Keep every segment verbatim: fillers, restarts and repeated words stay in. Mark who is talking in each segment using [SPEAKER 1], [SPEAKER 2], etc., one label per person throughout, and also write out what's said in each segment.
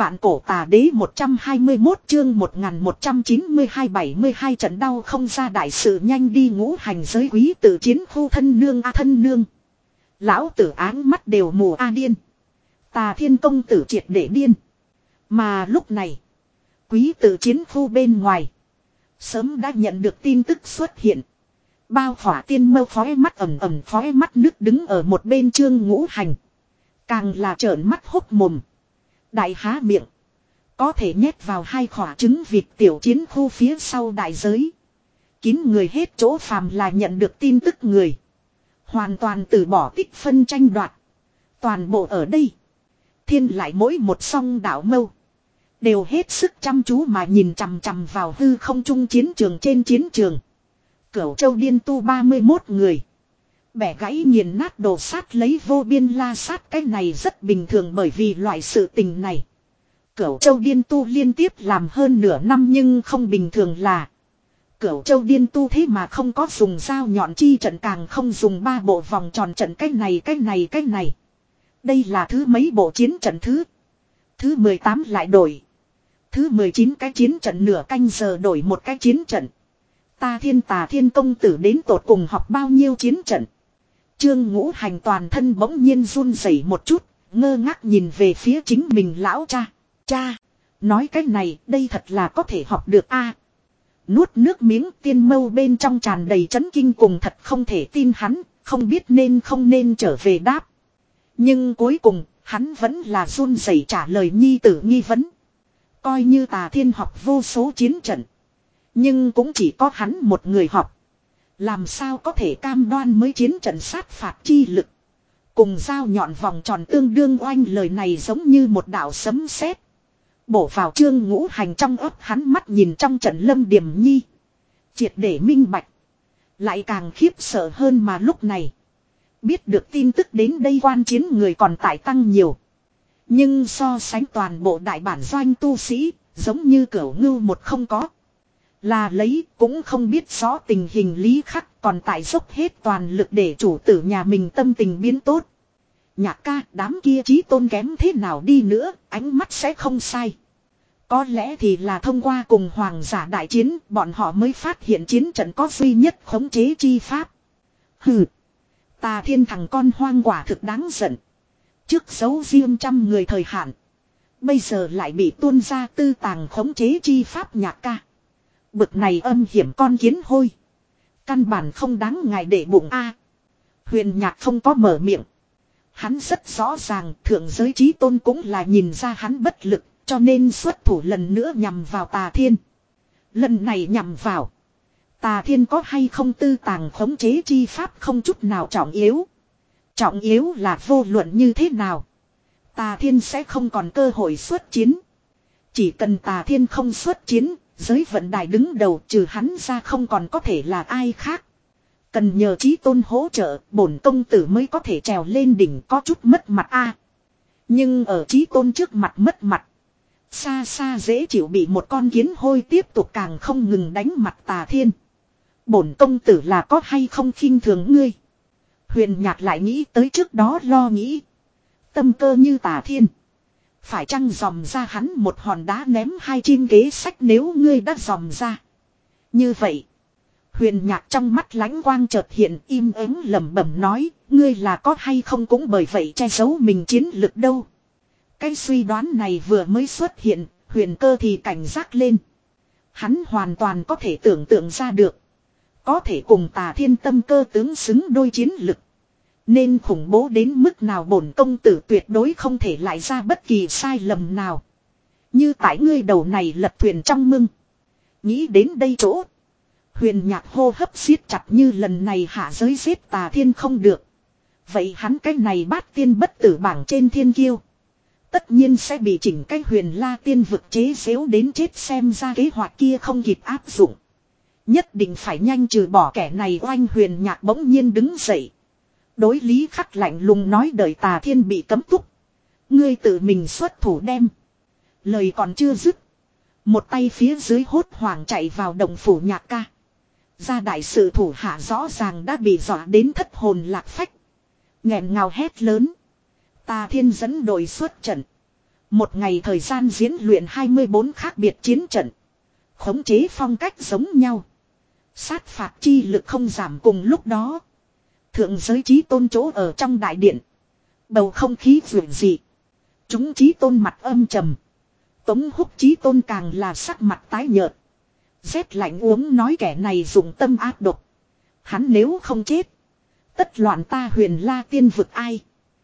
[SPEAKER 1] Vạn cổ tà đế một trăm hai mươi mốt chương một nghìn một trăm chín mươi hai bảy mươi hai trận đau không ra đại sự nhanh đi ngũ hành giới quý tử chiến khu thân nương a thân nương. Lão tử áng mắt đều mù a điên. Tà thiên công tử triệt để điên. Mà lúc này, quý tử chiến khu bên ngoài sớm đã nhận được tin tức xuất hiện. Bao khỏa tiên mâu phói mắt ẩm ẩm phói mắt nước đứng ở một bên trương ngũ hành. Càng là trợn mắt hốc mồm. Đại há miệng. Có thể nhét vào hai khỏa trứng vịt tiểu chiến khu phía sau đại giới. Kín người hết chỗ phàm là nhận được tin tức người. Hoàn toàn từ bỏ tích phân tranh đoạt. Toàn bộ ở đây. Thiên lại mỗi một song đảo mâu. Đều hết sức chăm chú mà nhìn chằm chằm vào hư không trung chiến trường trên chiến trường. Cửu châu điên tu ba mươi mốt người. Bẻ gãy nghiền nát đồ sát lấy vô biên la sát, cái này rất bình thường bởi vì loại sự tình này. Cửu châu điên tu liên tiếp làm hơn nửa năm nhưng không bình thường là. Cửu châu điên tu thế mà không có dùng dao nhọn chi trận, càng không dùng ba bộ vòng tròn trận, cái này cái này cái này. Đây là thứ mấy bộ chiến trận thứ. Thứ mười tám lại đổi. Thứ mười chín cái chiến trận nửa canh giờ đổi một cái chiến trận. Ta thiên tà thiên công tử đến tột cùng học bao nhiêu chiến trận. Trương ngũ hành toàn thân bỗng nhiên run rẩy một chút, ngơ ngác nhìn về phía chính mình lão cha. Cha, nói cái này đây thật là có thể học được a. Nuốt nước miếng, tiên mâu bên trong tràn đầy chấn kinh cùng thật không thể tin, hắn không biết nên không nên trở về đáp. Nhưng cuối cùng hắn vẫn là run rẩy trả lời nhi tử nghi vấn. Coi như tà thiên học vô số chiến trận, nhưng cũng chỉ có hắn một người học. Làm sao có thể cam đoan mới chiến trận sát phạt chi lực. Cùng dao nhọn vòng tròn tương đương oanh, lời này giống như một đạo sấm sét bổ vào trương ngũ hành trong ấp, hắn mắt nhìn trong trận Lâm Điềm Nhi. Triệt để minh bạch. Lại càng khiếp sợ hơn mà lúc này. Biết được tin tức đến đây quan chiến người còn tại tăng nhiều. Nhưng so sánh toàn bộ đại bản doanh tu sĩ, giống như cửu ngưu một không có. Là lấy cũng không biết rõ tình hình lý khắc, còn tại dốc hết toàn lực để chủ tử nhà mình tâm tình biến tốt. Nhạc ca, đám kia chí tôn kém thế nào đi nữa, ánh mắt sẽ không sai. Có lẽ thì là thông qua cùng hoàng giả đại chiến, bọn họ mới phát hiện chiến trận có duy nhất khống chế chi pháp. Hừ, tà thiên thằng con hoang quả thực đáng giận. Trước giấu riêng trăm người thời hạn, bây giờ lại bị tuôn ra tư tàng khống chế chi pháp. Nhạc ca, bực này âm hiểm con kiến hôi, căn bản không đáng ngài để bụng a. Huyền Nhạc không có mở miệng. Hắn rất rõ ràng thượng giới chí tôn cũng là nhìn ra hắn bất lực, cho nên xuất thủ lần nữa nhằm vào tà thiên. Lần này nhằm vào tà thiên có hay không tư tàng khống chế chi pháp không chút nào trọng yếu. Trọng yếu là vô luận như thế nào, tà thiên sẽ không còn cơ hội xuất chiến. Chỉ cần tà thiên không xuất chiến, giới vận đài đứng đầu trừ hắn ra không còn có thể là ai khác. Cần nhờ chí tôn hỗ trợ, bổn công tử mới có thể trèo lên đỉnh, có chút mất mặt a. Nhưng ở chí tôn trước mặt mất mặt, xa xa dễ chịu bị một con kiến hôi tiếp tục càng không ngừng đánh mặt tà thiên. Bổn công tử là có hay không khinh thường ngươi. Huyền Nhạc lại nghĩ tới trước đó lo nghĩ. Tâm cơ như tà thiên, phải chăng dòm ra hắn một hòn đá ném hai chim kế sách, nếu ngươi đã dòm ra. Như vậy, Huyền Nhạc trong mắt lãnh quang chợt hiện, im ắng lẩm bẩm nói, ngươi là có hay không cũng bởi vậy che giấu mình chiến lực đâu. Cái suy đoán này vừa mới xuất hiện, Huyền Cơ thì cảnh giác lên. Hắn hoàn toàn có thể tưởng tượng ra được, có thể cùng tà thiên tâm cơ tướng xứng đôi chiến lực, nên khủng bố đến mức nào bổn công tử tuyệt đối không thể lại ra bất kỳ sai lầm nào. Như tại ngươi đầu này lật thuyền trong mưng. Nghĩ đến đây chỗ, Huyền Nhạc hô hấp siết chặt, như lần này hạ giới giết tà thiên không được, vậy hắn cái này bát tiên bất tử bảng trên thiên kiêu tất nhiên sẽ bị chỉnh cái Huyền La tiên vực chế giễu đến chết, xem ra kế hoạch kia không kịp áp dụng. Nhất định phải nhanh trừ bỏ kẻ này. Oanh, Huyền Nhạc bỗng nhiên đứng dậy, đối Lý Khắc lạnh lùng nói, đợi tà thiên bị cấm túc, ngươi tự mình xuất thủ đem. Lời còn chưa dứt, một tay phía dưới hốt hoảng chạy vào động phủ Nhạc ca. Gia đại sự thủ hạ rõ ràng đã bị dọa đến thất hồn lạc phách, nghẹn ngào hét lớn. Tà thiên dẫn đội xuất trận, Một ngày thời gian diễn luyện hai mươi bốn khác biệt chiến trận. Khống chế phong cách giống nhau. Sát phạt chi lực không giảm cùng lúc đó. Thượng giới chí tôn chỗ ở trong đại điện. Bầu không khí vượng dị. Chúng chí tôn mặt âm trầm. Tống Húc chí tôn càng là sắc mặt tái nhợt. Rét lạnh uống nói kẻ này dùng tâm ác độc. Hắn nếu không chết. Tất loạn ta huyền la tiên vực ai.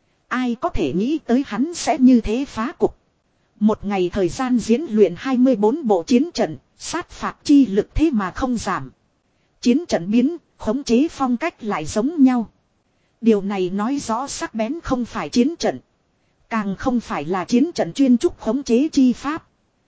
[SPEAKER 1] Ai có thể nghĩ tới hắn sẽ như thế phá cục. Một ngày thời gian diễn luyện hai mươi bốn bộ chiến trận. Sát phạt chi lực thế mà không giảm. Chiến trận biến, khống chế phong cách lại giống nhau. Điều này nói rõ sắc bén không phải chiến trận. Càng không phải là chiến trận chuyên trúc khống chế chi pháp.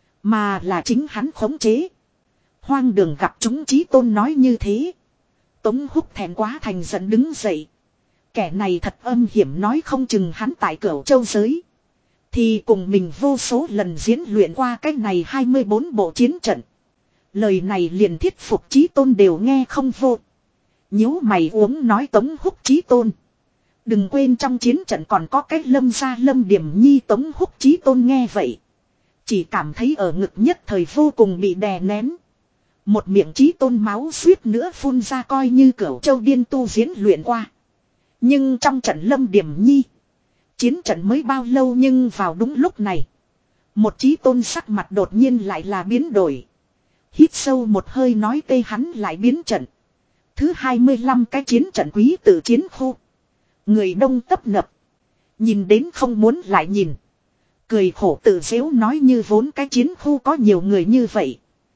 [SPEAKER 1] Mà là chính hắn khống chế. Hoang đường gặp chúng chí tôn nói như thế. Tống Húc thẹn quá thành giận đứng dậy. Kẻ này thật âm hiểm nói không chừng hắn tại Cửu Châu giới. Thì cùng mình vô số lần diễn luyện qua cách này hai mươi bốn bộ chiến trận. Lời này liền thiết phục chí tôn đều nghe không vô. Nhíu mày uống nói Tống Húc chí tôn. Đừng quên trong chiến trận còn có cách lâm gia lâm điểm nhi. Tống Húc chí tôn nghe vậy. Chỉ cảm thấy ở ngực nhất thời vô cùng bị đè nén. Một miệng chí tôn máu suýt nữa phun ra coi như Cửu Châu điên tu diễn luyện qua. Nhưng trong trận lâm điểm nhi. Chiến trận mới bao lâu nhưng vào đúng lúc này. Một chí tôn sắc mặt đột nhiên lại là biến đổi. Hít sâu một hơi nói tê hắn lại biến trận. Thứ hai mươi lăm cái chiến trận quý tử chiến khu. Người đông tấp nập. Nhìn đến không muốn lại nhìn. Cười khổ tự dễu nói như vốn cái chiến khu có nhiều người như vậy.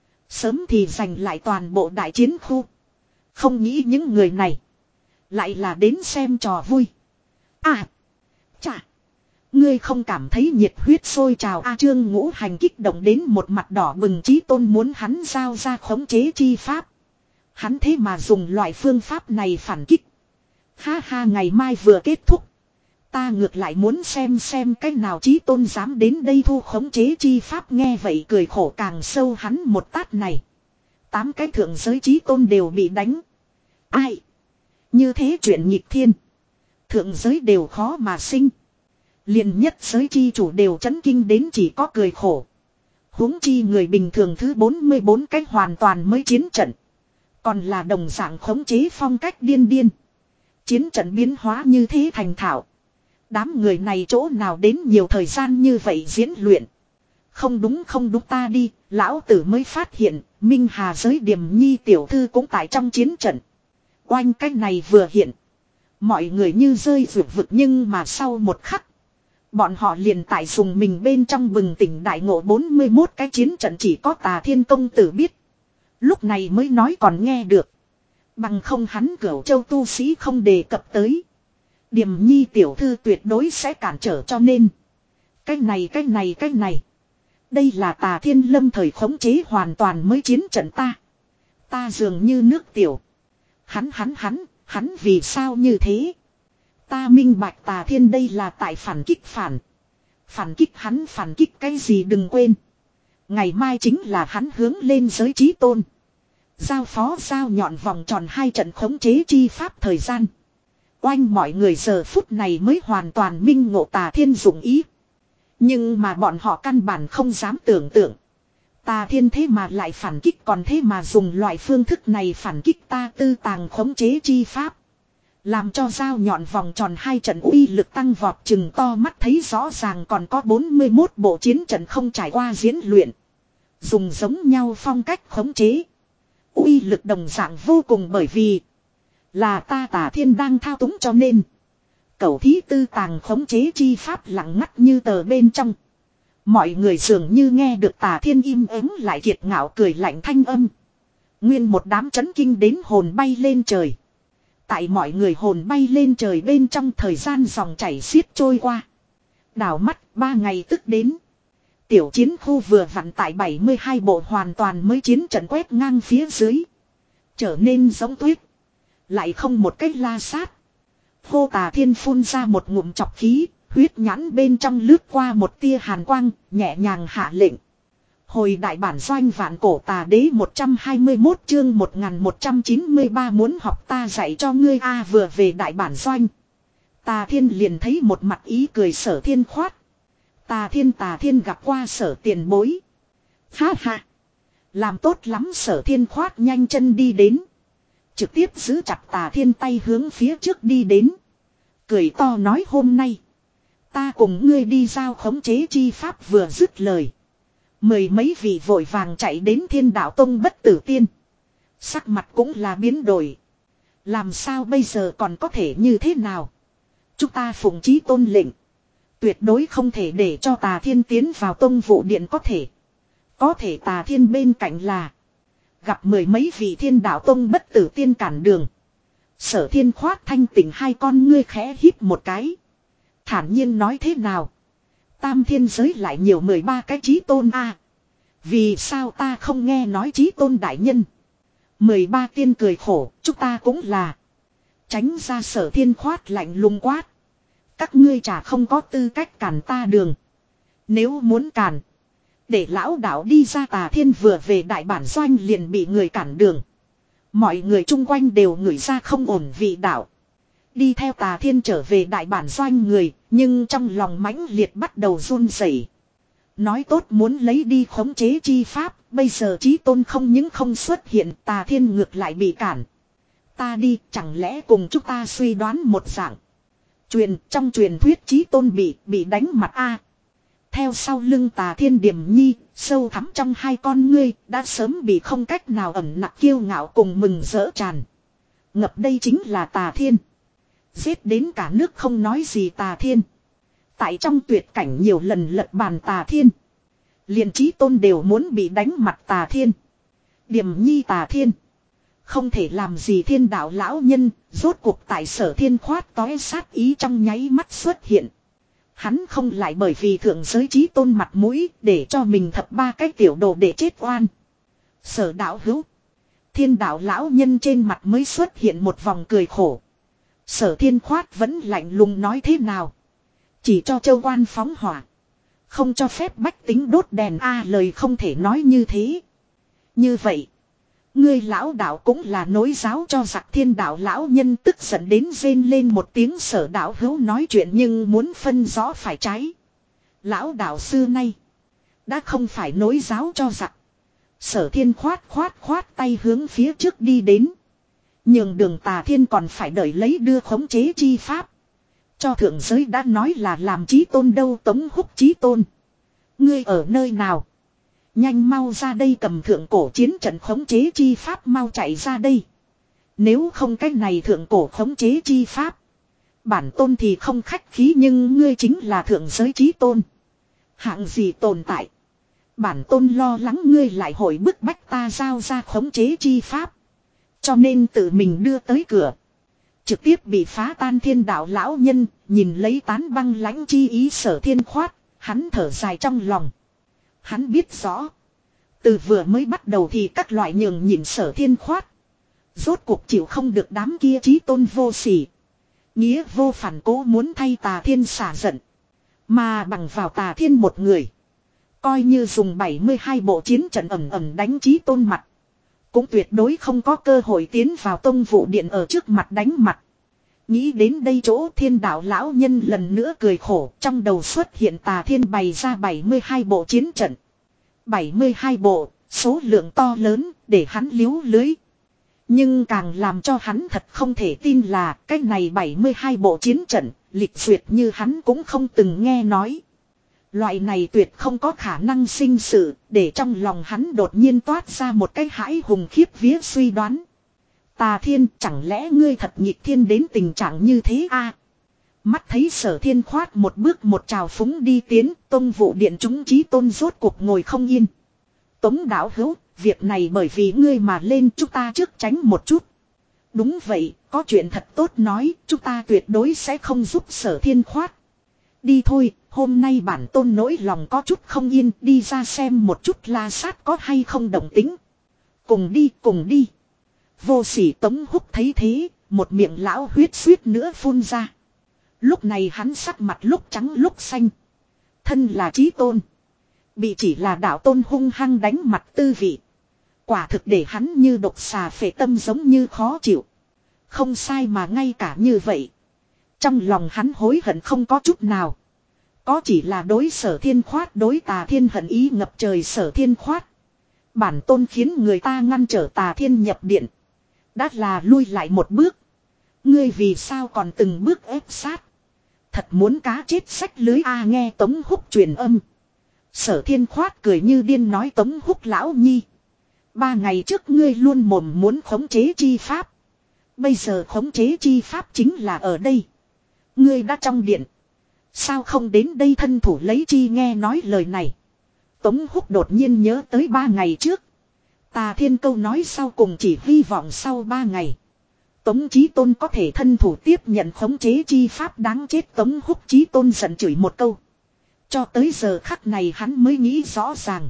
[SPEAKER 1] Sớm thì giành lại toàn bộ đại chiến khu. Không nghĩ những người này. Lại là đến xem trò vui. À. Chà. Ngươi không cảm thấy nhiệt huyết sôi trào A Trương Ngũ Hành kích động đến một mặt đỏ bừng chí tôn muốn hắn giao ra khống chế chi pháp. Hắn thế mà dùng loại phương pháp này phản kích. Ha ha ngày mai vừa kết thúc. Ta ngược lại muốn xem xem cách nào chí tôn dám đến đây thu khống chế chi pháp nghe vậy cười khổ càng sâu hắn một tát này. Tám cái thượng giới chí tôn đều bị đánh. Ai? Như thế chuyện nghịch thiên. Thượng giới đều khó mà sinh. Liền nhất giới chi chủ đều chấn kinh đến chỉ có cười khổ. Huống chi người bình thường thứ bốn mươi bốn cách hoàn toàn mới chiến trận. Còn là đồng dạng khống chế phong cách điên điên. Chiến trận biến hóa như thế thành thạo. Đám người này chỗ nào đến nhiều thời gian như vậy diễn luyện. Không đúng không đúng ta đi, lão tử mới phát hiện, Minh Hà giới Điềm Nhi tiểu thư cũng tại trong chiến trận. Oanh cách này vừa hiện. Mọi người như rơi vượt vực nhưng mà sau một khắc. Bọn họ liền tại dùng mình bên trong bừng tỉnh đại ngộ bốn mươi mốt cái chiến trận chỉ có Tà Thiên công tử biết. Lúc này mới nói còn nghe được. Bằng không hắn Cửu Châu tu sĩ không đề cập tới. Điềm Nhi tiểu thư tuyệt đối sẽ cản trở cho nên. Cái này cái này cái này. Đây là Tà Thiên lâm thời khống chế hoàn toàn mới chiến trận ta. Ta dường như nước tiểu. Hắn hắn hắn, hắn vì sao như thế? Ta minh bạch Tà Thiên đây là tại phản kích phản. Phản kích hắn phản kích cái gì đừng quên. Ngày mai chính là hắn hướng lên giới chí tôn. Giao phó giao nhọn vòng tròn hai trận khống chế chi pháp thời gian. Oanh mọi người giờ phút này mới hoàn toàn minh ngộ Tà Thiên dụng ý. Nhưng mà bọn họ căn bản không dám tưởng tượng. Tà Thiên thế mà lại phản kích còn thế mà dùng loại phương thức này phản kích ta tư tàng khống chế chi pháp. Làm cho dao nhọn vòng tròn hai trận uy lực tăng vọt chừng to mắt thấy rõ ràng còn có bốn mươi mốt bộ chiến trận không trải qua diễn luyện. Dùng giống nhau phong cách khống chế. Uy lực đồng dạng vô cùng bởi vì là ta Tà Thiên đang thao túng cho nên. Cẩu thí tư tàng khống chế chi pháp lặng ngắt như tờ bên trong. Mọi người dường như nghe được Tà Thiên im ắng lại kiệt ngạo cười lạnh thanh âm. Nguyên một đám chấn kinh đến hồn bay lên trời. Tại mọi người hồn bay lên trời bên trong thời gian dòng chảy xiết trôi qua. Đảo mắt ba ngày tức đến. Tiểu chiến khu vừa vặn tại bảy mươi hai bộ hoàn toàn mới chiến trận quét ngang phía dưới. Trở nên giống tuyết. Lại không một cách la sát. Hô Tà Thiên phun ra một ngụm chọc khí. Huyết nhãn bên trong lướt qua một tia hàn quang. Nhẹ nhàng hạ lệnh. Hồi đại bản doanh vạn cổ tà đế một trăm hai mươi mốt chương một nghìn một trăm chín mươi ba muốn học ta dạy cho ngươi a vừa về đại bản doanh. Tà Thiên liền thấy một mặt ý cười Sở Thiên khoát. Tà thiên tà thiên gặp qua Sở tiền bối. Ha ha. Làm tốt lắm. Sở thiên khoát nhanh chân đi đến. Trực tiếp giữ chặt tà thiên tay hướng phía trước đi đến. Cười to nói hôm nay. Ta cùng ngươi đi giao khống chế chi pháp vừa dứt lời. Mười mấy vị vội vàng chạy đến Thiên Đạo Tông Bất Tử Tiên. Sắc mặt cũng là biến đổi. Làm sao bây giờ còn có thể như thế nào? Chúng ta phụng chí tôn lệnh. Tuyệt đối không thể để cho Tà Thiên tiến vào tông vụ điện có thể. Có thể Tà Thiên bên cạnh là. Gặp mười mấy vị Thiên Đạo Tông Bất Tử Tiên cản đường. Sở Thiên khoát thanh tỉnh hai con ngươi khẽ hít một cái. Thản nhiên nói thế nào? Tam thiên giới lại nhiều mười ba cái chí tôn a. À, vì sao ta không nghe nói chí tôn đại nhân? Mười ba tiên cười khổ, chúng ta cũng là. Tránh ra Sở Thiên khoát lạnh lùng quát. Các ngươi chả không có tư cách cản ta đường. Nếu muốn cản, để lão đạo đi ra. Tà Thiên vừa về đại bản doanh liền bị người cản đường. Mọi người chung quanh đều ngửi ra không ổn vị đạo. Đi theo Tà Thiên trở về đại bản doanh người, nhưng trong lòng mãnh liệt bắt đầu run rẩy. Nói tốt muốn lấy đi khống chế chi pháp, bây giờ chí tôn không những không xuất hiện, Tà Thiên ngược lại bị cản. Ta đi, chẳng lẽ cùng chúng ta suy đoán một dạng. Truyền, trong truyền thuyết chí tôn bị, bị đánh mặt a. Theo sau lưng Tà Thiên Điềm Nhi, sâu thẳm trong hai con ngươi, đã sớm bị không cách nào ẩn nặng kiêu ngạo cùng mừng rỡ tràn. Ngập đây chính là Tà Thiên. Giết đến cả nước không nói gì Tà Thiên. Tại trong tuyệt cảnh nhiều lần lật bàn Tà Thiên. Liền chí tôn đều muốn bị đánh mặt Tà Thiên. Điềm Nhi Tà Thiên. Không thể làm gì Thiên Đạo lão nhân, rốt cuộc tại Sở Thiên khoát tóe sát ý trong nháy mắt xuất hiện. Hắn không lại bởi vì thượng giới chí tôn mặt mũi để cho mình thập ba cái tiểu đồ để chết oan. Sở đạo hữu. Thiên Đạo lão nhân trên mặt mới xuất hiện một vòng cười khổ. Sở Thiên khoát vẫn lạnh lùng nói thế nào. Chỉ cho châu quan phóng hỏa. Không cho phép bách tính đốt đèn a à, lời không thể nói như thế. Như vậy. Ngươi lão đạo cũng là nối giáo cho giặc. Thiên Đạo lão nhân tức giận đến rên lên một tiếng. Sở đạo hữu nói chuyện nhưng muốn phân rõ phải trái. Lão đạo xưa nay. Đã không phải nối giáo cho giặc. Sở Thiên khoát khoát khoát tay hướng phía trước đi đến. Nhường đường Tà Thiên còn phải đợi lấy đưa khống chế chi pháp. Cho thượng giới đã nói là làm chí tôn đâu. Tống Húc chí tôn. Ngươi ở nơi nào? Nhanh mau ra đây cầm thượng cổ chiến trận khống chế chi pháp mau chạy ra đây. Nếu không cái này thượng cổ khống chế chi pháp. Bản tôn thì không khách khí nhưng ngươi chính là thượng giới chí tôn. Hạng gì tồn tại. Bản tôn lo lắng ngươi lại hội bức bách ta giao ra khống chế chi pháp. Cho nên tự mình đưa tới cửa. Trực tiếp bị phá tan Thiên Đạo lão nhân, nhìn lấy tán băng lãnh chi ý Sở Thiên khoát, hắn thở dài trong lòng. Hắn biết rõ. Từ vừa mới bắt đầu thì các loại nhường nhìn Sở Thiên khoát. Rốt cuộc chịu không được đám kia chí tôn vô sỉ. Nghĩa vô phản cố muốn thay Tà Thiên xả giận. Mà bằng vào Tà Thiên một người. Coi như dùng bảy mươi hai bộ chiến trận ẩm ẩm đánh chí tôn mặt. Cũng tuyệt đối không có cơ hội tiến vào tông vụ điện ở trước mặt đánh mặt. Nghĩ đến đây chỗ Thiên Đạo lão nhân lần nữa cười khổ. Trong đầu xuất hiện Tà Thiên bày ra bảy mươi hai bộ chiến trận. bảy mươi hai bộ, số lượng to lớn, để hắn liếu lưới. Nhưng càng làm cho hắn thật không thể tin là cái này bảy mươi hai bộ chiến trận, lịch duyệt như hắn cũng không từng nghe nói. Loại này tuyệt không có khả năng sinh sự, để trong lòng hắn đột nhiên toát ra một cái hãi hùng khiếp vía suy đoán. Tà Thiên, chẳng lẽ ngươi thật nhịp thiên đến tình trạng như thế a? À, mắt thấy Sở Thiên khoát một bước một trào phúng đi tiến, tông vụ điện chúng chí tôn rốt cuộc ngồi không yên. Tống đạo hữu, việc này bởi vì ngươi mà lên chúng ta trước tránh một chút. Đúng vậy, có chuyện thật tốt nói, chúng ta tuyệt đối sẽ không giúp Sở Thiên khoát. Đi thôi, hôm nay bản tôn nỗi lòng có chút không yên, đi ra xem một chút La Sát có hay không động tính. Cùng đi, cùng đi. Vô sỉ Tống Húc thấy thế, một miệng lão huyết suýt nữa phun ra. Lúc này hắn sắc mặt lúc trắng lúc xanh. Thân là chí tôn. Bị chỉ là đạo tôn hung hăng đánh mặt tư vị. Quả thực để hắn như độc xà phệ tâm giống như khó chịu. Không sai mà ngay cả như vậy. Trong lòng hắn hối hận không có chút nào. Có chỉ là đối Sở Thiên khoát, đối Tà Thiên hận ý ngập trời Sở Thiên khoát. Bản tôn khiến người ta ngăn trở Tà Thiên nhập điện. Đã là lui lại một bước. Ngươi vì sao còn từng bước ép sát. Thật muốn cá chết sách lưới a. Nghe Tống Húc truyền âm. Sở Thiên khoát cười như điên nói, Tống Húc lão nhi. Ba ngày trước ngươi luôn mồm muốn khống chế chi pháp. Bây giờ khống chế chi pháp chính là ở đây. Ngươi đã trong điện. Sao không đến đây thân thủ lấy chi. Nghe nói lời này. Tống Húc đột nhiên nhớ tới ba ngày trước. Tà Thiên câu nói sau cùng chỉ hy vọng sau ba ngày. Tống Chí Tôn có thể thân thủ tiếp nhận khống chế chi pháp đáng chết. Tống Húc Chí Tôn giận chửi một câu. Cho tới giờ khắc này hắn mới nghĩ rõ ràng.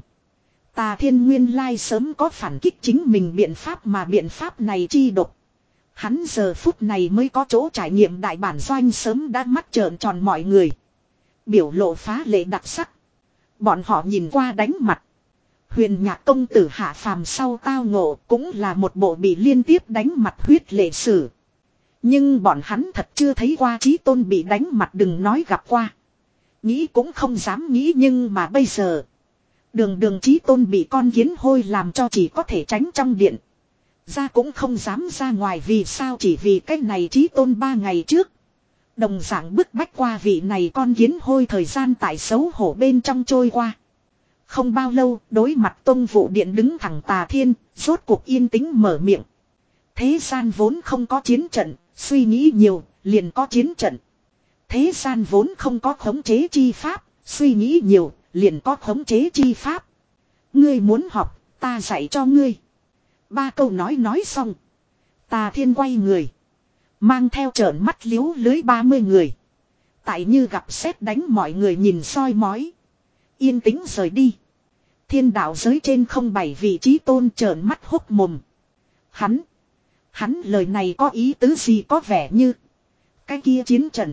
[SPEAKER 1] Tà Thiên nguyên lai sớm có phản kích chính mình biện pháp, mà biện pháp này chi độc. Hắn giờ phút này mới có chỗ trải nghiệm. Đại bản doanh sớm đã mắt trợn tròn mọi người. Biểu lộ phá lệ đặc sắc. Bọn họ nhìn qua đánh mặt. Huyền Nhạc công tử hạ phàm sau tao ngộ cũng là một bộ bị liên tiếp đánh mặt huyết lệ sử. Nhưng bọn hắn thật chưa thấy qua Chí Tôn bị đánh mặt, đừng nói gặp qua. Nghĩ cũng không dám nghĩ, nhưng mà bây giờ. Đường đường Chí Tôn bị con kiến hôi làm cho chỉ có thể tránh trong điện. Ra cũng không dám ra ngoài, vì sao? Chỉ vì cái này Chí Tôn ba ngày trước. Đồng dạng bức bách qua vị này con kiến hôi, thời gian tại xấu hổ bên trong trôi qua. Không bao lâu, đối mặt Tông Vụ Điện đứng thẳng Tà Thiên, rốt cuộc yên tĩnh mở miệng. Thế gian vốn không có chiến trận, suy nghĩ nhiều, liền có chiến trận. Thế gian vốn không có khống chế chi pháp, suy nghĩ nhiều, liền có khống chế chi pháp. Ngươi muốn học, ta dạy cho ngươi. Ba câu nói nói xong. Tà Thiên quay người. Mang theo trợn mắt liếu lưới ba mươi người. Tại như gặp sét đánh, mọi người nhìn soi mói. Yên tĩnh rời đi. Thiên đạo giới trên không bảy vị Chí Tôn trợn mắt hốc mồm. Hắn. Hắn lời này có ý tứ gì? Có vẻ như. Cái kia chiến trận.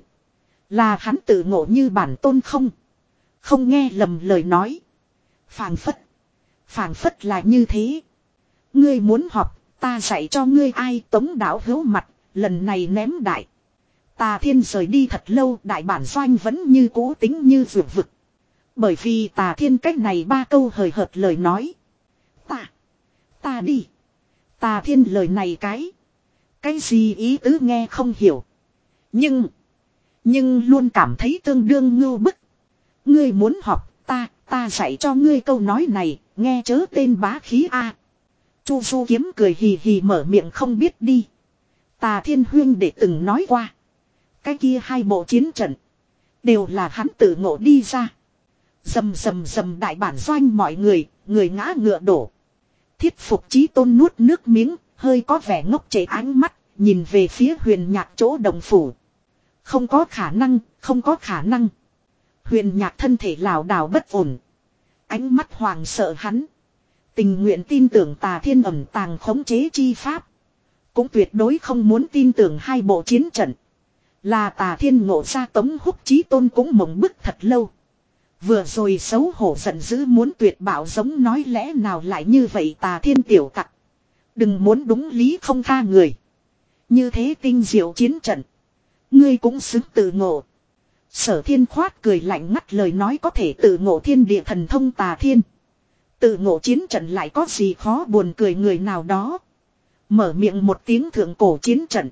[SPEAKER 1] Là hắn tự ngộ như bản tôn không? Không nghe lầm lời nói. Phảng phất. Phảng phất là như thế. Ngươi muốn học, ta dạy cho ngươi. Ai? Tống Đạo Hữu mặt. Lần này ném đại. Tà Thiên rời đi thật lâu, đại bản doanh vẫn như cũ tính như vượt vực. Bởi vì Tà Thiên cách này ba câu hời hợt lời nói. Ta. Ta đi. Tà Thiên lời này cái. Cái gì ý tứ nghe không hiểu. Nhưng. Nhưng luôn cảm thấy tương đương ngưu bức. Ngươi muốn học, ta, ta dạy cho ngươi câu nói này, nghe chớ tên bá khí a. Chu Du Kiếm cười hì hì mở miệng, không biết đi. Tà Thiên huyên để từng nói qua. Cái kia hai bộ chiến trận. Đều là hắn tự ngộ đi ra. Dầm dầm dầm, đại bản doanh mọi người, người ngã ngựa đổ. Thiết Phục Chí Tôn nuốt nước miếng, hơi có vẻ ngốc trệ ánh mắt, nhìn về phía Huyền Nhạc chỗ đồng phủ. Không có khả năng, không có khả năng. Huyền Nhạc thân thể lảo đảo bất ổn. Ánh mắt hoàng sợ hắn. Tình nguyện tin tưởng Tà Thiên ẩn tàng khống chế chi pháp. Cũng tuyệt đối không muốn tin tưởng hai bộ chiến trận. Là Tà Thiên ngộ ra. Tống Húc Chí Tôn cũng mộng bức thật lâu. Vừa rồi xấu hổ giận dữ muốn tuyệt bảo giống nói lẽ nào lại như vậy. Tà Thiên tiểu tặc. Đừng muốn đúng lý không tha người. Như thế tinh diệu chiến trận. Ngươi cũng xứng tự ngộ. Sở Thiên khoát cười lạnh ngắt lời nói, có thể tự ngộ thiên địa thần thông Tà Thiên. Tự ngộ chiến trận lại có gì khó buồn cười người nào đó. Mở miệng một tiếng thượng cổ chiến trận.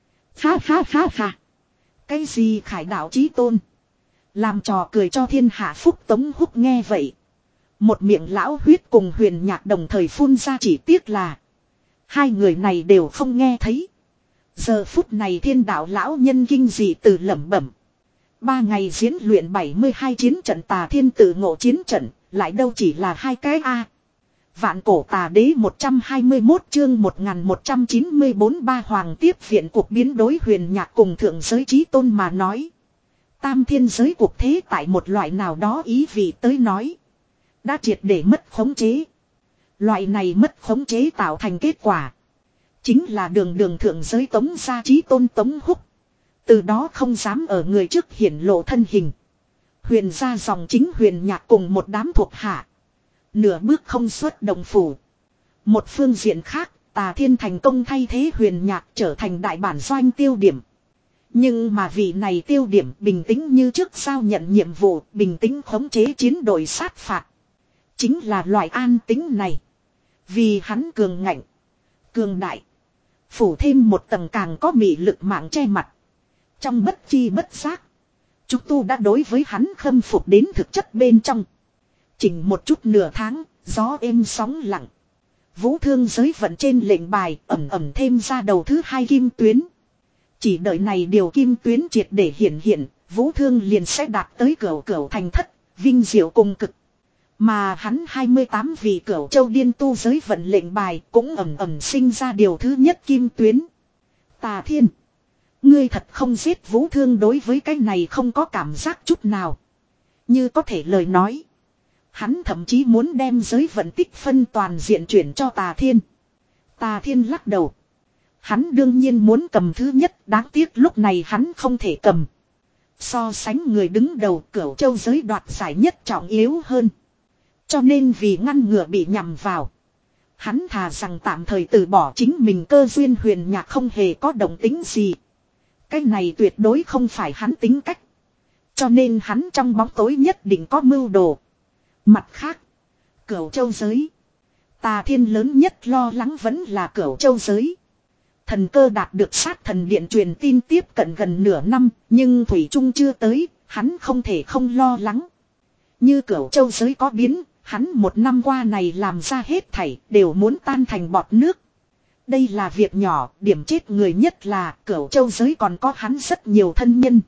[SPEAKER 1] Ha ha ha ha. Cái gì Khải Đạo Chí Tôn. Làm trò cười cho thiên hạ phúc. Tống Húc nghe vậy. Một miệng lão huyết cùng Huyền Nhạc đồng thời phun ra, chỉ tiếc là. Hai người này đều không nghe thấy. Giờ phút này thiên đạo lão nhân kinh dị từ lẩm bẩm. Ba ngày diễn luyện bảy mươi hai chiến trận Tà Thiên tự ngộ chiến trận. Lại đâu chỉ là hai cái a. Vạn cổ tà đế một trăm hai mươi mốt chương một nghìn một trăm chín mươi bốn. Ba hoàng tiếp viện cuộc biến đối Huyền Nhạc cùng thượng giới Chí Tôn mà nói. Tam thiên giới cuộc thế tại một loại nào đó ý vị tới nói. Đã triệt để mất khống chế. Loại này mất khống chế tạo thành kết quả. Chính là đường đường thượng giới Tống gia Chí Tôn Tống Húc. Từ đó không dám ở người trước hiển lộ thân hình. Huyền gia dòng chính Huyền Nhạc cùng một đám thuộc hạ. Nửa bước không xuất đồng phủ. Một phương diện khác, Tà Thiên thành công thay thế Huyền Nhạc trở thành đại bản doanh tiêu điểm. Nhưng mà vị này tiêu điểm bình tĩnh như trước giao nhận nhiệm vụ, bình tĩnh khống chế chiến đội sát phạt. Chính là loại an tính này. Vì hắn cường ngạnh, cường đại, phủ thêm một tầng càng có mị lực mạng che mặt. Trong bất chi bất giác, chúng tu đã đối với hắn khâm phục đến thực chất bên trong. Chỉnh một chút nửa tháng, gió êm sóng lặng. Vũ thương giới vận trên lệnh bài ẩm ẩm thêm ra đầu thứ hai kim tuyến. Chỉ đợi này điều kim tuyến triệt để hiện hiện, vũ thương liền sẽ đạt tới cửu cửu thành thất, vinh diệu cùng cực. Mà hắn hai mươi tám vị cửu châu điên tu giới vận lệnh bài cũng ẩm ẩm sinh ra điều thứ nhất kim tuyến. Tà Thiên, ngươi thật không giết vũ thương đối với cái này không có cảm giác chút nào. Như có thể lời nói, hắn thậm chí muốn đem giới vận tích phân toàn diện chuyển cho Tà Thiên. Tà Thiên lắc đầu. Hắn đương nhiên muốn cầm thứ nhất, đáng tiếc lúc này hắn không thể cầm. So sánh người đứng đầu cửu châu giới đoạt giải nhất trọng yếu hơn. Cho nên vì ngăn ngừa bị nhầm vào, hắn thà rằng tạm thời từ bỏ chính mình cơ duyên huyền nhạc không hề có động tính gì. Cái này tuyệt đối không phải hắn tính cách. Cho nên hắn trong bóng tối nhất định có mưu đồ. Mặt khác, cửu châu giới, Tà Thiên lớn nhất lo lắng vẫn là cửu châu giới. Thần cơ đạt được sát thần điện truyền tin tiếp cận gần nửa năm, nhưng Thủy Trung chưa tới, hắn không thể không lo lắng. Như cửu châu giới có biến, hắn một năm qua này làm ra hết thảy, đều muốn tan thành bọt nước. Đây là việc nhỏ, điểm chết người nhất là cửu châu giới còn có hắn rất nhiều thân nhân.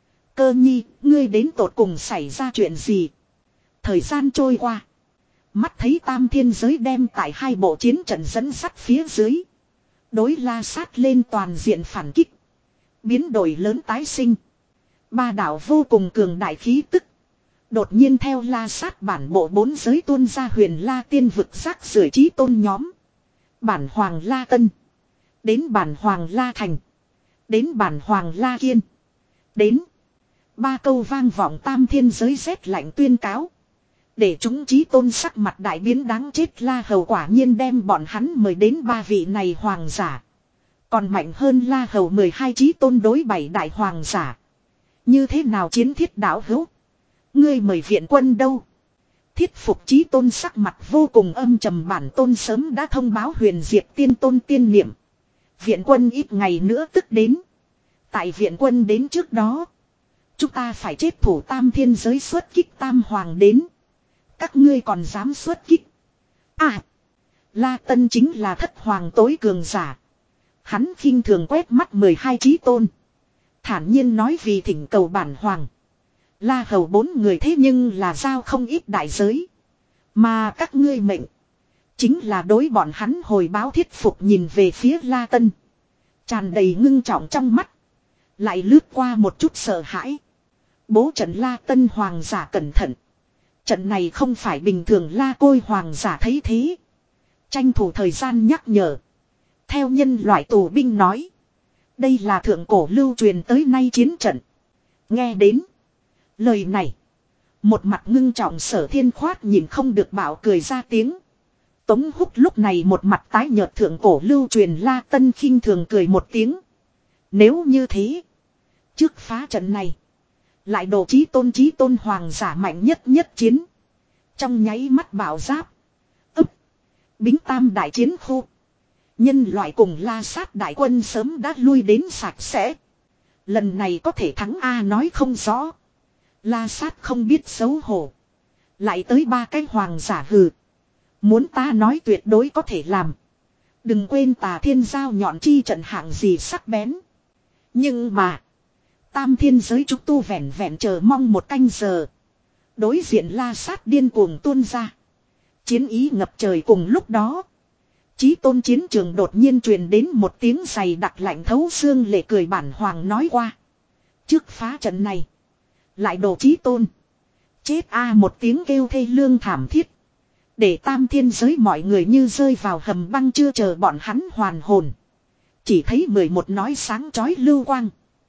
[SPEAKER 1] Cơ nhi, ngươi đến tột cùng xảy ra chuyện gì? Thời gian trôi qua. Mắt thấy tam thiên giới đem tại hai bộ chiến trận dẫn sắt phía dưới. Đối La Sát lên toàn diện phản kích. Biến đổi lớn tái sinh. Ba đạo vô cùng cường đại khí tức. Đột nhiên theo La Sát bản bộ bốn giới tuôn ra huyền La tiên vực rác rưởi chí tôn nhóm. Bản Hoàng La Tân. Đến bản Hoàng La Thành. Đến bản Hoàng La Kiên. Đến. Ba câu vang vọng tam thiên giới rét lạnh tuyên cáo. Để chúng chí tôn sắc mặt đại biến đáng chết. La Hầu quả nhiên đem bọn hắn mời đến ba vị này hoàng giả. Còn mạnh hơn La Hầu mười hai chí tôn đối bảy đại hoàng giả. Như thế nào chiến thiết đảo hữu? Ngươi mời viện quân đâu? Thiết phục chí tôn sắc mặt vô cùng âm trầm. Bản tôn sớm đã thông báo huyền diệt tiên tôn tiên niệm. Viện quân ít ngày nữa tức đến. Tại viện quân đến trước đó, chúng ta phải chết thủ tam thiên giới xuất kích tam hoàng đến. Các ngươi còn dám xuất kích? À! La Tân chính là thất hoàng tối cường giả. Hắn khinh thường quét mắt mười hai chí tôn. Thản nhiên nói vì thỉnh cầu bản hoàng. La Hầu bốn người thế nhưng là giao không ít đại giới. Mà các ngươi mệnh. Chính là đối bọn hắn hồi báo thiết phục nhìn về phía La Tân. Tràn đầy ngưng trọng trong mắt. Lại lướt qua một chút sợ hãi. Bố trận La Tân hoàng giả cẩn thận. Trận này không phải bình thường La Côi hoàng giả thấy thế. Tranh thủ thời gian nhắc nhở. Theo nhân loại tù binh nói. Đây là thượng cổ lưu truyền tới nay chiến trận. Nghe đến lời này. Một mặt ngưng trọng Sở Thiên Khoát nhìn không được bảo cười ra tiếng. Tống Húc lúc này một mặt tái nhợt thượng cổ lưu truyền La Tân khinh thường cười một tiếng. Nếu như thế. Trước phá trận này. Lại đồ chí tôn chí tôn hoàng giả mạnh nhất nhất chiến. Trong nháy mắt bảo giáp. ức. Bính tam đại chiến khu. Nhân loại cùng La Sát đại quân sớm đã lui đến sạch sẽ. Lần này có thể thắng A nói không rõ. La Sát không biết xấu hổ. Lại tới ba cái hoàng giả hừ. Muốn ta nói tuyệt đối có thể làm. Đừng quên Tà Thiên giao nhọn chi trận hạng gì sắc bén. Nhưng mà. Tam thiên giới chúng tu vẹn vẹn chờ mong một canh giờ. Đối diện La Sát điên cuồng tuôn ra. Chiến ý ngập trời cùng lúc đó. Chí tôn chiến trường đột nhiên truyền đến một tiếng giày đặc lạnh thấu xương lệ cười bản hoàng nói qua. Trước phá trận này. Lại đồ chí tôn. Chết a một tiếng kêu thê lương thảm thiết. Để tam thiên giới mọi người như rơi vào hầm băng chưa chờ bọn hắn hoàn hồn. Chỉ thấy mười một nói sáng chói lưu quang.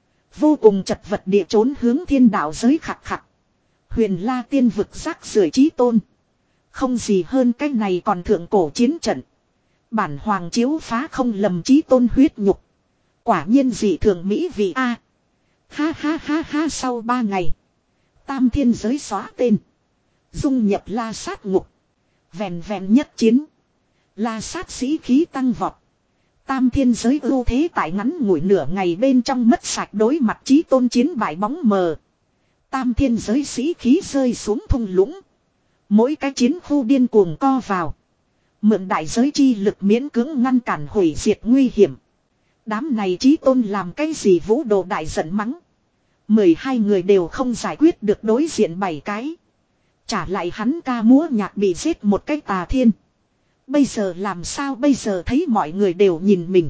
[SPEAKER 1] Vô cùng chật vật địa trốn hướng thiên đạo giới khặt khặt. Huyền La tiên vực rác rưởi chí tôn. Không gì hơn cái này còn thượng cổ chiến trận. Bản hoàng chiếu phá không lầm chí tôn huyết nhục. Quả nhiên dị thường mỹ vị A. Ha ha ha ha, sau ba ngày. Tam thiên giới xóa tên. Dung nhập La Sát ngục. Vẹn vẹn nhất chiến. La Sát sĩ khí tăng vọt. Tam thiên giới ưu thế tại ngắn ngủi nửa ngày bên trong mất sạch, đối mặt Chí Tôn chiến bại bóng mờ. Tam thiên giới sĩ khí rơi xuống thung lũng. Mỗi cái chiến khu điên cuồng co vào. Mượn đại giới chi lực miễn cưỡng ngăn cản hủy diệt nguy hiểm. Đám này Chí Tôn làm cái gì vũ đồ đại giận mắng. mười hai người đều không giải quyết được đối diện bảy cái. Trả lại hắn ca múa nhạc bị giết một cái Tà Thiên. Bây giờ làm sao bây giờ, thấy mọi người đều nhìn mình.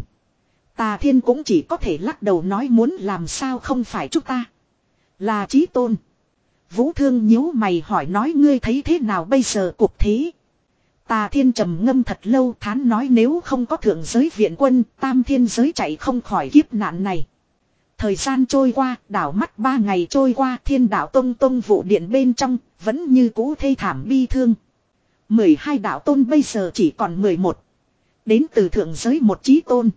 [SPEAKER 1] Tà Thiên cũng chỉ có thể lắc đầu nói muốn làm sao không phải chúng ta. Là Chí Tôn. Vũ Thương nhíu mày hỏi nói ngươi thấy thế nào bây giờ cục thế. Tà Thiên trầm ngâm thật lâu thán nói nếu không có thượng giới viện quân, tam thiên giới chạy không khỏi kiếp nạn này. Thời gian trôi qua, đảo mắt ba ngày trôi qua, Thiên Đạo Tông Tông vụ điện bên trong, vẫn như cũ thê thảm bi thương. mười hai đạo tôn bây giờ chỉ còn mười một. Đến từ thượng giới một Chí Tôn.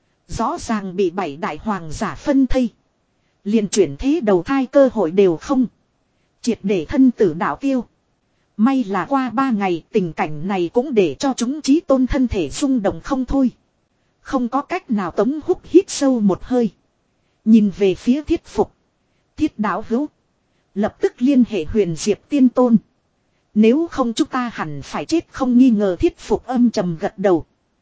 [SPEAKER 1] Rõ ràng bị bảy đại hoàng giả phân thây. Liền chuyển thế đầu thai cơ hội đều không. Triệt để thân tử đạo tiêu. May là qua ba ngày tình cảnh này cũng để cho chúng Chí Tôn thân thể rung động không thôi. Không có cách nào Tống Húc hít sâu một hơi. Nhìn về phía Thiết Phục. Thiết đạo hữu. Lập tức liên hệ Huyền Diệp Tiên Tôn. Nếu không chúng ta hẳn phải chết không nghi ngờ. Thiết Phục âm trầm gật đầu.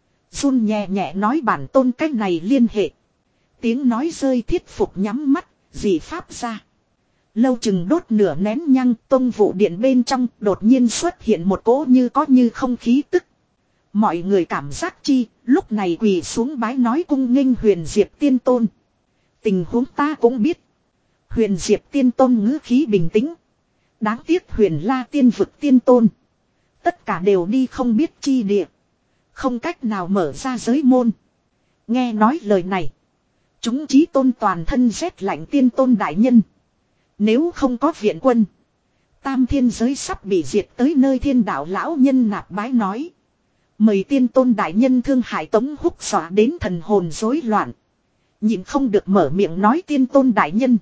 [SPEAKER 1] Run nhẹ nhẹ nói bản tôn cách này liên hệ. Tiếng nói rơi Thiết Phục nhắm mắt, dị pháp ra. Lâu chừng đốt nửa nén nhang, tông vụ điện bên trong đột nhiên xuất hiện một cỗ như có như không khí tức. Mọi người cảm giác chi, lúc này quỳ xuống bái nói cung nghênh Huyền Diệp Tiên Tôn. Tình huống ta cũng biết. Huyền Diệp Tiên Tôn ngữ khí bình tĩnh. Đáng tiếc Huyền La Tiên Vực Tiên Tôn. Tất cả đều đi không biết chi địa. Không cách nào mở ra giới môn. Nghe nói lời này. Chúng Chí Tôn toàn thân rét lạnh. Tiên Tôn đại nhân. Nếu không có viện quân. Tam thiên giới sắp bị diệt tới nơi. Thiên đạo lão nhân nạp bái nói. Mời Tiên Tôn đại nhân thương hại Tống Húc dọa đến thần hồn rối loạn. Nhịn không được mở miệng nói Tiên Tôn đại nhân.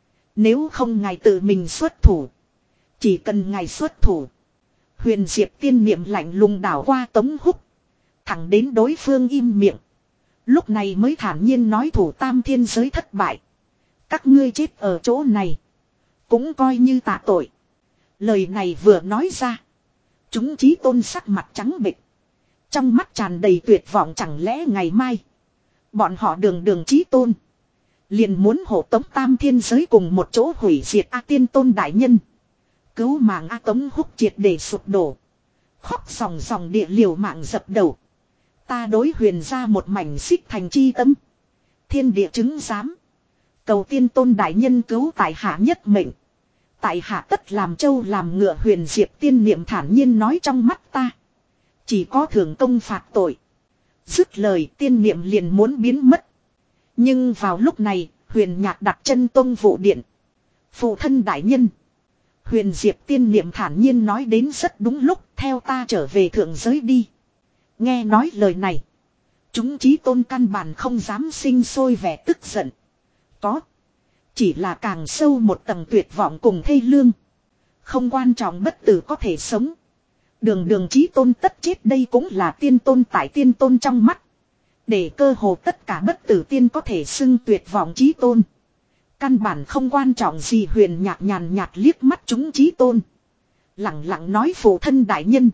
[SPEAKER 1] Nếu không ngài tự mình xuất thủ. Chỉ cần ngài xuất thủ. Huyền Diệp tiên niệm lạnh lùng đảo qua Tống Húc. Thẳng đến đối phương im miệng. Lúc này mới thản nhiên nói thủ tam thiên giới thất bại. Các ngươi chết ở chỗ này. Cũng coi như tạ tội. Lời này vừa nói ra. Chúng Chí Tôn sắc mặt trắng bệch. Trong mắt tràn đầy tuyệt vọng, chẳng lẽ ngày mai. Bọn họ đường đường Chí Tôn. Liền muốn hộ tống tam thiên giới cùng một chỗ hủy diệt A Tiên Tôn đại nhân. Cứu mạng A Tống Húc triệt để sụp đổ. Khóc sòng sòng địa liều mạng dập đầu. Ta đối Huyền ra một mảnh xích thành chi tâm. Thiên địa chứng giám. Cầu Tiên Tôn đại nhân cứu tại hạ nhất mệnh. Tại hạ tất làm châu làm ngựa. Huyền Diệp tiên niệm thản nhiên nói trong mắt ta. Chỉ có thưởng công phạt tội. Dứt lời tiên niệm liền muốn biến mất. Nhưng vào lúc này Huyền Nhạc đặt chân tông vụ điện. Phụ thân đại nhân. Huyền Diệp tiên niệm thản nhiên nói đến rất đúng lúc. Theo ta trở về thượng giới đi. Nghe nói lời này. Chúng Chí Tôn căn bản không dám sinh sôi vẻ tức giận. Có. Chỉ là càng sâu một tầng tuyệt vọng cùng thê lương. Không quan trọng bất tử có thể sống. Đường đường Chí Tôn tất chết đây cũng là tiên tôn tại tiên tôn trong mắt. Để cơ hồ tất cả bất tử tiên có thể xưng tuyệt vọng Chí Tôn. Căn bản không quan trọng gì. Huyền Nhạc nhàn nhạt liếc mắt chúng Chí Tôn. Lặng lặng nói phụ thân đại nhân.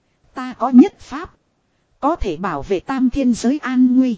[SPEAKER 1] Ta có nhất pháp. Có thể bảo vệ tam thiên giới an nguy.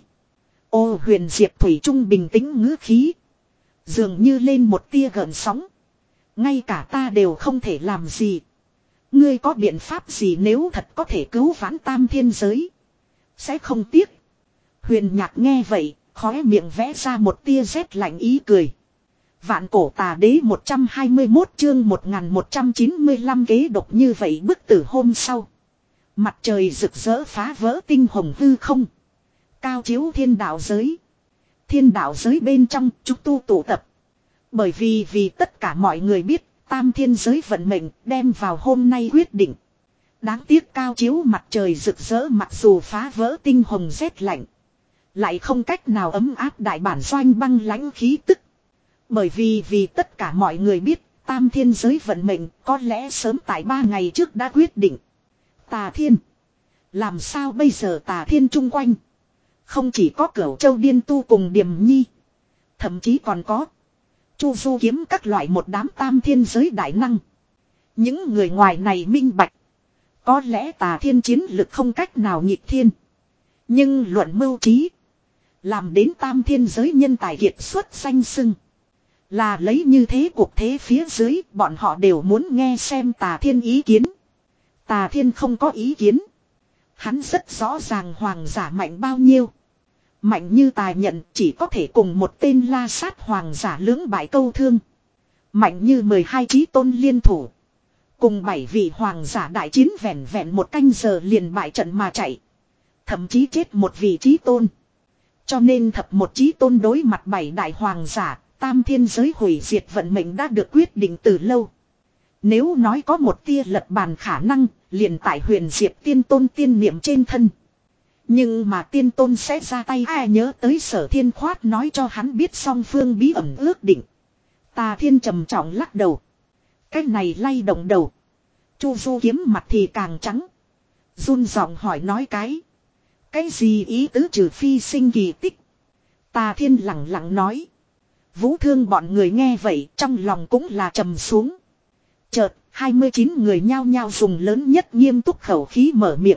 [SPEAKER 1] Ô Huyền Diệp thủy trung bình tĩnh ngữ khí. Dường như lên một tia gợn sóng. Ngay cả ta đều không thể làm gì. Ngươi có biện pháp gì nếu thật có thể cứu vãn tam thiên giới. Sẽ không tiếc. Huyền Nhạc nghe vậy, khóe miệng vẽ ra một tia rét lạnh ý cười. Vạn cổ tà đế một trăm hai mươi mốt chương một nghìn một trăm chín mươi lăm kế độc như vậy bức tử hôm sau. Mặt trời rực rỡ phá vỡ tinh hồng hư không. Cao chiếu thiên đạo giới. Thiên đạo giới bên trong chúng tu tụ tập. Bởi vì vì tất cả mọi người biết tam thiên giới vận mệnh đem vào hôm nay quyết định. Đáng tiếc cao chiếu mặt trời rực rỡ mặc dù phá vỡ tinh hồng rét lạnh. Lại không cách nào ấm áp đại bản doanh băng lãnh khí tức. Bởi vì vì tất cả mọi người biết, tam thiên giới vận mệnh có lẽ sớm tại ba ngày trước đã quyết định. Tà thiên. Làm sao bây giờ tà thiên chung quanh. Không chỉ có Cửu Châu Điên Tu cùng Điềm Nhi. Thậm chí còn có Chu Du Kiếm các loại một đám tam thiên giới đại năng. Những người ngoài này minh bạch. Có lẽ tà thiên chiến lực không cách nào nhịp thiên. Nhưng luận mưu trí. Làm đến tam thiên giới nhân tài kiệt xuất danh sưng. Là lấy như thế cuộc thế phía dưới bọn họ đều muốn nghe xem tà thiên ý kiến. Tà thiên không có ý kiến. Hắn rất rõ ràng hoàng giả mạnh bao nhiêu. Mạnh như tài nhận chỉ có thể cùng một tên la sát hoàng giả lưỡng bại câu thương. Mạnh như mười hai chí tôn liên thủ. Cùng bảy vị hoàng giả đại chiến vẹn vẹn một canh giờ liền bại trận mà chạy. Thậm chí chết một vị chí tôn. Cho nên thập một chí tôn đối mặt bảy đại hoàng giả, tam thiên giới hủy diệt vận mệnh đã được quyết định từ lâu. Nếu nói có một tia lật bàn khả năng, liền tại huyền diệp tiên tôn tiên niệm trên thân. Nhưng mà tiên tôn sẽ ra tay ai nhớ tới Sở Thiên khoát nói cho hắn biết song phương bí ẩn ước định. Tà thiên trầm trọng lắc đầu. Cái này lay động đầu. Chu Du Kiếm mặt thì càng trắng. Run giọng hỏi nói cái. Cái gì ý tứ trừ phi sinh kỳ tích. Tà thiên lặng lặng nói. Vũ Thương bọn người nghe vậy trong lòng cũng là trầm xuống. Chợt hai mươi chín người nhao nhao dùng lớn nhất nghiêm túc khẩu khí mở miệng.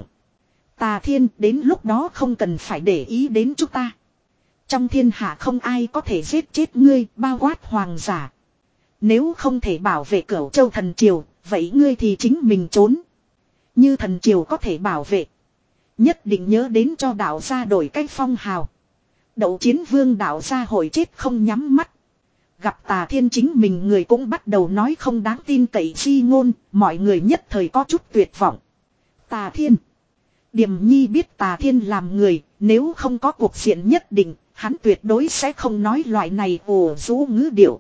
[SPEAKER 1] Tà thiên đến lúc đó không cần phải để ý đến chúng ta. Trong thiên hạ không ai có thể giết chết ngươi bao quát hoàng giả. Nếu không thể bảo vệ Cửu Châu thần triều, vậy ngươi thì chính mình trốn. Như thần triều có thể bảo vệ. Nhất định nhớ đến cho đạo gia đổi cách phong hào. Đậu chiến vương đạo gia hồi chết không nhắm mắt. Gặp tà thiên chính mình người cũng bắt đầu nói không đáng tin cậy chi ngôn, mọi người nhất thời có chút tuyệt vọng. Tà thiên. Điềm Nhi biết tà thiên làm người, nếu không có cuộc diện nhất định, hắn tuyệt đối sẽ không nói loại này ồ rũ ngữ điệu.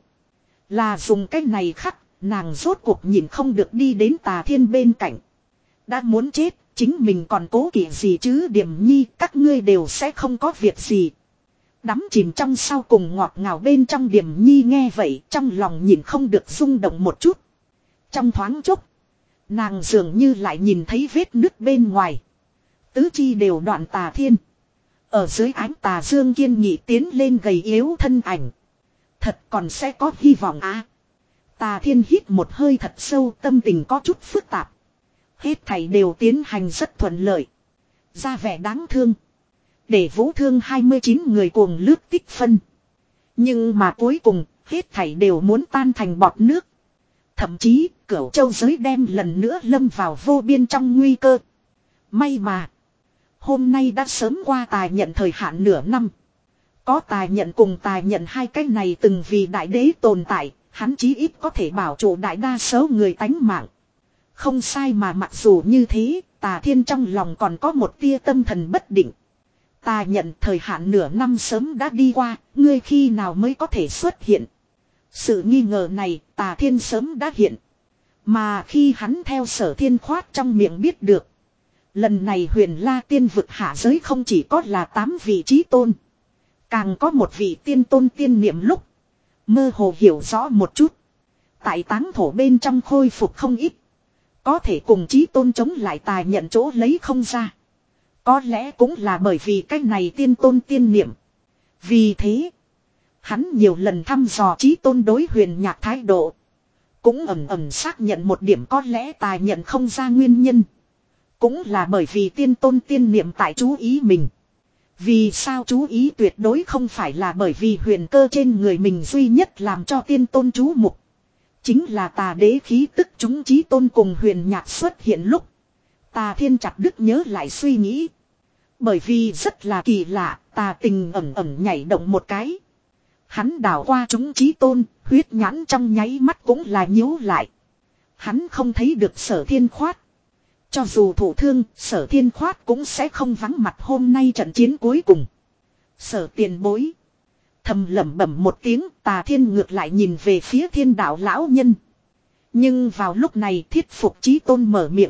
[SPEAKER 1] Là dùng cái này khắc, nàng rốt cuộc nhìn không được đi đến tà thiên bên cạnh. Đã muốn chết, chính mình còn cố kỵ gì chứ Điềm Nhi, các ngươi đều sẽ không có việc gì. Đắm chìm trong sau cùng ngọt ngào bên trong Điềm Nhi nghe vậy, trong lòng nhìn không được rung động một chút. Trong thoáng chốc, nàng dường như lại nhìn thấy vết nứt bên ngoài. Tứ chi đều đoạn tà thiên. Ở dưới ánh tà dương kiên nghị tiến lên gầy yếu thân ảnh. Thật còn sẽ có hy vọng à. Tà thiên hít một hơi thật sâu, tâm tình có chút phức tạp. Hết thảy đều tiến hành rất thuận lợi. Ra vẻ đáng thương. Để Vũ Thương hai mươi chín người cuồng lướt tích phân. Nhưng mà cuối cùng, hết thảy đều muốn tan thành bọt nước. Thậm chí, Cửu Châu giới đem lần nữa lâm vào vô biên trong nguy cơ. May mà. Hôm nay đã sớm qua tài nhận thời hạn nửa năm. Có tài nhận cùng tài nhận hai cái này từng vì đại đế tồn tại, hắn chí ít có thể bảo trụ đại đa số người tánh mạng. Không sai mà mặc dù như thế, tà thiên trong lòng còn có một tia tâm thần bất định. Tà nhận thời hạn nửa năm sớm đã đi qua, ngươi khi nào mới có thể xuất hiện. Sự nghi ngờ này tà thiên sớm đã hiện. Mà khi hắn theo Sở Thiên khoát trong miệng biết được. Lần này huyền la tiên vực hạ giới không chỉ có là tám vị trí tôn. Càng có một vị tiên tôn tiên niệm lúc. Mơ hồ hiểu rõ một chút. Tại táng thổ bên trong khôi phục không ít. Có thể cùng trí tôn chống lại tài nhận chỗ lấy không ra. Có lẽ cũng là bởi vì cái này tiên tôn tiên niệm. Vì thế, hắn nhiều lần thăm dò trí tôn đối huyền nhạc thái độ. Cũng ẩm ẩm xác nhận một điểm có lẽ tài nhận không ra nguyên nhân. Cũng là bởi vì tiên tôn tiên niệm tại chú ý mình. Vì sao chú ý tuyệt đối không phải là bởi vì huyền cơ trên người mình duy nhất làm cho tiên tôn chú mục. Chính là tà đế khí tức chúng trí tôn cùng huyền nhạc xuất hiện lúc. Tà thiên chặt đứt nhớ lại suy nghĩ. Bởi vì rất là kỳ lạ, tà tình ẩm ẩm nhảy động một cái. Hắn đảo qua chúng trí tôn, huyết nhãn trong nháy mắt cũng là nhíu lại. Hắn không thấy được Sở Thiên khoát. Cho dù thụ thương, Sở Thiên khoát cũng sẽ không vắng mặt hôm nay trận chiến cuối cùng. Sở tiền bối. Thầm lẩm bẩm một tiếng, tà thiên ngược lại nhìn về phía thiên đạo lão nhân. Nhưng vào lúc này thiết phục chí tôn mở miệng.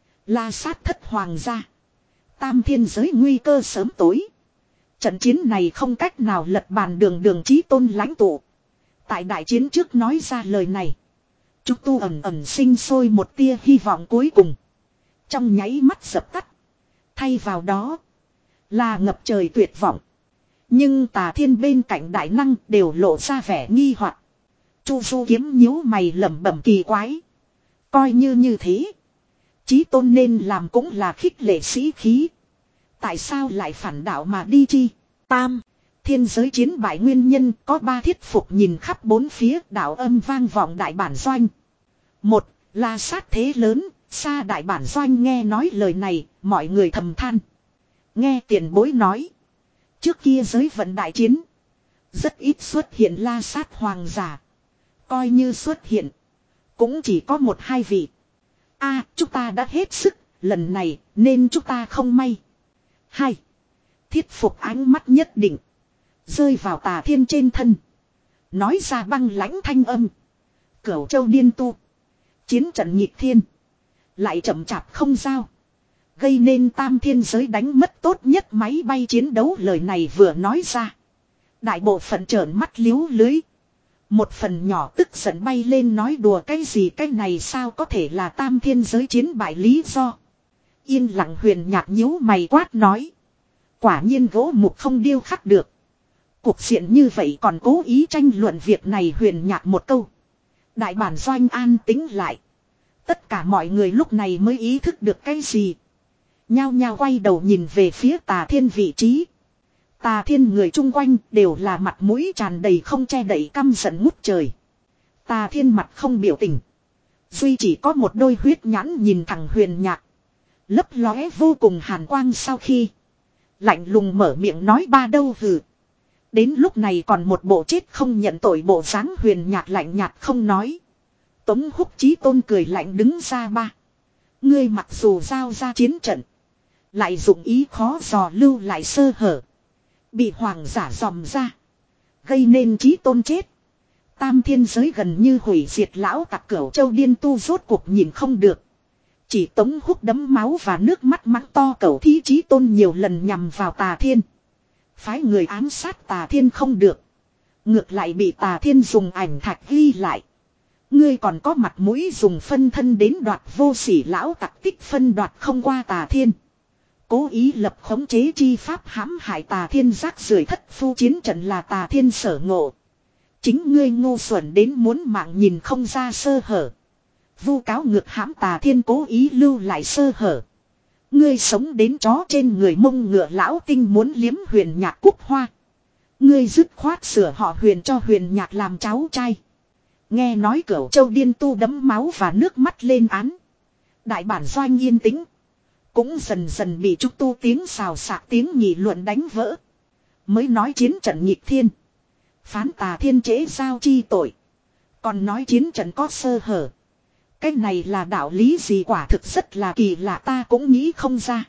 [SPEAKER 1] La sát thất hoàng gia. Tam thiên giới nguy cơ sớm tối. Trận chiến này không cách nào lật bàn đường đường chí tôn lãnh tụ. Tại đại chiến trước nói ra lời này. Trúc tu ẩn ẩn sinh sôi một tia hy vọng cuối cùng. Trong nháy mắt dập tắt. Thay vào đó. Là ngập trời tuyệt vọng. Nhưng Tà Thiên bên cạnh đại năng đều lộ ra vẻ nghi hoặc. Chu Du kiếm nhíu mày lẩm bẩm kỳ quái. Coi như như thế. Chí tôn nên làm cũng là khích lệ sĩ khí. Tại sao lại phản đạo mà đi chi? Tam. Thiên giới chiến bại nguyên nhân có ba thiết phục nhìn khắp bốn phía đạo âm vang vọng đại bản doanh. Một là sát thế lớn, xa đại bản doanh nghe nói lời này, mọi người thầm than. Nghe tiền bối nói. Trước kia giới vận đại chiến. Rất ít xuất hiện la sát hoàng giả. Coi như xuất hiện. Cũng chỉ có một hai vị. A, chúng ta đã hết sức, lần này nên chúng ta không may. Hai. Thiết phục ánh mắt nhất định. Rơi vào Tà Thiên trên thân. Nói ra băng lãnh thanh âm. Cửu châu điên tu. Chiến trận nhịp thiên. Lại chậm chạp không giao. Gây nên tam thiên giới đánh mất tốt nhất máy bay chiến đấu lời này vừa nói ra. Đại bộ phận trợn mắt liếu lưới. Một phần nhỏ tức giận bay lên nói đùa cái gì cái này sao có thể là tam thiên giới chiến bại lý do. Yên lặng Huyền Nhạc nhíu mày quát nói. Quả nhiên gỗ mục không điêu khắc được. Cuộc diện như vậy còn cố ý tranh luận việc này Huyền Nhạc một câu. Đại bản doanh an tính lại. Tất cả mọi người lúc này mới ý thức được cái gì. Nhao nhao quay đầu nhìn về phía Tà Thiên vị trí. Tà Thiên người chung quanh đều là mặt mũi tràn đầy không che đậy căm giận ngút trời. Tà Thiên mặt không biểu tình. Duy chỉ có một đôi huyết nhãn nhìn thẳng Huyền Nhạc. Lấp lóe vô cùng hàn quang sau khi. Lạnh lùng mở miệng nói ba đâu hừ. Đến lúc này còn một bộ chết không nhận tội bộ dáng Huyền Nhạc lạnh nhạt không nói. Tống Húc Chí Tôn cười lạnh đứng ra ba. Ngươi mặc dù giao ra chiến trận. Lại dụng ý khó dò lưu lại sơ hở. Bị hoàng giả dòm ra. Gây nên Chí Tôn chết. Tam thiên giới gần như hủy diệt lão tặc Cửu Châu điên tu rốt cuộc nhìn không được. Chỉ Tống Húc đấm máu và nước mắt mắng to Cửu Thí Chí Tôn nhiều lần nhằm vào Tà Thiên. Phái người ám sát Tà Thiên không được. Ngược lại bị Tà Thiên dùng ảnh thạch ghi lại. Ngươi còn có mặt mũi dùng phân thân đến đoạt vô sỉ lão tặc tích phân đoạt không qua Tà Thiên. Cố ý lập khống chế chi pháp hãm hại Tà Thiên rác rưởi thất phu chiến trận là Tà Thiên sở ngộ. Chính ngươi ngu xuẩn đến muốn mạng nhìn không ra sơ hở. Vu cáo ngược hãm Tà Thiên cố ý lưu lại sơ hở. Ngươi sống đến chó trên người mông ngựa lão tinh muốn liếm Huyền Nhạc cúc hoa. Ngươi dứt khoát sửa họ Huyền cho Huyền Nhạc làm cháu trai. Nghe nói Cửu Châu điên tu đấm máu và nước mắt lên án. Đại bản doanh yên tĩnh. Cũng dần dần bị Trúc Tu tiếng xào xạc tiếng nghị luận đánh vỡ. Mới nói chiến trận nhịp thiên. Phán Tà Thiên trễ giao chi tội. Còn nói chiến trận có sơ hở. Cái này là đạo lý gì quả thực rất là kỳ lạ ta cũng nghĩ không ra.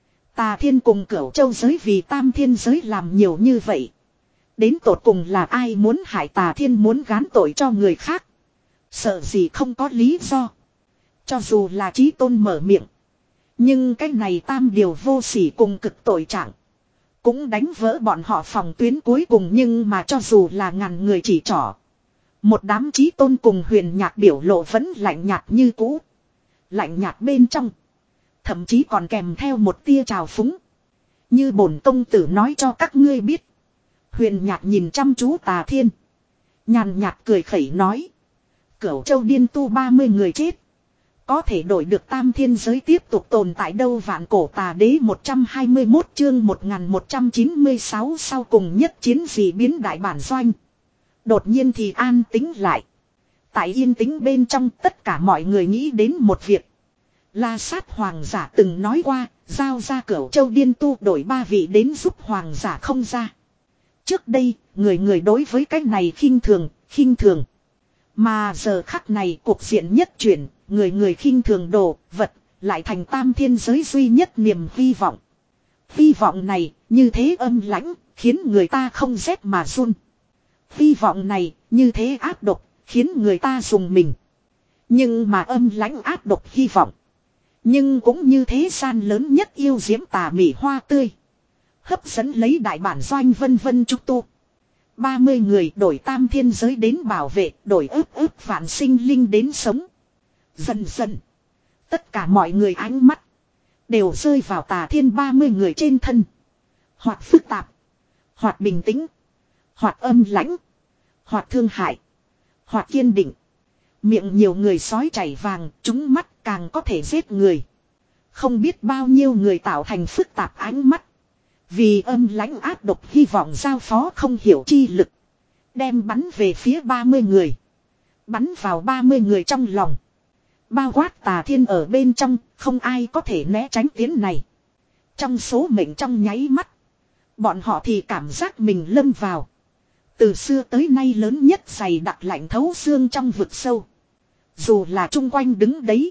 [SPEAKER 1] Tà Thiên cùng Cửu Châu giới vì tam thiên giới làm nhiều như vậy. Đến tột cùng là ai muốn hại Tà Thiên muốn gán tội cho người khác. Sợ gì không có lý do. Cho dù là Chí Tôn mở miệng. Nhưng cái này tam điều vô sỉ cùng cực tội trạng. Cũng đánh vỡ bọn họ phòng tuyến cuối cùng nhưng mà cho dù là ngàn người chỉ trỏ. Một đám Chí Tôn cùng Huyền Nhạc biểu lộ vẫn lạnh nhạt như cũ. Lạnh nhạt bên trong. Thậm chí còn kèm theo một tia trào phúng. Như bổn công tử nói cho các ngươi biết. Huyền Nhạc nhìn chăm chú Tà Thiên. Nhàn nhạt cười khẩy nói. Cửu Châu điên tu ba mươi người chết. Có thể đổi được tam thiên giới tiếp tục tồn tại đâu vạn cổ tà đế một trăm hai mươi mốt chương một nghìn một trăm chín mươi sáu sau cùng nhất chiến gì biến đại bản doanh. Đột nhiên thì an tĩnh lại. Tại yên tĩnh bên trong tất cả mọi người nghĩ đến một việc. La sát hoàng giả từng nói qua, giao ra Cửu Châu điên tu đổi ba vị đến giúp hoàng giả không ra. Trước đây, người người đối với cái này khinh thường, khinh thường. Mà giờ khắc này cuộc diện nhất chuyển, người người khinh thường đồ, vật, lại thành tam thiên giới duy nhất niềm hy vọng. Hy vọng này, như thế âm lãnh, khiến người ta không rét mà run. Hy vọng này, như thế ác độc, khiến người ta dùng mình. Nhưng mà âm lãnh ác độc hy vọng. Nhưng cũng như thế gian lớn nhất yêu diễm tà mị hoa tươi. Hấp dẫn lấy đại bản doanh vân vân trúc tu. ba mươi người đổi tam thiên giới đến bảo vệ, đổi ước ước vạn sinh linh đến sống. Dần dần, tất cả mọi người ánh mắt đều rơi vào Tà Thiên ba mươi người trên thân. Hoặc phức tạp, hoặc bình tĩnh, hoặc âm lãnh, hoặc thương hại, hoặc kiên định. Miệng nhiều người sói chảy vàng, trúng mắt càng có thể giết người. Không biết bao nhiêu người tạo thành phức tạp ánh mắt. Vì âm lãnh áp độc hy vọng giao phó không hiểu chi lực. Đem bắn về phía ba mươi người. Bắn vào ba mươi người trong lòng. Bao quát Tà Thiên ở bên trong, không ai có thể né tránh tiến này. Trong số mệnh trong nháy mắt. Bọn họ thì cảm giác mình lâm vào. Từ xưa tới nay lớn nhất dày đặc lạnh thấu xương trong vực sâu. Dù là chung quanh đứng đấy.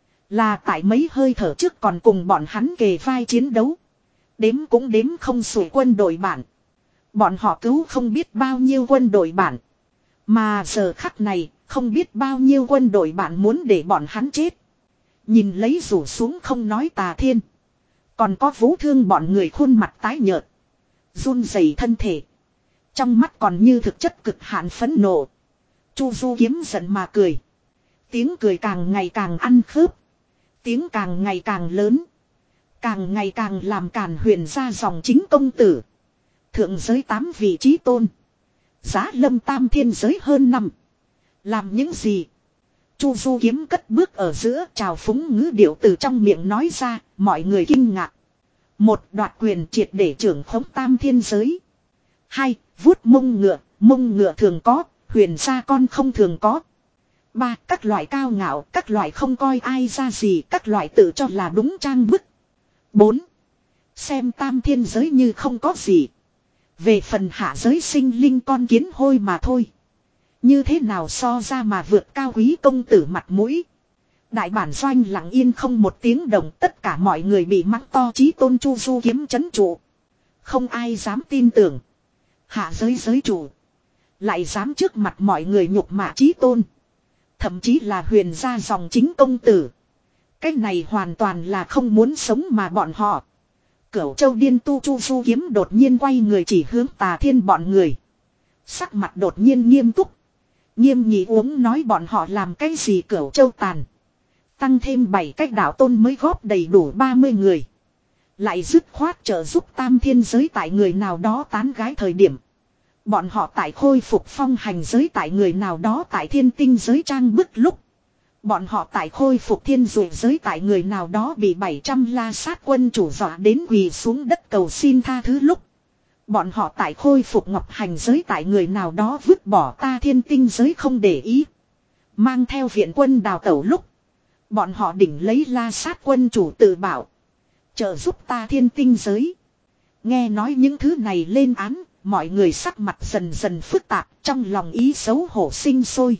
[SPEAKER 1] Là tại mấy hơi thở trước còn cùng bọn hắn kề vai chiến đấu. Đếm cũng đếm không xuể quân đội bản. Bọn họ cứu không biết bao nhiêu quân đội bản. Mà giờ khắc này, không biết bao nhiêu quân đội bản muốn để bọn hắn chết. Nhìn lấy rủ xuống không nói Tà Thiên. Còn có Vũ Thương bọn người khuôn mặt tái nhợt. Run rẩy thân thể. Trong mắt còn như thực chất cực hạn phẫn nộ. Chu Du Kiếm giận mà cười. Tiếng cười càng ngày càng ăn khớp. Tiếng càng ngày càng lớn. Càng ngày càng làm Càn Huyền ra dòng chính công tử. Thượng giới tám vị trí tôn. Giá lâm tam thiên giới hơn năm. Làm những gì? Chu Du Kiếm cất bước ở giữa trào phúng ngữ điệu từ trong miệng nói ra. Mọi người kinh ngạc. Một, đoạt quyền triệt để trưởng khống tam thiên giới. Hai, vuốt mông ngựa. Mông ngựa thường có, huyền gia con không thường có. Ba, các loại cao ngạo, các loại không coi ai ra gì, các loại tự cho là đúng trang bức. Bốn, xem tam thiên giới như không có gì. Về phần hạ giới sinh linh con kiến hôi mà thôi. Như thế nào so ra mà vượt cao quý công tử mặt mũi. Đại bản doanh lặng yên không một tiếng động, tất cả mọi người bị mắng to chí tôn Chu Du Kiếm chấn trụ. Không ai dám tin tưởng. Hạ giới giới chủ lại dám trước mặt mọi người nhục mạ chí tôn. Thậm chí là huyền gia dòng chính công tử. Cái này hoàn toàn là không muốn sống mà bọn họ. Cửu Châu Điên Tu Chu Du Kiếm đột nhiên quay người chỉ hướng Tà Thiên bọn người. Sắc mặt đột nhiên nghiêm túc. Nghiêm nhị uống nói bọn họ làm cái gì Cửu Châu tàn. Tăng thêm bảy cách đạo tôn mới góp đầy đủ ba mươi người. Lại dứt khoát trợ giúp tam thiên giới tại người nào đó tán gái thời điểm. Bọn họ tại khôi phục phong hành giới tại người nào đó tại thiên tinh giới trang bức lúc. Bọn họ tại khôi phục thiên dụ giới tại người nào đó bị bảy trăm la sát quân chủ dọa đến quỳ xuống đất cầu xin tha thứ lúc. Bọn họ tại khôi phục ngọc hành giới tại người nào đó vứt bỏ ta thiên tinh giới không để ý. Mang theo viện quân đào tẩu lúc. Bọn họ đỉnh lấy la sát quân chủ tự bảo. Trợ giúp ta thiên tinh giới. Nghe nói những thứ này lên án. Mọi người sắc mặt dần dần phức tạp, trong lòng ý xấu hổ sinh sôi.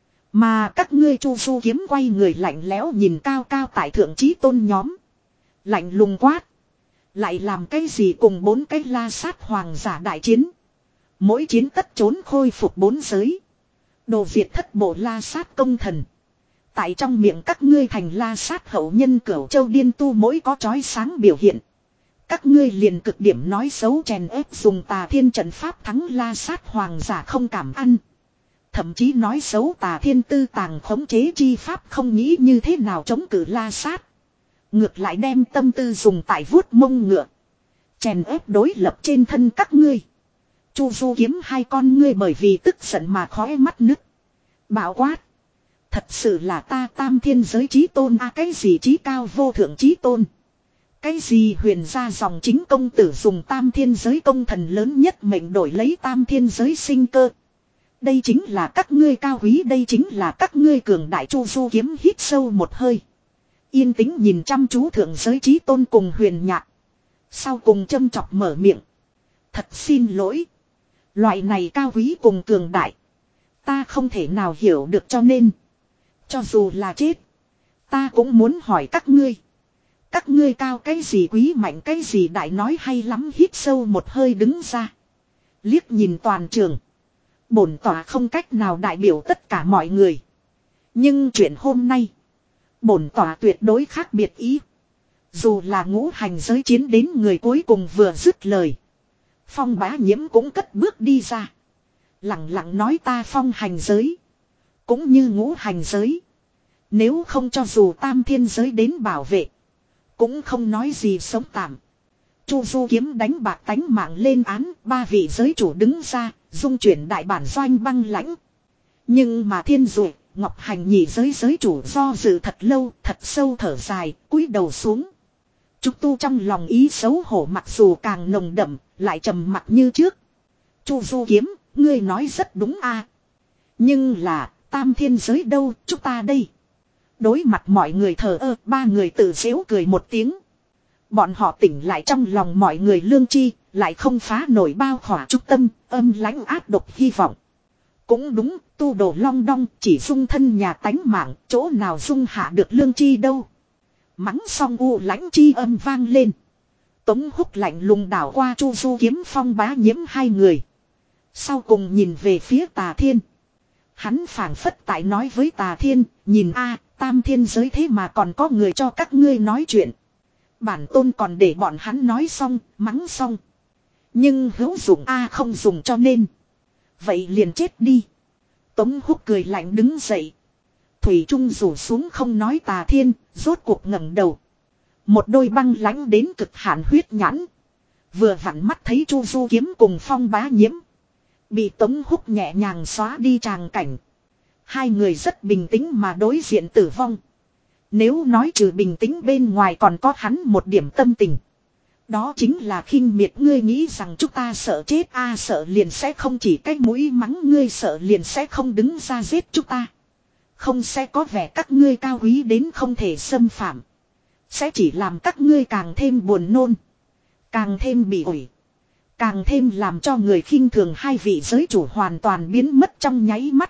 [SPEAKER 1] Mà các ngươi Chu Du Kiếm quay người lạnh lẽo nhìn cao cao tại thượng chí tôn nhóm. Lạnh lùng quát. Lại làm cái gì cùng bốn cái la sát hoàng giả đại chiến. Mỗi chiến tất trốn khôi phục bốn giới. Đồ Việt thất bộ la sát công thần. Tại trong miệng các ngươi thành la sát hậu nhân Cửu Châu Điên Tu mỗi có chói sáng biểu hiện. Các ngươi liền cực điểm nói xấu chèn ép dùng Tà Thiên trận pháp thắng la sát hoàng giả không cảm ăn. Thậm chí nói xấu Tà Thiên tư tàng khống chế chi pháp không nghĩ như thế nào chống cự la sát. Ngược lại đem tâm tư dùng tại vuốt mông ngựa. Chèn ép đối lập trên thân các ngươi. Chu Du Kiếm hai con ngươi bởi vì tức giận mà khói mắt nứt. Bảo quát. Thật sự là ta tam thiên giới chí tôn a à, cái gì chí cao vô thượng chí tôn. Cái gì huyền gia dòng chính công tử dùng tam thiên giới công thần lớn nhất mệnh đổi lấy tam thiên giới sinh cơ. Đây chính là các ngươi cao quý, đây chính là các ngươi cường đại. Chu Du Kiếm hít sâu một hơi. Yên tĩnh nhìn chăm chú thượng giới chí tôn cùng huyền nhạc. Sau cùng châm chọc mở miệng. Thật xin lỗi. Loại này cao quý cùng cường đại. Ta không thể nào hiểu được cho nên. Cho dù là chết. Ta cũng muốn hỏi các ngươi. Các ngươi cao cái gì quý mạnh cái gì đại nói hay lắm hít sâu một hơi đứng ra. Liếc nhìn toàn trường. Bổn tỏa không cách nào đại biểu tất cả mọi người. Nhưng chuyện hôm nay. Bổn tỏa tuyệt đối khác biệt ý. Dù là ngũ hành giới chiến đến người cuối cùng vừa dứt lời. Phong Bá Nhiễm cũng cất bước đi ra. Lặng lặng nói ta phong hành giới. Cũng như ngũ hành giới. Nếu không cho dù tam thiên giới đến bảo vệ. Cũng không nói gì sống tạm. Chu Du Kiếm đánh bạc tánh mạng lên án. Ba vị giới chủ đứng ra. Dung chuyển đại bản doanh băng lãnh. Nhưng mà thiên dụ Ngọc Hành nhị giới giới chủ do dự thật lâu. Thật sâu thở dài. Cúi đầu xuống. Trúc Tu trong lòng ý xấu hổ mặc dù càng nồng đậm. Lại trầm mặc như trước. Chu Du Kiếm. Ngươi nói rất đúng a. Nhưng là tam thiên giới đâu chúng ta đây. Đối mặt mọi người thờ ơ. Ba người tự giễu cười một tiếng. Bọn họ tỉnh lại trong lòng mọi người lương chi. Lại không phá nổi bao khỏa trúc tâm. Âm lãnh ác độc hy vọng. Cũng đúng, tu đồ long đong chỉ dung thân nhà tánh mạng, chỗ nào dung hạ được lương chi đâu. Mắng xong u lãnh chi âm vang lên. Tống Húc lạnh lùng đảo qua Chu Du Kiếm Phong Bá Nhiễm hai người. Sau cùng nhìn về phía Tà Thiên. Hắn phảng phất tại nói với Tà Thiên, nhìn a, tam thiên giới thế mà còn có người cho các ngươi nói chuyện. Bản tôn còn để bọn hắn nói xong, mắng xong. Nhưng hữu dụng a không dùng cho nên. Vậy liền chết đi. Tống Húc cười lạnh đứng dậy. Thủy Trung rủ xuống không nói Tà Thiên, rốt cuộc ngẩng đầu. Một đôi băng lãnh đến cực hạn huyết nhãn. Vừa vặn mắt thấy Chu Du Kiếm cùng Phong Bá Nhiễm. Bị Tống Húc nhẹ nhàng xóa đi tràng cảnh. Hai người rất bình tĩnh mà đối diện tử vong. Nếu nói trừ bình tĩnh bên ngoài còn có hắn một điểm tâm tình. Đó chính là khinh miệt ngươi nghĩ rằng chúng ta sợ chết a à, sợ liền sẽ không chỉ cái mũi mắng ngươi sợ liền sẽ không đứng ra giết chúng ta. Không sẽ có vẻ các ngươi cao quý đến không thể xâm phạm. Sẽ chỉ làm các ngươi càng thêm buồn nôn. Càng thêm bị ủi. Càng thêm làm cho người khinh thường hai vị giới chủ hoàn toàn biến mất trong nháy mắt.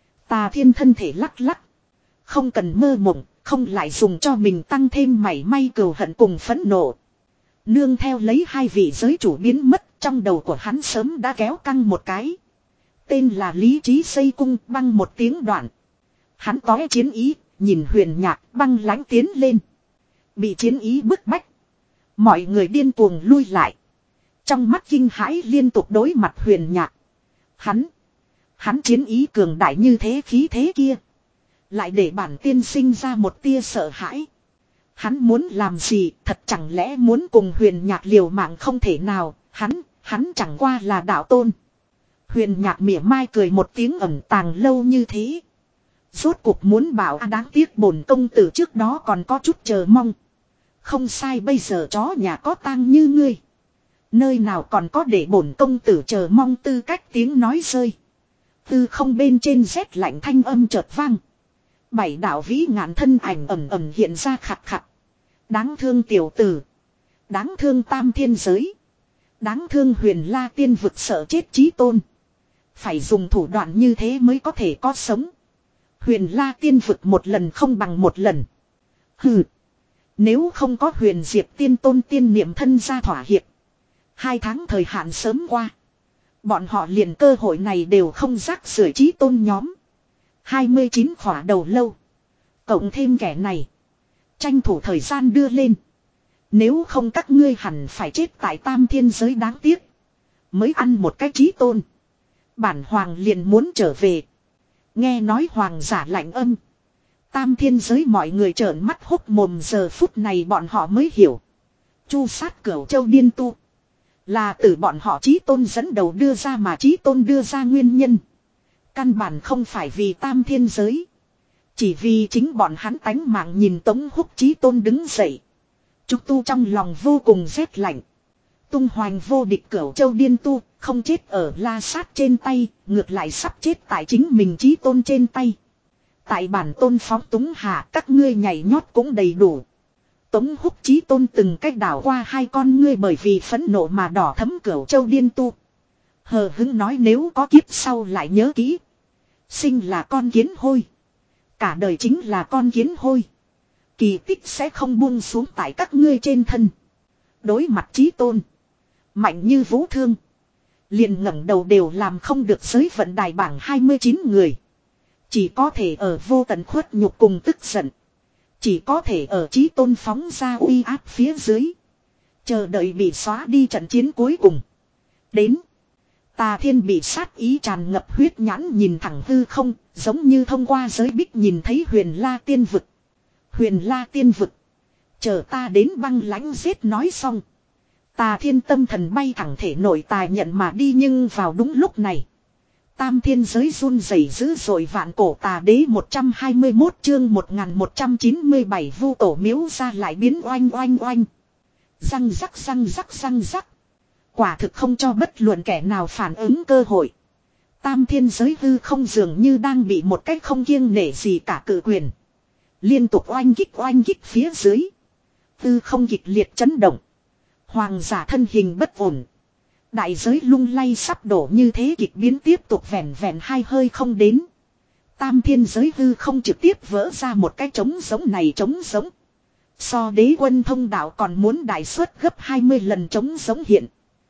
[SPEAKER 1] Tà Thiên thân thể lắc lắc. Không cần mơ mộng, không lại dùng cho mình tăng thêm mảy may cừu hận cùng phẫn nộ. Nương theo lấy hai vị giới chủ biến mất, trong đầu của hắn sớm đã kéo căng một cái. Tên là Lý Trí Xây Cung băng một tiếng đoạn. Hắn tóe chiến ý, nhìn Huyền Nhạc băng lãnh tiến lên. Bị chiến ý bức bách. Mọi người điên cuồng lui lại. Trong mắt kinh hãi liên tục đối mặt Huyền Nhạc. Hắn, hắn chiến ý cường đại như thế khí thế kia. Lại để bản tiên sinh ra một tia sợ hãi. Hắn muốn làm gì, thật chẳng lẽ muốn cùng Huyền Nhạc liều mạng không thể nào, hắn, hắn chẳng qua là đạo tôn. Huyền Nhạc mỉa mai cười một tiếng ẩn tàng lâu như thế. Rốt cuộc muốn bảo à đáng tiếc bổn công tử trước đó còn có chút chờ mong. Không sai bây giờ chó nhà có tang như ngươi. Nơi nào còn có để bổn công tử chờ mong tư cách tiếng nói rơi. Tư không bên trên rét lạnh thanh âm chợt vang. Bảy đạo vĩ ngạn thân ảnh ẩm ẩm hiện ra khặt khặt. Đáng thương tiểu tử. Đáng thương tam thiên giới. Đáng thương Huyền La tiên vực sợ chết chí tôn. Phải dùng thủ đoạn như thế mới có thể có sống. Huyền La tiên vực một lần không bằng một lần. Hừ. Nếu không có Huyền Diệp tiên tôn tiên niệm thân ra thỏa hiệp. Hai tháng thời hạn sớm qua. Bọn họ liền cơ hội này đều không rác rưởi chí tôn nhóm. hai mươi chín khỏa đầu lâu. Cộng thêm kẻ này. Tranh thủ thời gian đưa lên. Nếu không các ngươi hẳn phải chết tại tam thiên giới đáng tiếc. Mới ăn một cái chí tôn. Bản hoàng liền muốn trở về. Nghe nói hoàng giả lạnh âm. Tam thiên giới mọi người trợn mắt hốc mồm giờ phút này bọn họ mới hiểu. Chu sát cửu châu điên tu. Là từ bọn họ chí tôn dẫn đầu đưa ra mà chí tôn đưa ra nguyên nhân. Căn bản không phải vì tam thiên giới. Chỉ vì chính bọn hắn tánh mạng nhìn Tống Húc chí tôn đứng dậy. Trúc Tu trong lòng vô cùng rét lạnh. Tung hoành vô địch cửu châu điên tu, không chết ở La Sát trên tay, ngược lại sắp chết tại chính mình chí tôn trên tay. Tại bản tôn phóng túng hạ các ngươi nhảy nhót cũng đầy đủ. Tống Húc chí tôn từng cách đảo qua hai con ngươi bởi vì phẫn nộ mà đỏ thấm cửu châu điên tu. Hờ hững nói nếu có kiếp sau lại nhớ kỹ. Sinh là con kiến hôi. Cả đời chính là con kiến hôi. Kỳ tích sẽ không buông xuống tại các ngươi trên thân. Đối mặt chí tôn. Mạnh như vũ thương. Liền ngẩng đầu đều làm không được giới vận đài bảng hai mươi chín người. Chỉ có thể ở vô tận khuất nhục cùng tức giận. Chỉ có thể ở chí tôn phóng ra uy áp phía dưới. Chờ đợi bị xóa đi trận chiến cuối cùng. Đến. Tà Thiên bị sát ý tràn ngập huyết nhãn nhìn thẳng hư không, giống như thông qua giới bích nhìn thấy Huyền La Tiên Vực. Huyền La Tiên Vực. Chờ ta đến băng lãnh giết nói xong. Tà Thiên tâm thần bay thẳng thể nội tài nhận mà đi, nhưng vào đúng lúc này. Tam thiên giới run rẩy dữ dội, vạn cổ tà đế một trăm hai mươi mốt chương một nghìn một trăm chín mươi bảy vu tổ miếu ra lại biến oanh oanh oanh. Răng rắc răng rắc răng rắc. Quả thực không cho bất luận kẻ nào phản ứng cơ hội. Tam thiên giới hư không dường như đang bị một cách không kiêng nể gì cả cự quyền. Liên tục oanh kích oanh kích phía dưới. Hư không kịch liệt chấn động. Hoàng giả thân hình bất ổn. Đại giới lung lay sắp đổ, như thế kịch biến tiếp tục vẹn vẹn hai hơi không đến. Tam thiên giới hư không trực tiếp vỡ ra một cái trống giống này trống giống. So đế quân thông đạo còn muốn đại suất gấp hai mươi lần trống giống hiện.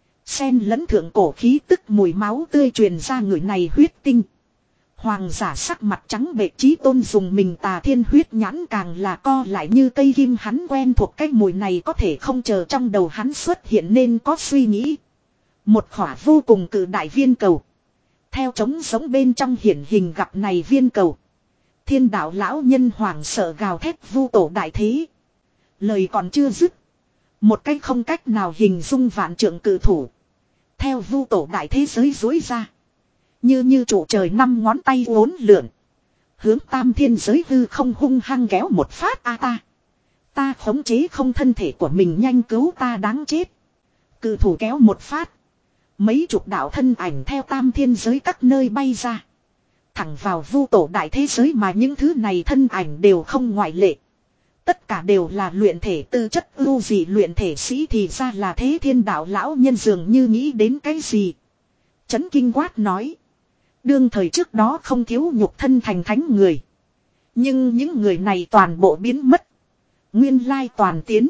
[SPEAKER 1] Xen lẫn thượng cổ khí tức mùi máu tươi truyền ra người này huyết tinh. Hoàng giả sắc mặt trắng bệch, Chí Tôn dùng mình Tà Thiên huyết nhãn càng là co lại như cây kim, hắn quen thuộc cái mùi này, có thể không chờ trong đầu hắn xuất hiện nên có suy nghĩ. Một khỏa vô cùng cự đại viên cầu. Theo trống giống bên trong hiển hình gặp này viên cầu. Thiên đạo lão nhân hoàng sợ gào thét vu tổ đại thế. Lời còn chưa dứt. Một cái không cách nào hình dung vạn trượng cự thủ. Theo vu tổ đại thế giới dối ra. Như như trụ trời năm ngón tay uốn lượn. Hướng tam thiên giới hư không hung hăng kéo một phát. A ta. Ta khống chế không thân thể của mình, nhanh cứu ta đáng chết. Cự thủ kéo một phát. Mấy chục đạo thân ảnh theo tam thiên giới các nơi bay ra. Thẳng vào vu tổ đại thế giới, mà những thứ này thân ảnh đều không ngoại lệ. Tất cả đều là luyện thể tư chất ưu dị luyện thể sĩ, thì ra là thế. Thiên đạo lão nhân dường như nghĩ đến cái gì. Chấn kinh quát nói. Đương thời trước đó không thiếu nhục thân thành thánh người. Nhưng những người này toàn bộ biến mất. Nguyên lai toàn tiến.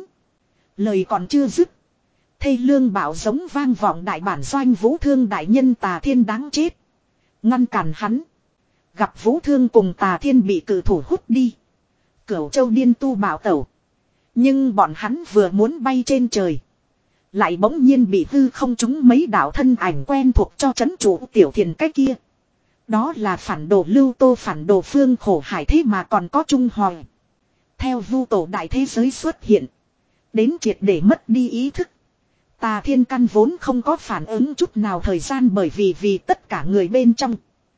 [SPEAKER 1] Lời còn chưa dứt. Thây lương bảo giống vang vọng đại bản doanh. Vũ Thương đại nhân Tà Thiên đáng chết. Ngăn cản hắn. Gặp Vũ Thương cùng Tà Thiên bị cự thủ hút đi. Cửu Châu điên tu bảo tẩu. Nhưng bọn hắn vừa muốn bay trên trời. Lại bỗng nhiên bị hư không trúng mấy đạo thân ảnh quen thuộc cho chấn chủ Tiểu Thiền cái kia. Đó là phản đồ Lưu Tô, phản đồ Phương Khổ Hải, thế mà còn có Trung Hoàng. Theo vu tổ đại thế giới xuất hiện. Đến triệt để mất đi ý thức. Tà Thiên căn vốn không có phản ứng chút nào thời gian, bởi vì vì tất cả người bên trong.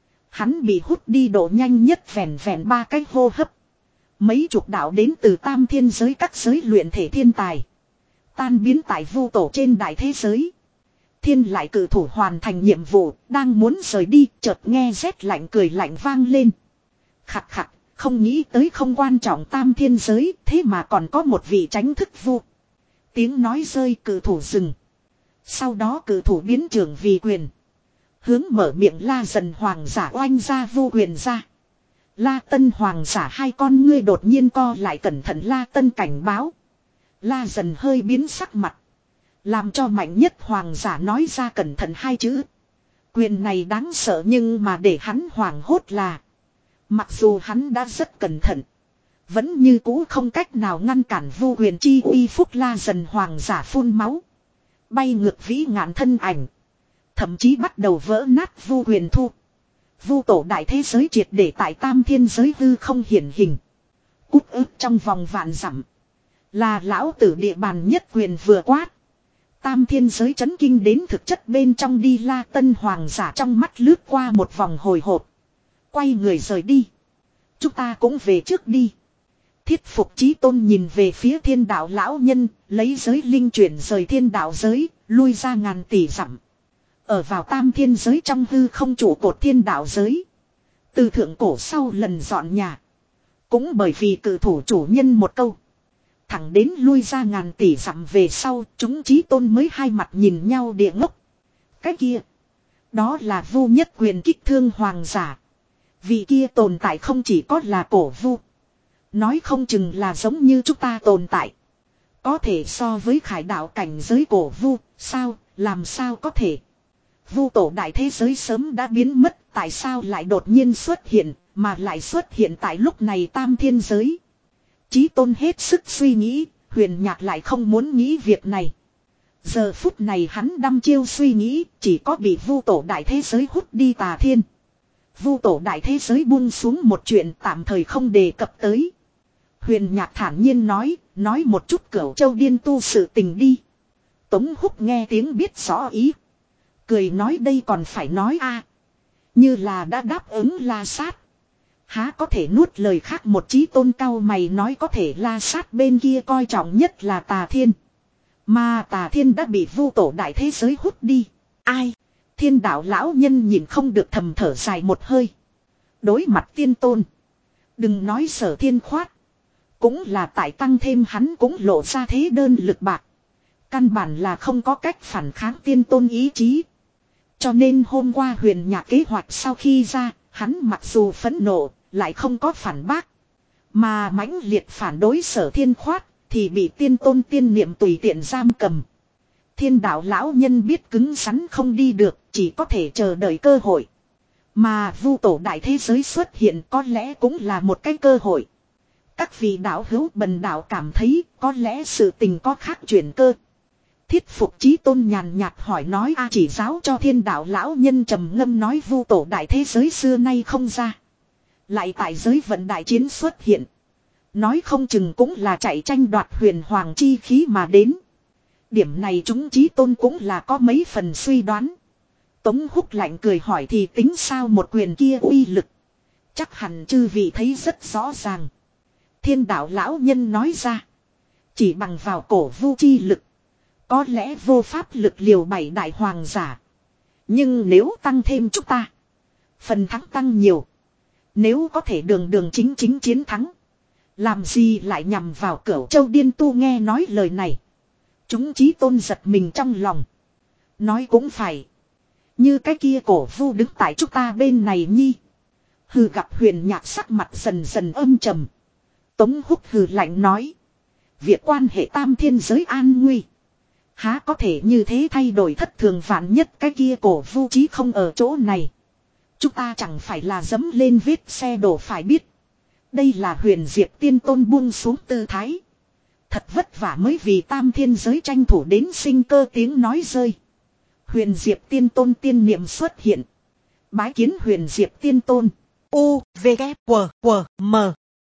[SPEAKER 1] Hắn bị hút đi độ nhanh nhất vẹn vẹn ba cái hô hấp. Mấy chục đạo đến từ tam thiên giới các giới luyện thể thiên tài. Tan biến tại vu tổ trên đại thế giới. Thiên lại cử thủ hoàn thành nhiệm vụ, đang muốn rời đi, chợt nghe rét lạnh cười lạnh vang lên. Khặt khặt, không nghĩ tới không quan trọng tam thiên giới, thế mà còn có một vị tránh thức vu. Tiếng nói rơi, cử thủ dừng. Sau đó cử thủ biến trưởng vì quyền. Hướng mở miệng la dần hoàng giả oanh ra vu quyền ra. La Tân hoàng giả hai con ngươi đột nhiên co lại, cẩn thận La Tân cảnh báo. La dần hơi biến sắc mặt. Làm cho mạnh nhất hoàng giả nói ra cẩn thận hai chữ. Quyền này đáng sợ, nhưng mà để hắn hoảng hốt là. Mặc dù hắn đã rất cẩn thận. Vẫn như cũ không cách nào ngăn cản vu quyền chi uy. Phúc La dần hoàng giả phun máu. Bay ngược vĩ ngạn thân ảnh. Thậm chí bắt đầu vỡ nát vu quyền thu. Vu tổ đại thế giới triệt để tại tam thiên giới hư không hiển hình. Cút ức trong vòng vạn dặm. Là lão tử địa bàn nhất quyền vừa quát. Tam thiên giới chấn kinh đến thực chất bên trong đi. La Tân hoàng giả trong mắt lướt qua một vòng hồi hộp. Quay người rời đi. Chúng ta cũng về trước đi. Thiết Phục Chí Tôn nhìn về phía thiên đạo lão nhân. Lấy giới linh chuyển rời thiên đạo giới. Lui ra ngàn tỷ dặm. Ở vào tam thiên giới trong hư không trụ cột thiên đạo giới. Từ thượng cổ sau lần dọn nhà. Cũng bởi vì cử thủ chủ nhân một câu. Thẳng đến lui ra ngàn tỷ dặm về sau, chúng Chí Tôn mới hai mặt nhìn nhau địa ngốc. Cái kia. Đó là vu nhất quyền kích thương hoàng giả. Vì kia tồn tại không chỉ có là cổ vu. Nói không chừng là giống như chúng ta tồn tại. Có thể so với khải đạo cảnh giới cổ vu, sao, làm sao có thể. Vu tổ đại thế giới sớm đã biến mất, tại sao lại đột nhiên xuất hiện, mà lại xuất hiện tại lúc này tam thiên giới. Chí Tôn hết sức suy nghĩ, Huyền Nhạc lại không muốn nghĩ việc này. Giờ phút này hắn đăm chiêu suy nghĩ, chỉ có bị vu tổ đại thế giới hút đi Tà Thiên. Vu tổ đại thế giới buông xuống một chuyện tạm thời không đề cập tới. Huyền Nhạc thản nhiên nói, nói một chút Cửu Châu điên tu sự tình đi. Tống Húc nghe tiếng biết rõ ý. Cười nói đây còn phải nói a, như là đã đáp ứng La Sát. Há có thể nuốt lời khác, một chí tôn cao mày nói có thể La Sát bên kia coi trọng nhất là Tà Thiên. Mà Tà Thiên đã bị vu tổ đại thế giới hút đi. Ai? Thiên đạo lão nhân nhìn không được thầm thở dài một hơi. Đối mặt tiên tôn. Đừng nói Sở Thiên khoát. Cũng là tại tăng thêm hắn cũng lộ ra thế đơn lực bạc. Căn bản là không có cách phản kháng tiên tôn ý chí. Cho nên hôm qua Huyền Nhạc kế hoạch sau khi ra, hắn mặc dù phẫn nộ, lại không có phản bác. Mà mãnh liệt phản đối Sở Thiên khoát, thì bị tiên tôn tiên niệm tùy tiện giam cầm. Thiên đạo lão nhân biết cứng rắn không đi được, chỉ có thể chờ đợi cơ hội. Mà vu tổ đại thế giới xuất hiện có lẽ cũng là một cái cơ hội. Các vị đạo hữu bần đạo cảm thấy có lẽ sự tình có khác chuyển cơ. Thiết Phục Chí Tôn nhàn nhạt hỏi nói a chỉ giáo cho thiên đạo lão nhân trầm ngâm nói vu tổ đại thế giới xưa nay không ra. Lại tại giới vận đại chiến xuất hiện. Nói không chừng cũng là chạy tranh đoạt huyền hoàng chi khí mà đến. Điểm này chúng Chí Tôn cũng là có mấy phần suy đoán. Tống Húc lạnh cười hỏi thì tính sao một quyền kia uy lực. Chắc hẳn chư vị thấy rất rõ ràng. Thiên đạo lão nhân nói ra. Chỉ bằng vào cổ vu chi lực. Có lẽ vô pháp lực liều bảy đại hoàng giả. Nhưng nếu tăng thêm chúng ta. Phần thắng tăng nhiều. Nếu có thể đường đường chính chính chiến thắng. Làm gì lại nhằm vào Cửu Châu điên tu nghe nói lời này. Chúng Chí Tôn giật mình trong lòng. Nói cũng phải. Như cái kia cổ vu đứng tại chúng ta bên này nhi. Hừ gặp Huyền Nhạc sắc mặt dần dần âm trầm. Tống Húc hừ lạnh nói. Việc quan hệ tam thiên giới an nguy. Há có thể như thế thay đổi thất thường vạn nhất cái kia cổ vu chí không ở chỗ này. Chúng ta chẳng phải là dẫm lên vết xe đổ phải biết. Đây là Huyền Diệp Tiên Tôn buông xuống tư thái. Thật vất vả mới vì tam thiên giới tranh thủ đến sinh cơ tiếng nói rơi. Huyền Diệp Tiên Tôn tiên niệm xuất hiện. Bái kiến Huyền Diệp Tiên Tôn. U, V, K, W, W, M.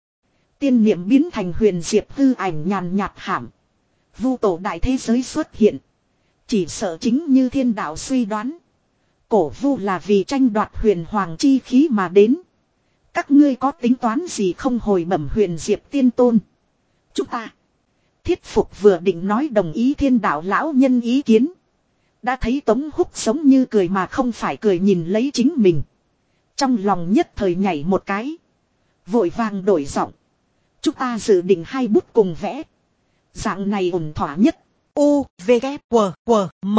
[SPEAKER 1] Tiên niệm biến thành Huyền Diệp hư ảnh nhàn nhạt hàm. Vu tổ đại thế giới xuất hiện. Chỉ sợ chính như thiên đạo suy đoán. Cổ vu là vì tranh đoạt huyền hoàng chi khí mà đến. Các ngươi có tính toán gì không hồi bẩm Huyền Diệp Tiên Tôn. Chúng ta. Thiết Phục vừa định nói đồng ý thiên đạo lão nhân ý kiến. Đã thấy Tống Húc giống như cười mà không phải cười nhìn lấy chính mình. Trong lòng nhất thời nhảy một cái. Vội vàng đổi giọng. Chúng ta dự định hai bút cùng vẽ. Dạng này ổn thỏa nhất. U, V, K, W, W, M.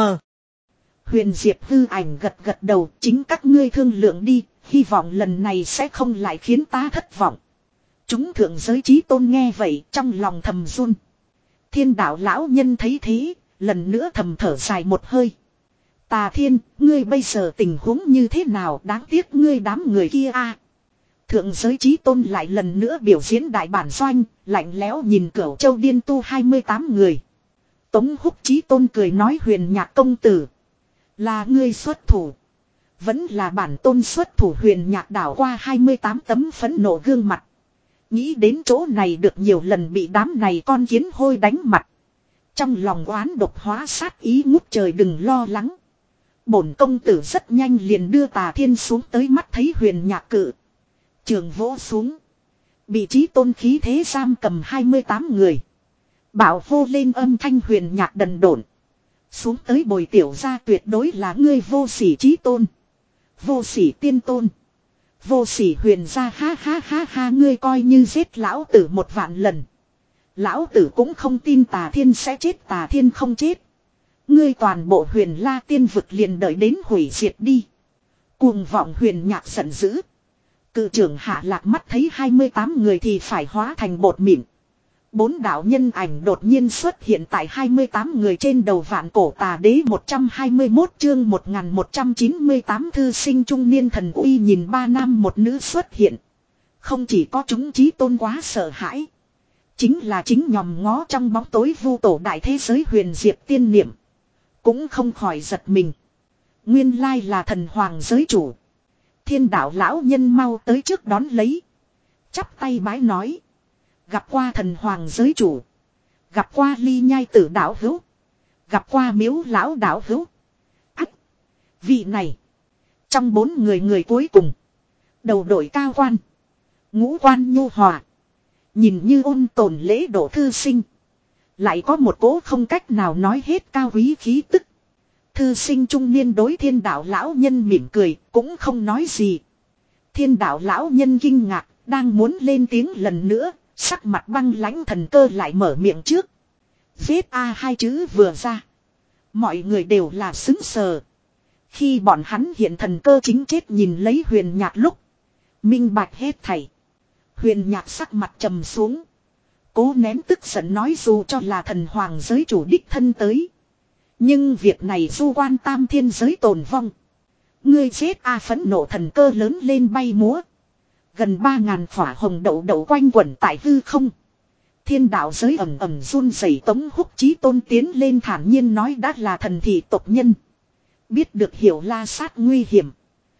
[SPEAKER 1] Huyền Diệp hư ảnh gật gật đầu. Chính các ngươi thương lượng đi. Hy vọng lần này sẽ không lại khiến ta thất vọng. Chúng thượng giới Chí Tôn nghe vậy trong lòng thầm run. Thiên đạo lão nhân thấy thế. Lần nữa thầm thở dài một hơi. Tà Thiên, ngươi bây giờ tình huống như thế nào, đáng tiếc ngươi đám người kia a. Thượng giới Chí Tôn lại lần nữa biểu diễn đại bản doanh, lạnh lẽo nhìn Cửu Châu điên tu hai mươi tám người. Tống Húc Chí Tôn cười nói Huyền Nhạc công tử. Là ngươi xuất thủ. Vẫn là bản tôn xuất thủ. Huyền Nhạc đảo qua hai mươi tám tấm phẫn nộ gương mặt. Nghĩ đến chỗ này được nhiều lần bị đám này con kiến hôi đánh mặt. Trong lòng oán độc hóa sát ý ngút trời đừng lo lắng. Bổn công tử rất nhanh liền đưa Tà Thiên xuống tới mắt thấy Huyền Nhạc cự. Trường vỗ xuống. Bị Chí Tôn khí thế giam cầm hai mươi tám người. Bảo hô lên âm thanh Huyền Nhạc đần độn. Xuống tới bồi tiểu ra tuyệt đối là ngươi vô sỉ Chí Tôn. Vô sỉ Tiên Tôn. Vô sỉ Huyền gia ha ha ha ha ngươi coi như giết lão tử một vạn lần. Lão tử cũng không tin Tà Thiên sẽ chết. Tà Thiên không chết. Ngươi toàn bộ Huyền La tiên vực liền đợi đến hủy diệt đi. Cuồng vọng Huyền Nhạc giận dữ. Cự trưởng Hạ Lạc mắt thấy hai mươi tám người thì phải hóa thành bột mịn. Bốn đạo nhân ảnh đột nhiên xuất hiện tại hai mươi tám người trên đầu vạn cổ tà đế một trăm hai mươi mốt chương một nghìn một trăm chín mươi tám thư sinh trung niên thần uy nhìn ba nam một nữ xuất hiện. Không chỉ có chúng Chí Tôn quá sợ hãi. Chính là chính nhòm ngó trong bóng tối vu tổ đại thế giới Huyền Diệp tiên niệm. cũng không khỏi giật mình. Nguyên lai là thần hoàng giới chủ. Thiên đạo lão nhân mau tới trước đón lấy. Chắp tay bái nói. Gặp qua thần hoàng giới chủ. Gặp qua ly nhai tử đạo hữu. Gặp qua miếu lão đạo hữu. Ách. Vị này. Trong bốn người người cuối cùng. Đầu đội cao quan. Ngũ quan nhu hòa. Nhìn như ôn tồn lễ độ thư sinh. Lại có một cố không cách nào nói hết cao quý khí tức. Thư sinh trung niên đối thiên đạo lão nhân mỉm cười, cũng không nói gì. Thiên đạo lão nhân kinh ngạc, đang muốn lên tiếng lần nữa, sắc mặt băng lãnh thần cơ lại mở miệng trước. Giết A hai chữ vừa ra. Mọi người đều là xứng sờ. Khi bọn hắn hiện thần cơ chính chết nhìn lấy huyền nhạc lúc. Minh bạch hết thảy. Huyền nhạc sắc mặt trầm xuống. Cố nén tức giận nói dù cho là thần hoàng giới chủ đích thân tới. Nhưng việc này du quan tam thiên giới tồn vong. Ngươi chết A phẫn nộ thần cơ lớn lên bay múa. Gần ba ngàn phỏa hồng đậu đậu quanh quẩn tại hư không. Thiên đạo giới ẩm ẩm run rẩy. Tống Húc Chí Tôn tiến lên thản nhiên nói đã là thần thị tộc nhân. Biết được hiểu la sát nguy hiểm.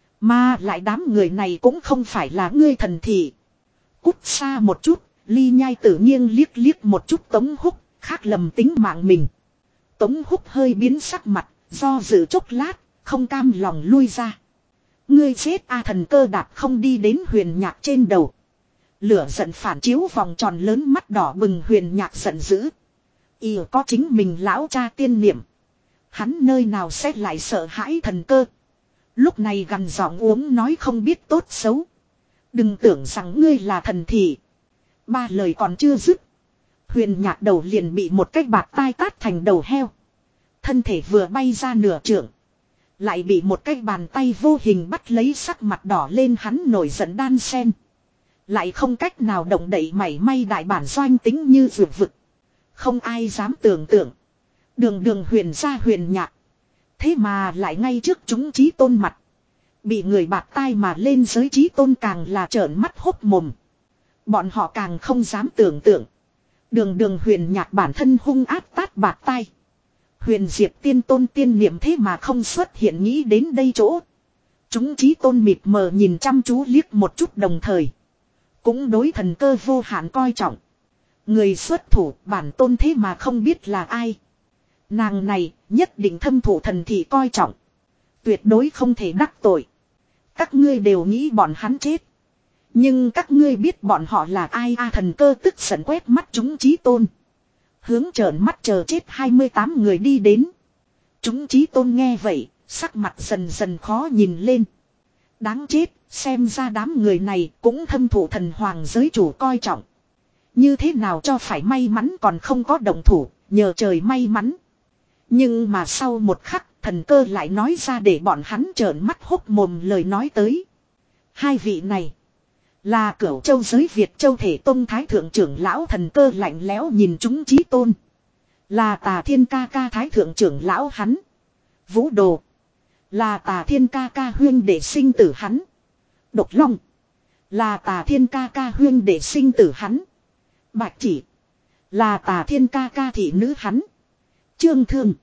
[SPEAKER 1] Mà lại đám người này cũng không phải là ngươi thần thị. Cút xa một chút, ly nhai tử nghiêng liếc liếc một chút Tống Húc, khác lầm tính mạng mình. Tống Húc hơi biến sắc mặt, do dự chốc lát, không cam lòng lui ra. Ngươi chết A thần cơ đạp không đi đến huyền nhạc trên đầu. Lửa giận phản chiếu vòng tròn lớn mắt đỏ bừng huyền nhạc giận dữ. Y có chính mình lão cha tiên niệm. Hắn nơi nào sẽ lại sợ hãi thần cơ. Lúc này gằn giọng uống nói không biết tốt xấu. Đừng tưởng rằng ngươi là thần thị. Ba lời còn chưa dứt. Huyền nhạc đầu liền bị một cái bạt tai tát thành đầu heo. Thân thể vừa bay ra nửa trượng. Lại bị một cái bàn tay vô hình bắt lấy sắc mặt đỏ lên hắn nổi giận đan sen. Lại không cách nào động đậy mảy may đại bản doanh tính như vượt vực. Không ai dám tưởng tượng. Đường đường huyền ra huyền nhạc. Thế mà lại ngay trước chúng Chí Tôn mặt. Bị người bạt tai mà lên giới Chí Tôn càng là trợn mắt hốc mồm. Bọn họ càng không dám tưởng tượng. Đường đường huyền nhạc bản thân hung ác tát bạt tai. Huyền diệp tiên tôn tiên niệm thế mà không xuất hiện nghĩ đến đây chỗ. Chúng Chí Tôn mịt mờ nhìn chăm chú liếc một chút đồng thời. Cũng đối thần cơ vô hạn coi trọng. Người xuất thủ bản tôn thế mà không biết là ai. Nàng này nhất định thâm thủ thần thị coi trọng. Tuyệt đối không thể đắc tội. Các ngươi đều nghĩ bọn hắn chết. Nhưng các ngươi biết bọn họ là ai a thần cơ tức giận quét mắt chúng Chí Tôn. Hướng trợn mắt chờ chết hai mươi tám người đi đến. Chúng Chí Tôn nghe vậy, sắc mặt dần dần khó nhìn lên. Đáng chết, xem ra đám người này cũng thâm thủ thần hoàng giới chủ coi trọng. Như thế nào cho phải may mắn còn không có động thủ, nhờ trời may mắn. Nhưng mà sau một khắc, thần cơ lại nói ra để bọn hắn trợn mắt hốc mồm lời nói tới. Hai vị này là Cửu Châu giới Việt Châu Thể Tông Thái Thượng trưởng lão thần cơ lạnh lẽo nhìn chúng Chí Tôn. Là Tà Thiên ca ca Thái Thượng trưởng lão hắn. Vũ Đồ. Là Tà Thiên ca ca huyên đệ sinh tử hắn. Độc Long. Là Tà Thiên ca ca huyên đệ sinh tử hắn. Bạch Chỉ. Là Tà Thiên ca ca thị nữ hắn. Trương Thương.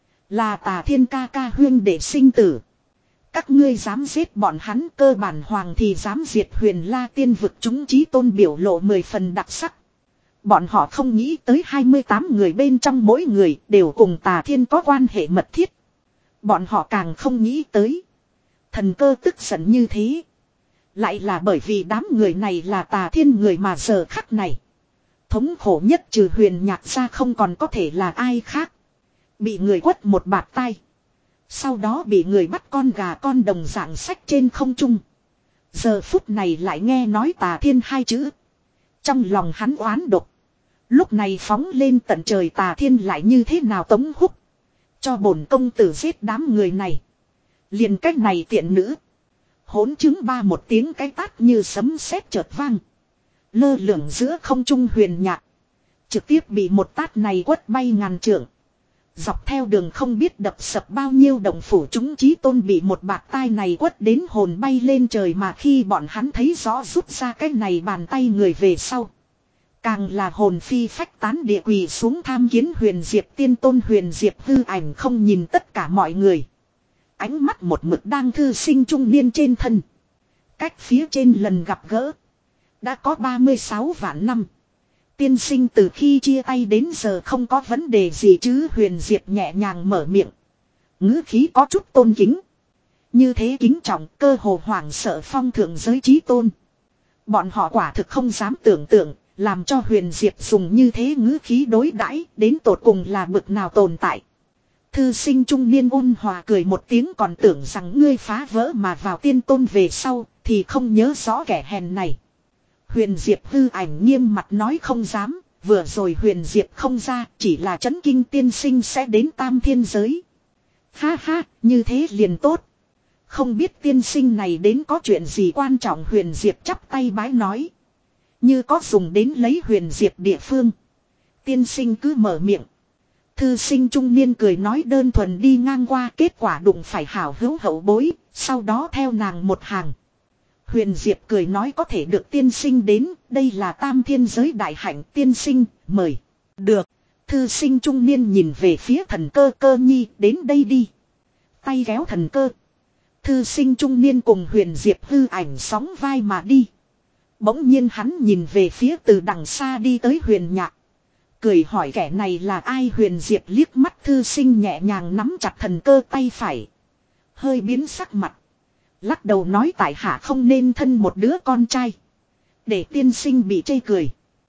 [SPEAKER 1] Là Tà Thiên ca ca huyên đệ sinh tử. Các ngươi dám giết bọn hắn cơ bản hoàng thì dám diệt huyền la tiên vực chúng Chí Tôn biểu lộ mười phần đặc sắc. Bọn họ không nghĩ tới hai mươi tám người bên trong mỗi người đều cùng Tà Thiên có quan hệ mật thiết. Bọn họ càng không nghĩ tới. Thần cơ tức giận như thế. Lại là bởi vì đám người này là Tà Thiên người mà giờ khắc này. Thống khổ nhất trừ huyền nhạc ra không còn có thể là ai khác. Bị người quất một bạt tai. Sau đó bị người bắt con gà con đồng dạng sách trên không trung. Giờ phút này lại nghe nói Tà Thiên hai chữ. Trong lòng hắn oán độc. Lúc này phóng lên tận trời Tà Thiên lại như thế nào Tống Húc. Cho bổn công tử giết đám người này. Liền cách này tiện nữ. Hỗn chứng ba một tiếng cái tát như sấm sét chợt vang. Lơ lửng giữa không trung huyền nhạc. Trực tiếp bị một tát này quất bay ngàn trượng. Dọc theo đường không biết đập sập bao nhiêu đồng phủ chúng Chí Tôn bị một bạt tai này quất đến hồn bay lên trời mà khi bọn hắn thấy rõ rút ra cái này bàn tay người về sau. Càng là hồn phi phách tán địa quỳ xuống tham kiến Huyền Diệp tiên tôn. Huyền Diệp hư ảnh không nhìn tất cả mọi người. Ánh mắt một mực đang thư sinh trung niên trên thân. Cách phía trên lần gặp gỡ. Đã có ba mươi sáu vạn năm. Tiên sinh từ khi chia tay đến giờ không có vấn đề gì chứ. Huyền Diệp nhẹ nhàng mở miệng. Ngữ khí có chút tôn kính. Như thế kính trọng cơ hồ hoảng sợ phong thượng giới chí tôn. Bọn họ quả thực không dám tưởng tượng. Làm cho Huyền Diệp dùng như thế ngữ khí đối đãi đến tột cùng là bực nào tồn tại. Thư sinh trung niên ôn hòa cười một tiếng, còn tưởng rằng ngươi phá vỡ mà vào tiên tôn về sau thì không nhớ rõ kẻ hèn này. Huyền Diệp hư ảnh nghiêm mặt nói không dám, vừa rồi Huyền Diệp không ra chỉ là chấn kinh tiên sinh sẽ đến tam thiên giới. Ha ha, như thế liền tốt. Không biết tiên sinh này đến có chuyện gì quan trọng. Huyền Diệp chắp tay bái nói. Như có dùng đến lấy Huyền Diệp địa phương. Tiên sinh cứ mở miệng. Thư sinh trung niên cười nói đơn thuần đi ngang qua, kết quả đụng phải hảo hữu hậu bối, sau đó theo nàng một hàng. Huyền Diệp cười nói có thể được tiên sinh đến, đây là tam thiên giới đại hạnh, tiên sinh, mời. Được. Thư sinh trung niên nhìn về phía thần cơ cơ nhi, đến đây đi. Tay kéo thần cơ. Thư sinh trung niên cùng Huyền Diệp hư ảnh sóng vai mà đi. Bỗng nhiên hắn nhìn về phía từ đằng xa đi tới Huyền Nhạc. Cười hỏi kẻ này là ai. Huyền Diệp liếc mắt thư sinh nhẹ nhàng nắm chặt thần cơ tay phải. Hơi biến sắc mặt. Lắc đầu nói tại hạ không nên thân một đứa con trai. Để tiên sinh bị chê cười.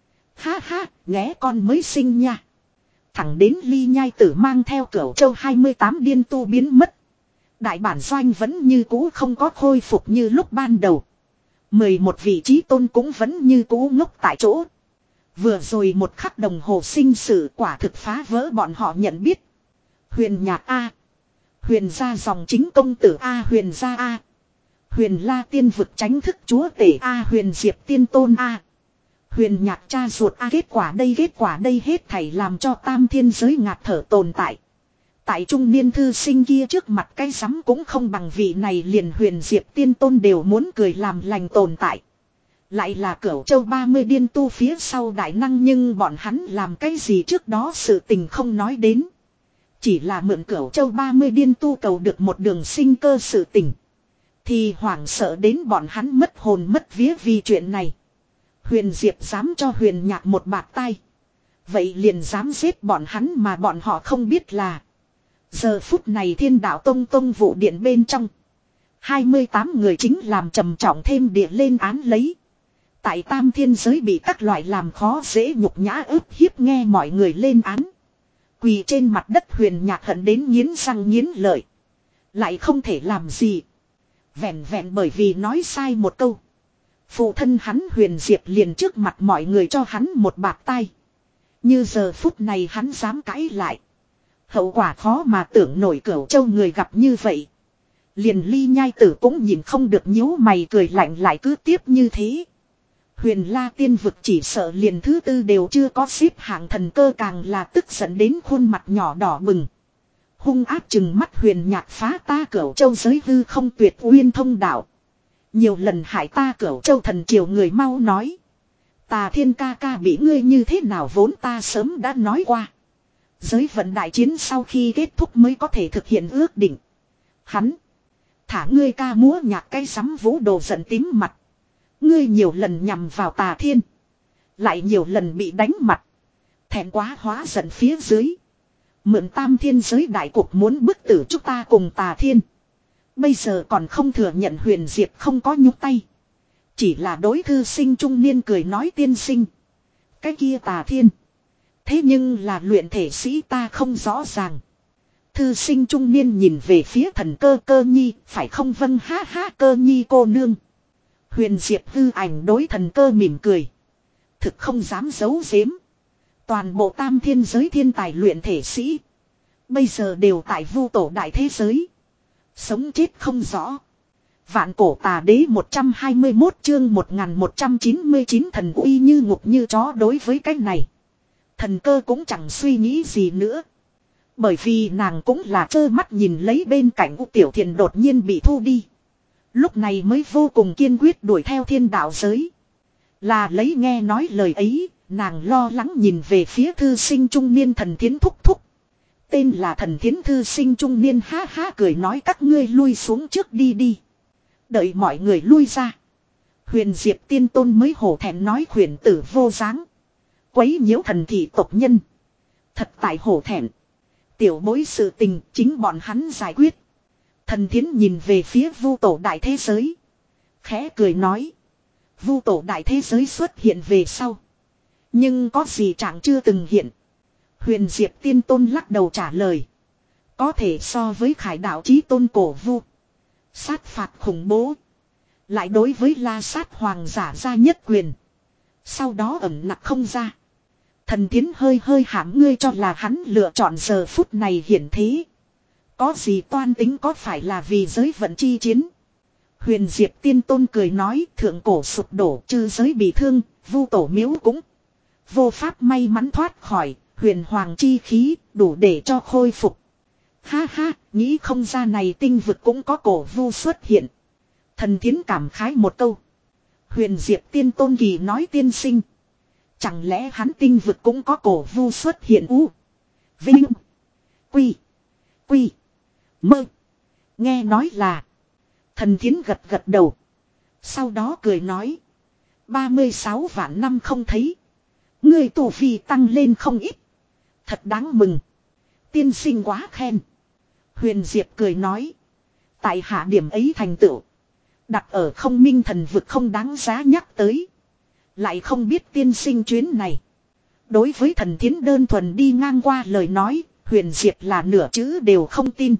[SPEAKER 1] Ha ha, nghé con mới sinh nha. Thẳng đến Ly Nhai Tử mang theo Cửu Châu hai mươi tám điên tu biến mất. Đại bản doanh vẫn như cũ không có khôi phục như lúc ban đầu. mười một vị trí tôn cũng vẫn như cũ ngốc tại chỗ. Vừa rồi một khắc đồng hồ sinh sự quả thực phá vỡ bọn họ nhận biết. Huyền Nhạc A. Huyền gia dòng chính công tử A. Huyền gia A. Huyền La tiên vực tránh thức chúa tể A. Huyền Diệp tiên tôn A. Huyền Nhạc cha ruột A. Kết quả đây kết quả đây hết thảy làm cho tam thiên giới ngạt thở tồn tại. Tại trung niên thư sinh kia trước mặt cái rắm cũng không bằng vị này, liền Huyền Diệp tiên tôn đều muốn cười làm lành tồn tại. Lại là Cửu Châu ba mươi điên tu phía sau đại năng, nhưng bọn hắn làm cái gì trước đó sự tình không nói đến. Chỉ là mượn Cửu Châu ba mươi điên tu cầu được một đường sinh cơ sự tình. Thì hoảng sợ đến bọn hắn mất hồn mất vía vì chuyện này. Huyền Diệp dám cho Huyền Nhạc một bạt tay. Vậy liền dám giết bọn hắn, mà bọn họ không biết là. Giờ phút này Thiên Đạo Tông Tông vụ điện bên trong. hai mươi tám người chính làm trầm trọng thêm địa lên án lấy. Tại tam thiên giới bị các loại làm khó dễ nhục nhã ức hiếp nghe mọi người lên án. Quỳ trên mặt đất Huyền Nhạc hận đến nghiến răng nghiến lợi. Lại không thể làm gì. Vẹn vẹn bởi vì nói sai một câu. Phụ thân hắn Huyền Diệp liền trước mặt mọi người cho hắn một bạt tay. Như giờ phút này hắn dám cãi lại. Hậu quả khó mà tưởng nổi. Cửu Châu người gặp như vậy. Liền Ly Nhai Tử cũng nhìn không được nhíu mày cười lạnh lại cứ tiếp như thế. Huyền La tiên vực chỉ sợ liền thứ tư đều chưa có xếp hạng, thần cơ càng là tức giận đến khuôn mặt nhỏ đỏ bừng. Hung áp chừng mắt Huyền Nhạc phá ta Cửu Châu giới hư không tuyệt uyên thông đạo. Nhiều lần hại ta Cửu Châu thần triều người mau nói. Tà Thiên ca ca bị ngươi như thế nào vốn ta sớm đã nói qua. Giới vận đại chiến sau khi kết thúc mới có thể thực hiện ước định. Hắn. Thả ngươi ca múa nhạc cây sắm vũ đồ giận tím mặt. Ngươi nhiều lần nhằm vào Tà Thiên. Lại nhiều lần bị đánh mặt. Thẹn quá hóa giận phía dưới. Mượn tam thiên giới đại cục muốn bức tử chúng ta cùng Tà Thiên. Bây giờ còn không thừa nhận. Huyền Diệp không có nhúc tay. Chỉ là đối thư sinh trung niên cười nói tiên sinh. Cái kia Tà Thiên. Thế nhưng là luyện thể sĩ ta không rõ ràng. Thư sinh trung niên nhìn về phía thần cơ cơ nhi. Phải không vâng ha ha cơ nhi cô nương. Huyền Diệp hư ảnh đối thần cơ mỉm cười. Thực không dám giấu giếm. Toàn bộ tam thiên giới thiên tài luyện thể sĩ. Bây giờ đều tại vu tổ đại thế giới. Sống chết không rõ. Vạn cổ tà đế một trăm hai mươi mốt chương một nghìn một trăm chín mươi chín thần uy như ngục như chó. Đối với cái này, thần cơ cũng chẳng suy nghĩ gì nữa. Bởi vì nàng cũng là trơ mắt nhìn lấy bên cạnh U Tiểu Thiền đột nhiên bị thu đi. Lúc này mới vô cùng kiên quyết đuổi theo thiên đạo giới. Là lấy nghe nói lời ấy, nàng lo lắng nhìn về phía thư sinh trung niên Thần Thiến thúc thúc. Tên là Thần Thiến thư sinh trung niên ha ha cười nói các ngươi lui xuống trước đi đi. Đợi mọi người lui ra. Huyền Diệp Tiên Tôn mới hổ thẹn nói khuyển tử vô dáng. Quấy nhiễu thần thị tộc nhân. Thật tại hổ thẹn. Tiểu bối sự tình chính bọn hắn giải quyết. Thần Thiến nhìn về phía Vu Tổ đại thế giới. Khẽ cười nói. Vu Tổ đại thế giới xuất hiện về sau. Nhưng có gì chẳng chưa từng hiện. Huyền Diệp Tiên Tôn lắc đầu trả lời. Có thể so với Khải đạo chí tôn cổ Vu. Sát phạt khủng bố. Lại đối với La Sát hoàng giả ra nhất quyền. Sau đó ẩn nặc không ra. Thần Thiến hơi hơi hãm ngươi cho là hắn lựa chọn giờ phút này hiển thế. Có gì toan tính có phải là vì giới vận chi chiến. Huyền Diệp Tiên Tôn cười nói thượng cổ sụp đổ chư giới bị thương. Vu tổ miếu cũng vô pháp may mắn thoát khỏi. Huyền hoàng chi khí đủ để cho khôi phục. Ha ha, nghĩ không ra này tinh vực cũng có cổ Vu xuất hiện. Thần Thiến cảm khái một câu. Huyền Diệp Tiên Tôn kỳ nói tiên sinh. Chẳng lẽ hắn tinh vực cũng có cổ Vu xuất hiện u. Vinh. Quy. Quy. Mơ. Nghe nói là. Thần Thiến gật gật đầu. Sau đó cười nói. ba mươi sáu vạn năm không thấy. Người tu vi tăng lên không ít. Thật đáng mừng. Tiên sinh quá khen. Huyền Diệp cười nói. Tại hạ điểm ấy thành tựu. Đặt ở không minh thần vực không đáng giá nhắc tới. Lại không biết tiên sinh chuyến này. Đối với Thần Thiến đơn thuần đi ngang qua lời nói. Huyền Diệp là nửa chữ đều không tin.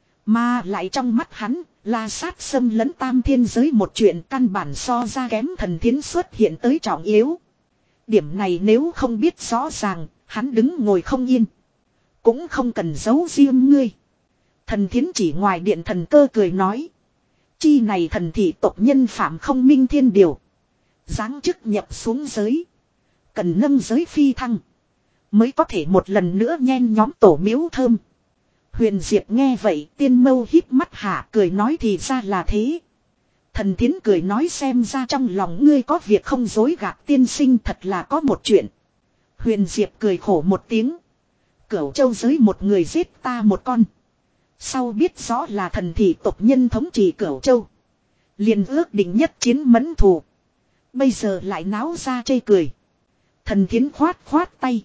[SPEAKER 1] Mà lại trong mắt hắn. La Sát xâm lấn tam thiên giới một chuyện căn bản so ra kém Thần Thiến xuất hiện tới trọng yếu. Điểm này nếu không biết rõ ràng. Hắn đứng ngồi không yên. Cũng không cần giấu riêng ngươi. Thần Thiến chỉ ngoài điện thần cơ cười nói. Chi này thần thị tộc nhân phạm không minh thiên điều. Giáng chức nhập xuống giới. Cần nâng giới phi thăng. Mới có thể một lần nữa nhen nhóm tổ miếu thơm. Huyền Diệp nghe vậy tiên mâu híp mắt hạ cười nói thì ra là thế. Thần Thiến cười nói xem ra trong lòng ngươi có việc không dối gạt tiên sinh thật là có một chuyện. Huyền Diệp cười khổ một tiếng. Cửu châu giới một người giết ta một con. Sau biết rõ là thần thị tộc nhân thống trị Cửu châu. Liền ước định nhất chiến mẫn thù. Bây giờ lại náo ra chê cười. Thần Thiến khoát khoát tay.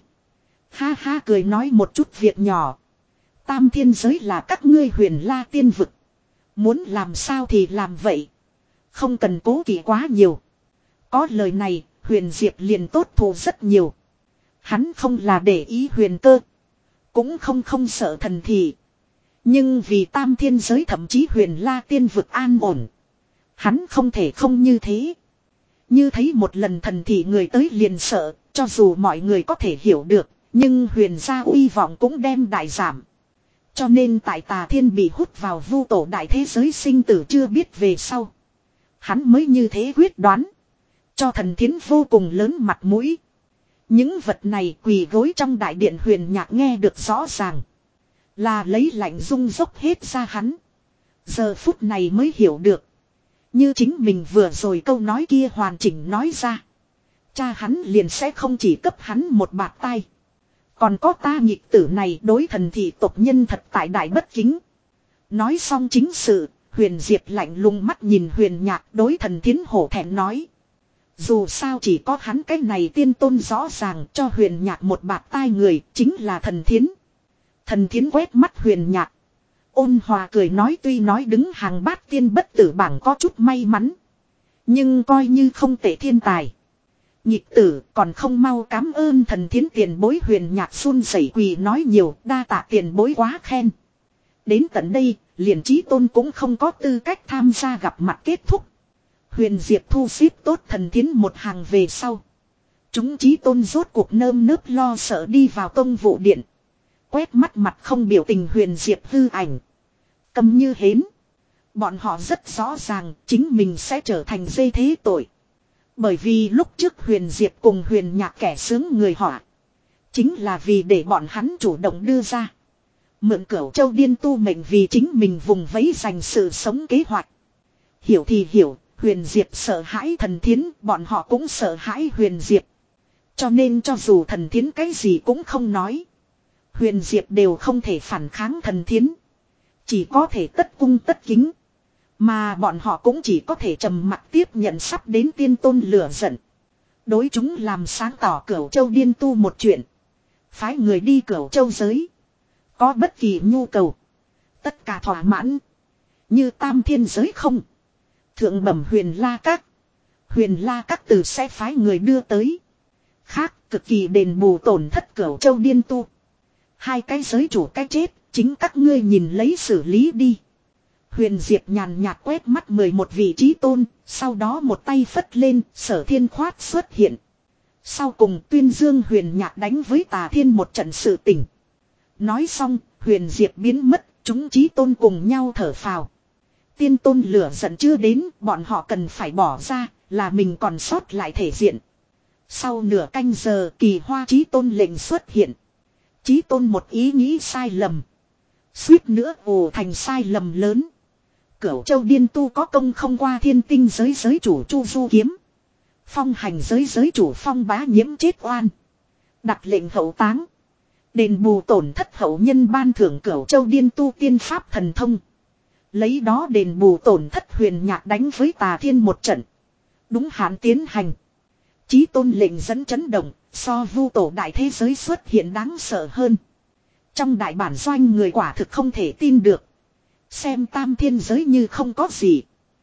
[SPEAKER 1] Ha ha cười nói một chút việc nhỏ. Tam thiên giới là các ngươi Huyền La tiên vực. Muốn làm sao thì làm vậy. Không cần cố kỵ quá nhiều. Có lời này Huyền Diệp liền tốt thù rất nhiều. Hắn không là để ý Huyền Cơ. Cũng không không sợ thần thị. Nhưng vì tam thiên giới thậm chí Huyền La tiên vực an ổn. Hắn không thể không như thế. Như thấy một lần thần thị người tới liền sợ. Cho dù mọi người có thể hiểu được. Nhưng huyền gia uy vọng cũng đem đại giảm. Cho nên tại Tà Thiên bị hút vào Vu Tổ đại thế giới sinh tử chưa biết về sau. Hắn mới như thế quyết đoán. Cho Thần Thiến vô cùng lớn mặt mũi. Những vật này quỳ gối trong đại điện Huyền Nhạc nghe được rõ ràng. Là lấy lạnh rung dốc hết ra hắn. Giờ phút này mới hiểu được. Như chính mình vừa rồi câu nói kia hoàn chỉnh nói ra. Cha hắn liền sẽ không chỉ cấp hắn một bạt tay. Còn có ta nhịp tử này đối thần thị tộc nhân thật tại đại bất kính. Nói xong chính sự, Huyền Diệp lạnh lùng mắt nhìn Huyền Nhạc đối Thần Thiến hổ thẹn nói. Dù sao chỉ có hắn cái này tiên tôn rõ ràng cho Huyền Nhạc một bạt tai người chính là Thần Thiến. Thần Thiến quét mắt Huyền Nhạc. Ôn hòa cười nói tuy nói đứng hàng bát tiên bất tử bảng có chút may mắn. Nhưng coi như không tệ thiên tài. Nhịp tử còn không mau cảm ơn Thần Thiến tiền bối Huyền Nhạc run rẩy quỳ nói nhiều đa tạ tiền bối quá khen. Đến tận đây liền chí tôn cũng không có tư cách tham gia gặp mặt kết thúc. Huyền Diệp thu xếp tốt Thần Thiến một hàng về sau. Chúng chí tôn rốt cuộc nơm nớp lo sợ đi vào tông vụ điện. Quét mắt mặt không biểu tình Huyền Diệp hư ảnh. Cầm như hến. Bọn họ rất rõ ràng chính mình sẽ trở thành dây thế tội. Bởi vì lúc trước Huyền Diệp cùng Huyền Nhạc kẻ sướng người họa. Chính là vì để bọn hắn chủ động đưa ra. Mượn Cửu Châu điên tu mệnh vì chính mình vùng vẫy dành sự sống kế hoạch. Hiểu thì hiểu, Huyền Diệp sợ hãi Thần Thiến, bọn họ cũng sợ hãi Huyền Diệp. Cho nên cho dù thần thiến cái gì cũng không nói. Huyền Diệp đều không thể phản kháng thần thiến. Chỉ có thể tất cung tất kính. Mà bọn họ cũng chỉ có thể trầm mặc tiếp nhận sắp đến tiên tôn lửa giận. Đối chúng làm sáng tỏ Cửu Châu Điên Tu một chuyện. Phái người đi Cửu Châu giới. Có bất kỳ nhu cầu. Tất cả thỏa mãn. Như Tam Thiên giới không. Thượng bẩm Huyền La Các. Huyền La Các từ sẽ phái người đưa tới. Khác cực kỳ đền bù tổn thất Cửu Châu Điên Tu. Hai cái giới chủ cái chết. Chính các ngươi nhìn lấy xử lý đi. Huyền Diệp nhàn nhạt quét mắt mười một vị trí tôn. Sau đó một tay phất lên. Sở Thiên Khoát xuất hiện. Sau cùng tuyên dương Huyền Nhạc đánh với Tà Thiên một trận sự tỉnh. Nói xong Huyền Diệp biến mất. Chúng trí tôn cùng nhau thở phào. Tiên tôn lửa giận chưa đến. Bọn họ cần phải bỏ ra. Là mình còn sót lại thể diện. Sau nửa canh giờ Kỳ Hoa trí tôn lệnh xuất hiện. Chí tôn một ý nghĩ sai lầm. Suýt nữa ồ thành sai lầm lớn. Cửu Châu Điên Tu có công không qua thiên tinh giới giới chủ Chu Du Kiếm. Phong hành giới giới chủ Phong Bá Nhiễm chết oan. Đặt lệnh hậu táng. Đền bù tổn thất hậu nhân ban thưởng Cửu Châu Điên Tu tiên pháp thần thông. Lấy đó đền bù tổn thất Huyền Nhạc đánh với Tà Thiên một trận. Đúng hạn tiến hành. Chí tôn lệnh dẫn chấn động. So vu tổ đại thế giới xuất hiện đáng sợ hơn. Trong đại bản doanh người quả thực không thể tin được. Xem tam thiên giới như không có gì.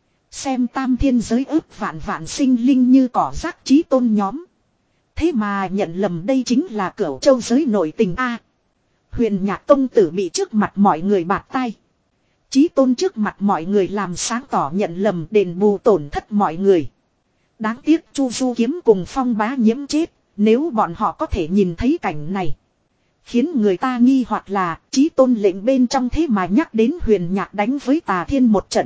[SPEAKER 1] Xem tam thiên giới ước vạn vạn sinh linh như cỏ rác chí tôn nhóm. Thế mà nhận lầm đây chính là Cửu Châu giới nội tình a. Huyền Nhạc công tử bị trước mặt mọi người bạt tai. Chí tôn trước mặt mọi người làm sáng tỏ nhận lầm đền bù tổn thất mọi người. Đáng tiếc Chu Du Kiếm cùng Phong Bá Nhiễm chết. Nếu bọn họ có thể nhìn thấy cảnh này. Khiến người ta nghi hoặc là chí tôn lệnh bên trong thế mà nhắc đến Huyền Nhạc đánh với Tà Thiên một trận.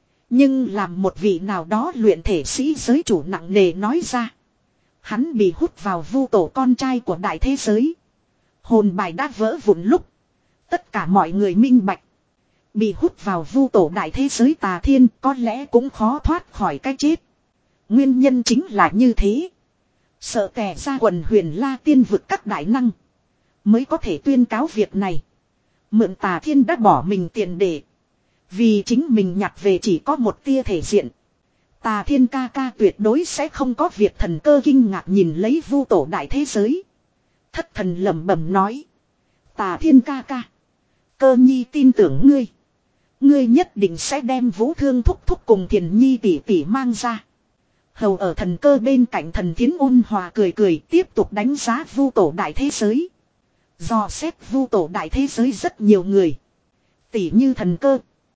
[SPEAKER 1] Nhưng làm một vị nào đó luyện thể sĩ giới chủ nặng nề nói ra. Hắn bị hút vào vu tổ con trai của đại thế giới. Hồn bài đã vỡ vụn lúc. Tất cả mọi người minh bạch. Bị hút vào vu tổ đại thế giới Tà Thiên có lẽ cũng khó thoát khỏi cái chết. Nguyên nhân chính là như thế. Sợ kẻ ra quần Huyền La tiên vực các đại năng. Mới có thể tuyên cáo việc này. Mượn Tà Thiên đã bỏ mình tiền để. Vì chính mình nhặt về chỉ có một tia thể diện. Tà Thiên ca ca tuyệt đối sẽ không có việc thần cơ kinh ngạc nhìn lấy vu tổ đại thế giới. Thất thần lẩm bẩm nói. Tà Thiên ca ca. Cơ nhi tin tưởng ngươi. Ngươi nhất định sẽ đem Vũ Thương thúc thúc cùng Thiền Nhi tỷ tỷ mang ra. Hầu ở thần cơ bên cạnh thần thiến ôn hòa cười cười tiếp tục đánh giá vu tổ đại thế giới. Dò xét vu tổ đại thế giới rất nhiều người. Tỷ như thần cơ.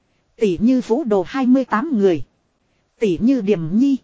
[SPEAKER 1] Tỷ như vũ đồ hai mươi tám người. Tỷ như Điềm Nhi.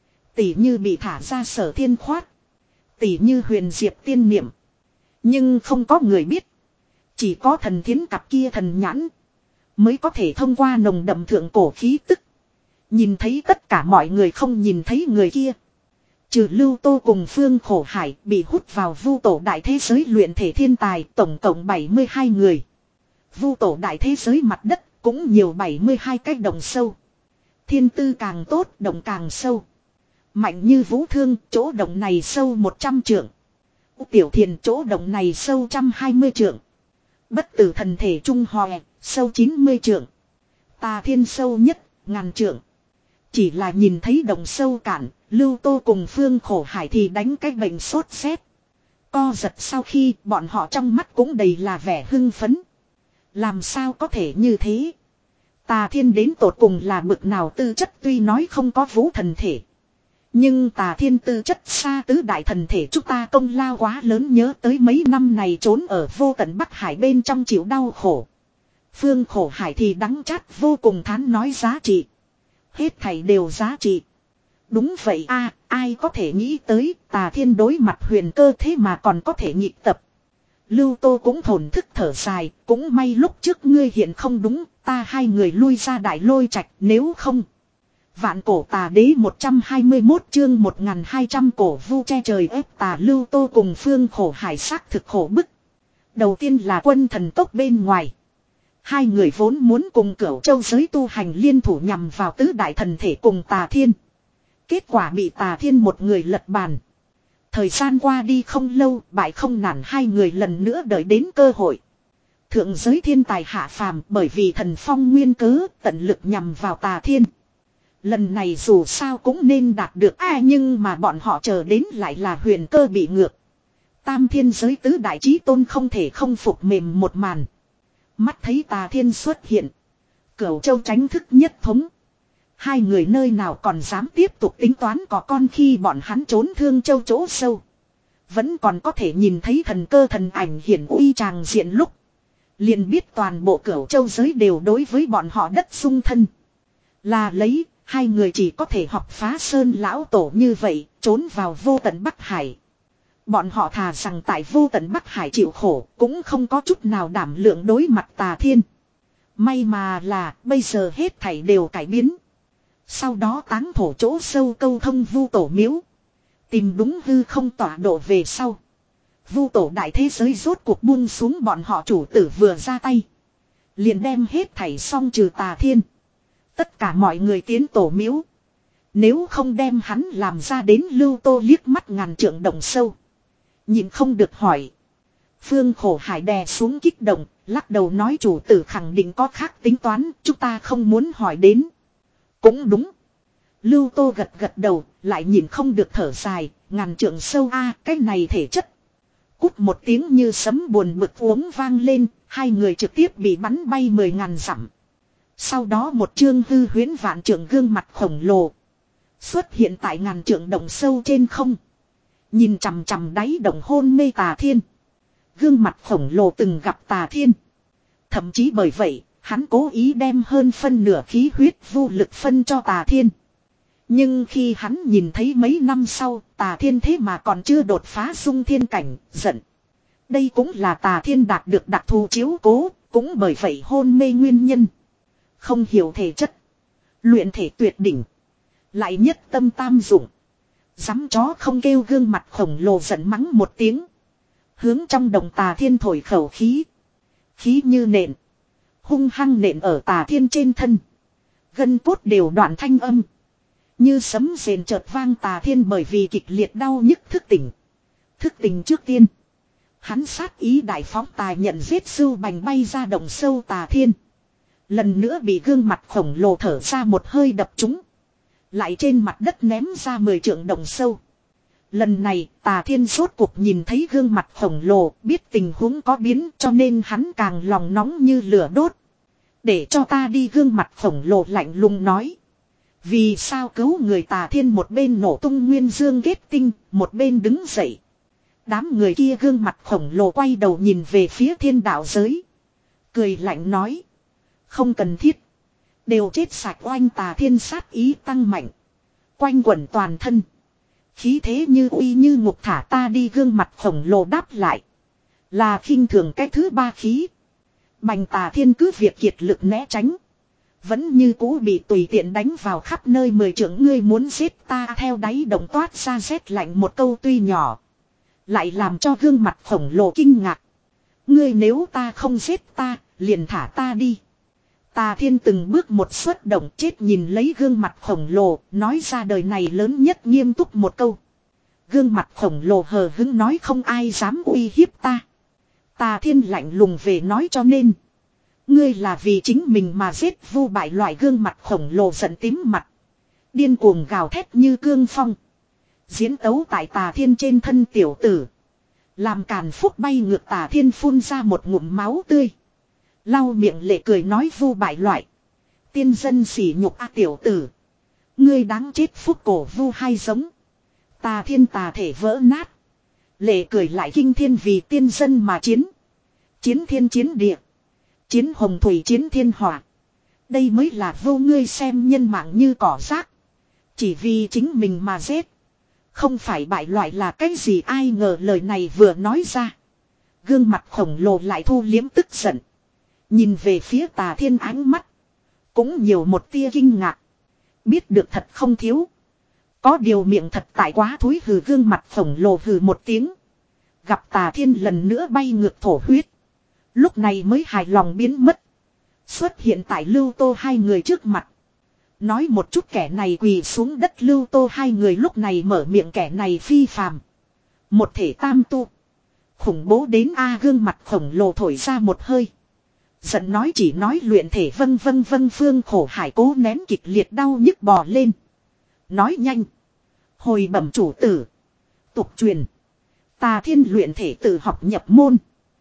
[SPEAKER 1] Tỷ như bị thả ra Sở Thiên Khoát. Tỷ như Huyền Diệp tiên niệm. Nhưng không có người biết. Chỉ có thần thiến cặp kia thần nhãn. Mới có thể thông qua nồng đậm thượng cổ khí tức. Nhìn thấy tất cả mọi người không nhìn thấy người kia. Trừ Lưu Tô cùng Phương Khổ Hải bị hút vào vu tổ đại thế giới luyện thể thiên tài tổng cộng bảy mươi hai người. Vu tổ đại thế giới mặt đất cũng nhiều bảy mươi hai cái đồng sâu. Thiên tư càng tốt đồng càng sâu. Mạnh như Vũ Thương chỗ đồng này sâu một trăm trượng. Tiểu Thiền chỗ đồng này sâu một trăm hai mươi trượng. Bất tử thần thể Trung Hòe sâu chín mươi trượng. Tà Thiên sâu nhất ngàn trượng. Chỉ là nhìn thấy đồng sâu cạn, Lưu Tô cùng Phương Khổ Hải thì đánh cái bệnh sốt rét. Co giật sau khi bọn họ trong mắt cũng đầy là vẻ hưng phấn. Làm sao có thể như thế? Tà Thiên đến tột cùng là bực nào tư chất tuy nói không có vũ thần thể. Nhưng Tà Thiên tư chất xa tứ đại thần thể chúng ta công lao quá lớn nhớ tới mấy năm này trốn ở vô tận Bắc Hải bên trong chịu đau khổ. Phương Khổ Hải thì đắng chát vô cùng thán nói giá trị. Hết thảy đều giá trị. Đúng vậy a, ai có thể nghĩ tới Tà Thiên đối mặt Huyền Cơ thế mà còn có thể nhịp tập. Lưu Tô cũng thổn thức thở dài, cũng may lúc trước ngươi hiện không đúng, ta hai người lui ra đại lôi trạch, nếu không. Vạn cổ tà đế một trăm hai mươi mốt chương một nghìn hai trăm cổ vu che trời ép tà. Lưu Tô cùng Phương Khổ Hải xác thực khổ bức. Đầu tiên là quân thần tốc bên ngoài. Hai người vốn muốn cùng Cửu Châu giới tu hành liên thủ nhằm vào tứ đại thần thể cùng Tà Thiên. Kết quả bị Tà Thiên một người lật bàn. Thời gian qua đi không lâu, bại không nản hai người lần nữa đợi đến cơ hội. Thượng giới thiên tài hạ phàm bởi vì thần phong nguyên cớ tận lực nhằm vào Tà Thiên. Lần này dù sao cũng nên đạt được ai nhưng mà bọn họ chờ đến lại là huyền cơ bị ngược. Tam thiên giới tứ đại chí tôn không thể không phục mềm một màn. Mắt thấy Tà Thiên xuất hiện. Cửu Châu tránh thức nhất thống. Hai người nơi nào còn dám tiếp tục tính toán có con khi bọn hắn trốn Thương Châu chỗ sâu. Vẫn còn có thể nhìn thấy thần cơ thần ảnh hiển uy tràng diện lúc. Liền biết toàn bộ Cửu Châu giới đều đối với bọn họ đất sung thân. Là lấy, hai người chỉ có thể học phá sơn lão tổ như vậy, trốn vào vô tận Bắc Hải. Bọn họ thà rằng tại vô tận Bắc Hải chịu khổ, cũng không có chút nào đảm lượng đối mặt Tà Thiên. May mà là, bây giờ hết thảy đều cải biến. Sau đó táng thổ chỗ sâu câu thông vu tổ miếu. Tìm đúng hư không tọa độ về sau. Vu tổ đại thế giới rốt cuộc buông xuống bọn họ chủ tử vừa ra tay. Liền đem hết thảy xong trừ Tà Thiên. Tất cả mọi người tiến tổ miếu. Nếu không đem hắn làm ra đến Lưu Tô liếc mắt ngàn trượng đồng sâu. Nhìn không được hỏi. Phương Khổ Hải đè xuống kích động, lắc đầu nói chủ tử khẳng định có khác tính toán, chúng ta không muốn hỏi đến. Cũng đúng. Lưu Tô gật gật đầu, lại nhìn không được thở dài, ngàn trượng sâu a, cái này thể chất. Cút một tiếng như sấm buồn bực uống vang lên, hai người trực tiếp bị bắn bay mười ngàn dặm. Sau đó một chương hư huyễn vạn trượng gương mặt khổng lồ xuất hiện tại ngàn trượng đồng sâu trên không. Nhìn chằm chằm đáy đồng hôn mê Tà Thiên. Gương mặt khổng lồ từng gặp Tà Thiên. Thậm chí bởi vậy, hắn cố ý đem hơn phân nửa khí huyết vô lực phân cho Tà Thiên. Nhưng khi hắn nhìn thấy mấy năm sau, Tà Thiên thế mà còn chưa đột phá dung thiên cảnh, giận. Đây cũng là Tà Thiên đạt được đặc thù chiếu cố, cũng bởi vậy hôn mê nguyên nhân. Không hiểu thể chất. Luyện thể tuyệt đỉnh. Lại nhất tâm tam dụng. Dám chó không kêu gương mặt khổng lồ giận mắng một tiếng. Hướng trong đồng Tà Thiên thổi khẩu khí. Khí như nện. Hung hăng nện ở Tà Thiên trên thân. Gân cốt đều đoạn thanh âm. Như sấm rền chợt vang Tà Thiên bởi vì kịch liệt đau nhức thức tỉnh. Thức tỉnh trước tiên. Hắn sát ý đại phóng tài nhận giết sưu bành bay ra đồng sâu Tà Thiên. Lần nữa bị gương mặt khổng lồ thở ra một hơi đập trúng. Lại trên mặt đất ném ra mười trượng đồng sâu. Lần này Tà Thiên rốt cuộc nhìn thấy gương mặt khổng lồ, biết tình huống có biến cho nên hắn càng lòng nóng như lửa đốt. Để cho ta đi, gương mặt khổng lồ lạnh lùng nói. Vì sao cứu người? Tà Thiên một bên nổ tung nguyên dương kết tinh, một bên đứng dậy. Đám người kia gương mặt khổng lồ quay đầu nhìn về phía thiên đạo giới. Cười lạnh nói. Không cần thiết. Đều chết sạch. Oanh! Tà Thiên sát ý tăng mạnh. Quanh quẩn toàn thân. Khí thế như uy như ngục, thả ta đi, gương mặt khổng lồ đáp lại. Là khinh thường cái thứ ba khí. Bành! Tà Thiên cứ việc kiệt lực né tránh. Vẫn như cũ bị tùy tiện đánh vào khắp nơi. Mười trưởng ngươi muốn giết ta, theo đáy đồng toát ra rét lạnh một câu tuy nhỏ. Lại làm cho gương mặt khổng lồ kinh ngạc. Ngươi nếu ta không giết ta, liền thả ta đi. Tà Thiên từng bước một xuất động, chết nhìn lấy gương mặt khổng lồ, nói ra đời này lớn nhất nghiêm túc một câu. Gương mặt khổng lồ hờ hững nói không ai dám uy hiếp ta. Tà Thiên lạnh lùng về nói cho nên. Ngươi là vì chính mình mà giết vu bại loại. Gương mặt khổng lồ giận tím mặt. Điên cuồng gào thét như cương phong. Diễn tấu tại Tà Thiên trên thân tiểu tử. Làm càn phúc bay ngược. Tà Thiên phun ra một ngụm máu tươi. Lau miệng lệ cười nói vu bại loại. Tiên dân sỉ nhục a tiểu tử. Ngươi đáng chết, phúc cổ vu hai giống. Tà Thiên tà thể vỡ nát. Lệ cười lại kinh thiên vì tiên dân mà chiến. Chiến thiên chiến địa. Chiến hồng thủy chiến thiên hỏa. Đây mới là vô, ngươi xem nhân mạng như cỏ rác. Chỉ vì chính mình mà giết. Không phải bại loại là cái gì? Ai ngờ lời này vừa nói ra. Gương mặt khổng lồ lại thu liếm tức giận. Nhìn về phía Tà Thiên ánh mắt. Cũng nhiều một tia kinh ngạc. Biết được thật không thiếu. Có điều miệng thật tại quá thúi. Hừ, gương mặt khổng lồ hừ một tiếng. Gặp Tà Thiên lần nữa bay ngược thổ huyết. Lúc này mới hài lòng biến mất. Xuất hiện tại Lưu Tô hai người trước mặt. Nói một chút kẻ này quỳ xuống đất. Lưu Tô hai người lúc này mở miệng, kẻ này phi phàm. Một thể tam tu. Khủng bố đến a gương mặt khổng lồ thổi ra một hơi. Giận nói chỉ nói luyện thể vân vân vân Phương Khổ Hải cố nén kịch liệt đau nhức bò lên. Nói nhanh. Hồi bẩm chủ tử. Tục truyền. Tà Thiên luyện thể tự học nhập môn.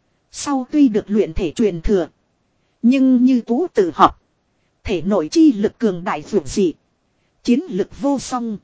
[SPEAKER 1] Sau tuy được luyện thể truyền thừa. Nhưng như cũ tự học. Thể nội chi lực cường đại vượt dị. Chiến lực vô song.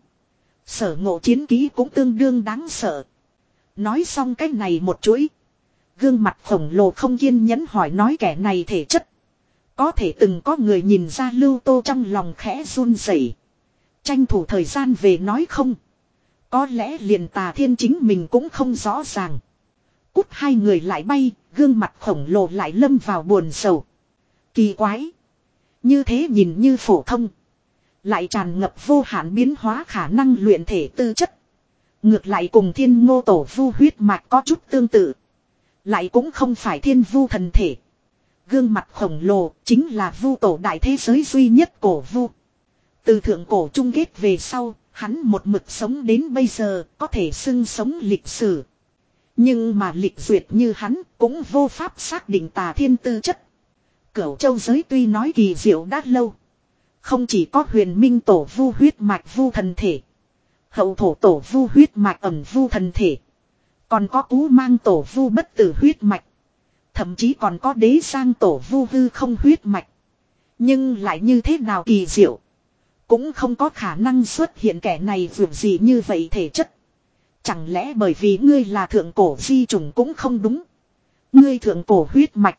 [SPEAKER 1] Sở ngộ chiến kỹ cũng tương đương đáng sợ. Nói xong cái này một chuỗi. Gương mặt khổng lồ không kiên nhẫn hỏi nói kẻ này thể chất. Có thể từng có người nhìn ra Lưu Tô trong lòng khẽ run rẩy. Tranh thủ thời gian về nói không. Có lẽ liền Tà Thiên chính mình cũng không rõ ràng. Cút hai người lại bay, gương mặt khổng lồ lại lâm vào buồn sầu. Kỳ quái. Như thế nhìn như phổ thông. Lại tràn ngập vô hạn biến hóa khả năng luyện thể tư chất. Ngược lại cùng Thiên Ngô Tổ Vu huyết mạch có chút tương tự. Lại cũng không phải thiên vu thần thể. Gương mặt khổng lồ chính là vu tổ đại thế giới duy nhất cổ vu. Từ thượng cổ chung kết về sau, hắn một mực sống đến bây giờ có thể xưng sống lịch sử. Nhưng mà lịch duyệt như hắn cũng vô pháp xác định Tà Thiên tư chất. Cửu châu giới tuy nói kỳ diệu đã lâu. Không chỉ có huyền minh tổ vu huyết mạch vu thần thể. Hậu thổ tổ vu huyết mạch ẩn vu thần thể. Còn có cú mang tổ vu bất tử huyết mạch. Thậm chí còn có đế sang tổ vu hư không huyết mạch. Nhưng lại như thế nào kỳ diệu. Cũng không có khả năng xuất hiện kẻ này vượt gì như vậy thể chất. Chẳng lẽ bởi vì ngươi là thượng cổ di trùng cũng không đúng. Ngươi thượng cổ huyết mạch.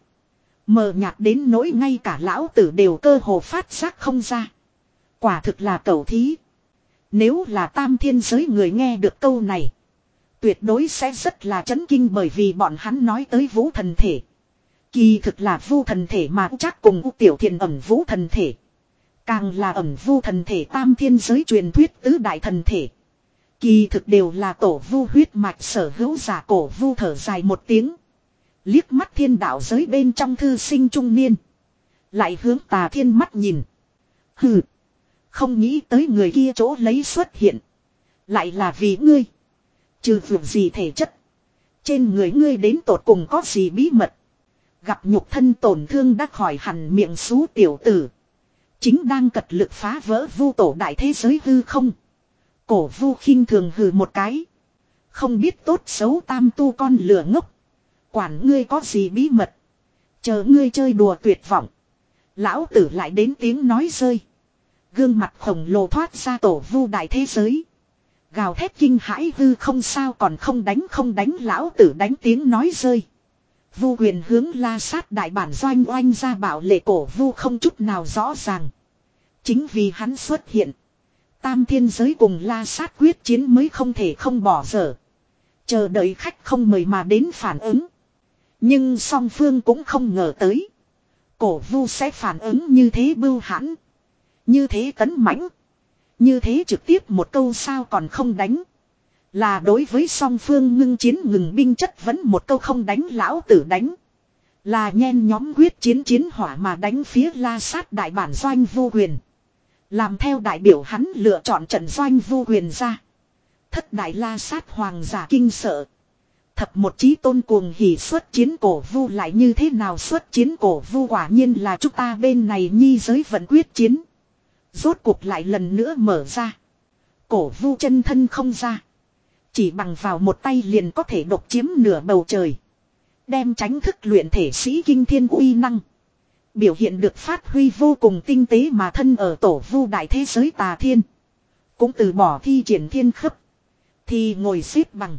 [SPEAKER 1] Mờ nhạt đến nỗi ngay cả lão tử đều cơ hồ phát giác không ra. Quả thực là cẩu thí. Nếu là tam thiên giới người nghe được câu này. Tuyệt đối sẽ rất là chấn kinh bởi vì bọn hắn nói tới vũ thần thể. Kỳ thực là vu thần thể mà chắc cùng U Tiểu Thiền ẩm vũ thần thể. Càng là ẩm vu thần thể tam thiên giới truyền thuyết tứ đại thần thể. Kỳ thực đều là tổ vu huyết mạch sở hữu giả cổ vu thở dài một tiếng. Liếc mắt thiên đạo giới bên trong thư sinh trung niên. Lại hướng Tà Thiên mắt nhìn. Hừ. Không nghĩ tới người kia chỗ lấy xuất hiện. Lại là vì ngươi. Trừ vượt gì thể chất. Trên người ngươi đến tột cùng có gì bí mật. Gặp nhục thân tổn thương đã khỏi hẳn miệng xú tiểu tử. Chính đang cật lực phá vỡ vu tổ đại thế giới hư không. Cổ vu khinh thường hừ một cái. Không biết tốt xấu tam tu con lửa ngốc. Quản ngươi có gì bí mật. Chờ ngươi chơi đùa tuyệt vọng. Lão tử lại đến tiếng nói rơi. Gương mặt khổng lồ thoát ra tổ vu đại thế giới. Gào thét kinh hãi hư không sao còn không đánh không đánh lão tử đánh tiếng nói rơi. Vu quyền hướng la sát đại bản doanh oanh ra bảo lệ cổ vu không chút nào rõ ràng. Chính vì hắn xuất hiện. Tam thiên giới cùng la sát quyết chiến mới không thể không bỏ dở. Chờ đợi khách không mời mà đến phản ứng. Nhưng song phương cũng không ngờ tới. Cổ vu sẽ phản ứng như thế bưu hãn. Như thế tấn mãnh. Như thế trực tiếp một câu sao còn không đánh. Là đối với song phương ngưng chiến ngừng binh chất vẫn một câu không đánh lão tử đánh. Là nhen nhóm quyết chiến chiến hỏa mà đánh phía la sát đại bản doanh vô quyền. Làm theo đại biểu hắn lựa chọn trận doanh vô quyền ra. Thất đại la sát hoàng giả kinh sợ. Thập một chí tôn cuồng hỉ xuất chiến cổ vu lại như thế nào xuất chiến cổ vu quả nhiên là chúng ta bên này nhi giới vẫn quyết chiến. Rốt cuộc lại lần nữa mở ra. Cổ vu chân thân không ra. Chỉ bằng vào một tay liền có thể độc chiếm nửa bầu trời. Đem tránh thức luyện thể sĩ kinh thiên uy năng. Biểu hiện được phát huy vô cùng tinh tế mà thân ở tổ vu đại thế giới Tà Thiên. Cũng từ bỏ thi triển thiên khấp. Thì ngồi xếp bằng.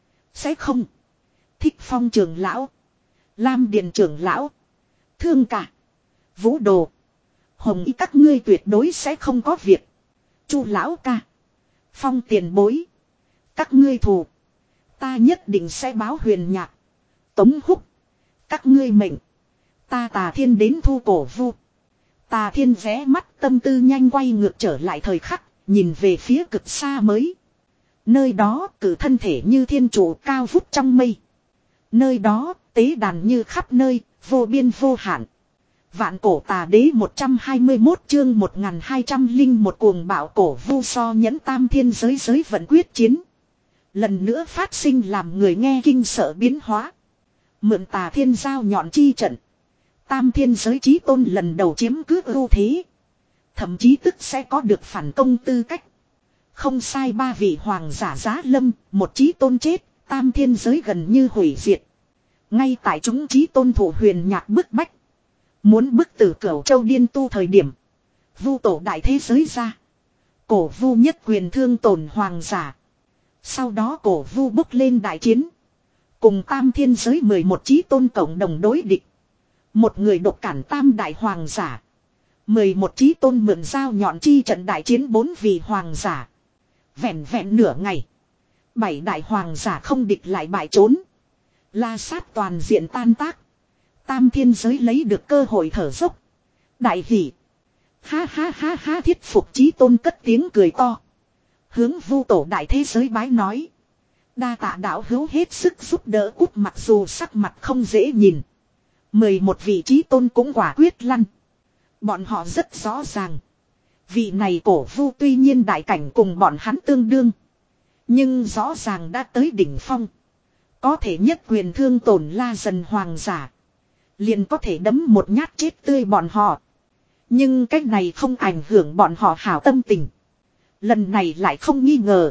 [SPEAKER 1] Sẽ không. Thích Phong trưởng lão. Lam Điền trưởng lão. Thương cả. Vũ Đồ. Hồng Y các ngươi tuyệt đối sẽ không có việc. Chu lão ca. Phong tiền bối. Các ngươi thù. Ta nhất định sẽ báo huyền nhạc. Tống Húc. Các ngươi mệnh. Ta Tà Thiên đến thu cổ vu. Tà Thiên rẽ mắt tâm tư nhanh quay ngược trở lại thời khắc. Nhìn về phía cực xa mới. Nơi đó cử thân thể như thiên trụ cao vút trong mây. Nơi đó tế đàn như khắp nơi. Vô biên vô hạn. Vạn cổ tà đế một trăm hai mươi mốt chương một nghìn hai trăm linh một cuồng bạo cổ vu so nhẫn tam thiên giới giới vận quyết chiến. Lần nữa phát sinh làm người nghe kinh sợ biến hóa. Mượn tà thiên giao nhọn chi trận. Tam thiên giới chí tôn lần đầu chiếm cứ ưu thế. Thậm chí tức sẽ có được phản công tư cách. Không sai, ba vị hoàng giả giá lâm, một chí tôn chết, tam thiên giới gần như hủy diệt. Ngay tại chúng chí tôn thủ huyền nhạc bức bách. Muốn bức từ Cửu Châu Điên Tu thời điểm. Vu tổ đại thế giới ra. Cổ vu nhất quyền thương tổn hoàng giả. Sau đó cổ vu bốc lên đại chiến. Cùng tam thiên giới mười một chí tôn cộng đồng đối địch. Một người độc cản tam đại hoàng giả. mười một chí tôn mượn dao nhọn chi trận đại chiến bốn vị hoàng giả. Vẹn vẹn nửa ngày. Bảy đại hoàng giả không địch lại bại trốn. La sát toàn diện tan tác. Tam thiên giới lấy được cơ hội thở dốc. Đại hỷ. Ha ha ha ha, thiết phục chí tôn cất tiếng cười to. Hướng vu tổ đại thế giới bái nói. Đa tạ đạo hữu hết sức giúp đỡ út, mặc dù sắc mặt không dễ nhìn. Mười một vị chí tôn cũng quả quyết lăn. Bọn họ rất rõ ràng. Vị này cổ vu tuy nhiên đại cảnh cùng bọn hắn tương đương. Nhưng rõ ràng đã tới đỉnh phong. Có thể nhất quyền thương tổn la dần hoàng giả. Liền có thể đấm một nhát chết tươi bọn họ. Nhưng cách này không ảnh hưởng bọn họ hảo tâm tình. Lần này lại không nghi ngờ.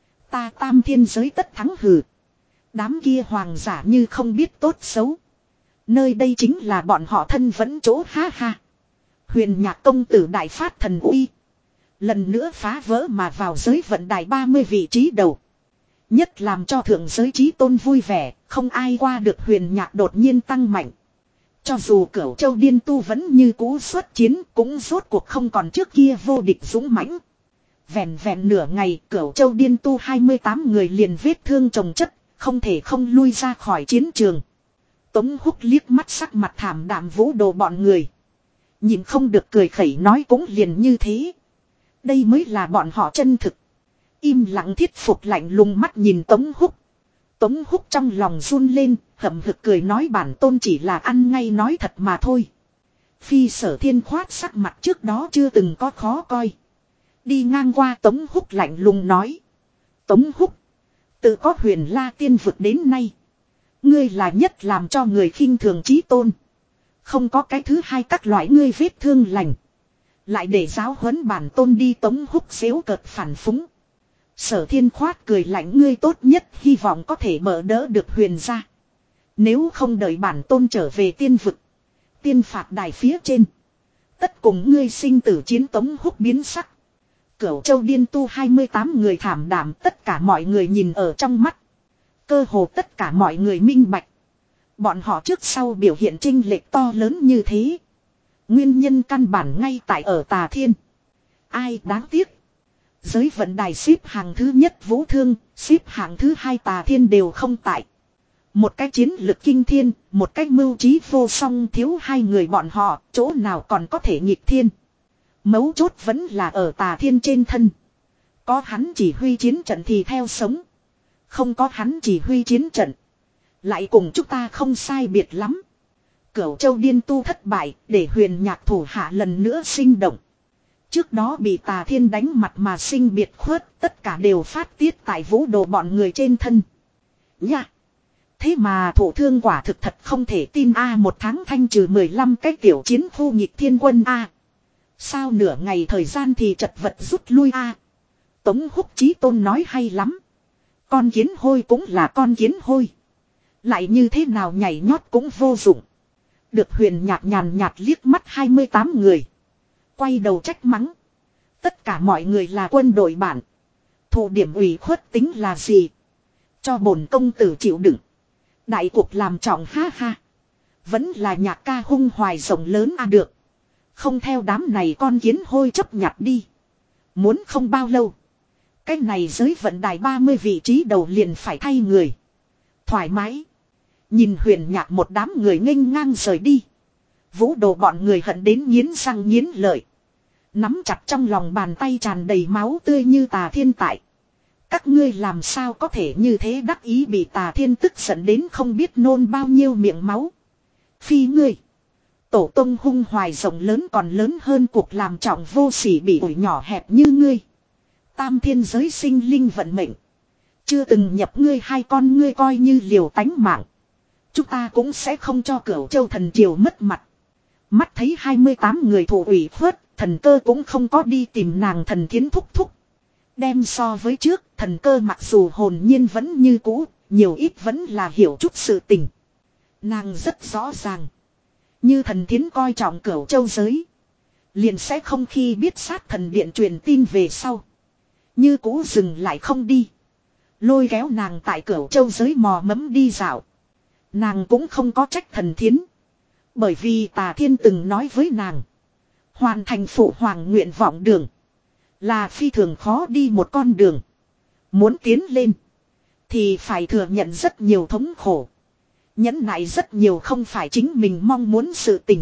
[SPEAKER 1] Ta tam thiên giới tất thắng hừ. Đám kia hoàng giả như không biết tốt xấu. Nơi đây chính là bọn họ thân vẫn chỗ, ha ha. Huyền nhạc công tử đại phát thần uy. Lần nữa phá vỡ mà vào giới vận đài ba mươi vị trí đầu. Nhất làm cho thượng giới chí tôn vui vẻ, không ai qua được huyền nhạc đột nhiên tăng mạnh. Cho dù Cửu Châu Điên Tu vẫn như cũ xuất chiến, cũng rốt cuộc không còn trước kia vô địch dũng mãnh. Vẹn vẹn nửa ngày, Cửu Châu Điên Tu hai mươi tám người liền vết thương chồng chất, không thể không lui ra khỏi chiến trường. Tống Húc liếc mắt sắc mặt thảm đạm Vũ Đồ bọn người. Nhìn không được cười khẩy nói cũng liền như thế. Đây mới là bọn họ chân thực. Im lặng thiết phục lạnh lùng mắt nhìn Tống Húc. Tống Húc trong lòng run lên, hậm hực cười nói bản tôn chỉ là ăn ngay nói thật mà thôi. Phi Sở Thiên khoát sắc mặt trước đó chưa từng có khó coi. Đi ngang qua Tống Húc lạnh lùng nói. Tống Húc, tự có huyền la tiên vực đến nay. Ngươi là nhất làm cho người khinh thường chí tôn. Không có cái thứ hai các loại ngươi vết thương lành. Lại để giáo huấn bản tôn đi. Tống Húc xéo cợt phản phúng. Sở Thiên khoát cười lạnh, ngươi tốt nhất hy vọng có thể mở đỡ được huyền gia. Nếu không đợi bản tôn trở về tiên vực. Tiên phạt đài phía trên. Tất cùng ngươi sinh tử chiến. Tống Húc biến sắc. Cửu Châu Điên Tu hai mươi tám người thảm đảm, tất cả mọi người nhìn ở trong mắt. Cơ hồ tất cả mọi người minh bạch. Bọn họ trước sau biểu hiện chênh lệch to lớn như thế. Nguyên nhân căn bản ngay tại ở Tà Thiên. Ai đáng tiếc. Giới vận đài xếp hạng thứ nhất Vũ Thương, xếp hạng thứ hai Tà Thiên đều không tại. Một cái chiến lực kinh thiên, một cái mưu trí vô song, thiếu hai người bọn họ, chỗ nào còn có thể nghịch thiên. Mấu chốt vẫn là ở Tà Thiên trên thân. Có hắn chỉ huy chiến trận thì theo sống. Không có hắn chỉ huy chiến trận. Lại cùng chúng ta không sai biệt lắm. Cửu Châu Điên Tu thất bại, để huyền nhạc thủ hạ lần nữa sinh động. Trước đó bị Tà Thiên đánh mặt mà sinh biệt khuất, tất cả đều phát tiết tại Vũ Đồ bọn người trên thân. Nha! Thế mà thổ thương quả thực thật không thể tin a, một tháng thanh trừ mười lăm cái tiểu chiến khu nghịch thiên quân a. Sao nửa ngày thời gian thì chật vật rút lui a. Tống Húc Chí Tôn nói hay lắm. Con kiến hôi cũng là con kiến hôi. Lại như thế nào nhảy nhót cũng vô dụng. Được huyền nhạc nhàn nhạt liếc mắt hai mươi tám người. Quay đầu trách mắng. Tất cả mọi người là quân đội bản. Thụ điểm ủy khuất tính là gì? Cho bổn công tử chịu đựng. Đại cuộc làm trọng, ha ha. Vẫn là nhạc ca hung hoài rộng lớn à, được. Không theo đám này con kiến hôi chấp nhặt đi. Muốn không bao lâu. Cái này giới vận đài ba mươi vị trí đầu liền phải thay người. Thoải mái. Nhìn huyền nhạc một đám người nghênh ngang rời đi. Vũ Đồ bọn người hận đến nghiến răng nghiến lợi. Nắm chặt trong lòng bàn tay tràn đầy máu tươi như Tà Thiên tại. Các ngươi làm sao có thể như thế đắc ý, bị Tà Thiên tức giận đến không biết nôn bao nhiêu miệng máu. Phi ngươi. Tổ tông hung hoài rộng lớn còn lớn hơn cuộc làm trọng vô sỉ bị ủi nhỏ hẹp như ngươi. Tam thiên giới sinh linh vận mệnh. Chưa từng nhập ngươi hai con ngươi coi như liều tánh mạng. Chúng ta cũng sẽ không cho Cửu Châu thần triều mất mặt. Mắt thấy hai mươi tám người thụ ủy khuất, thần cơ cũng không có đi tìm nàng thần thiến thúc thúc. Đem so với trước, thần cơ mặc dù hồn nhiên vẫn như cũ, nhiều ít vẫn là hiểu chút sự tình. Nàng rất rõ ràng. Như thần thiến coi trọng Cửu Châu giới. Liền sẽ không khi biết sát thần điện truyền tin về sau. Như cũ dừng lại không đi. Lôi kéo nàng tại Cửu Châu giới mò mẫm đi dạo. Nàng cũng không có trách thần thiến. Bởi vì Tà Thiên từng nói với nàng. Hoàn thành phụ hoàng nguyện vọng đường. Là phi thường khó đi một con đường. Muốn tiến lên. Thì phải thừa nhận rất nhiều thống khổ. Nhẫn nại rất nhiều không phải chính mình mong muốn sự tình.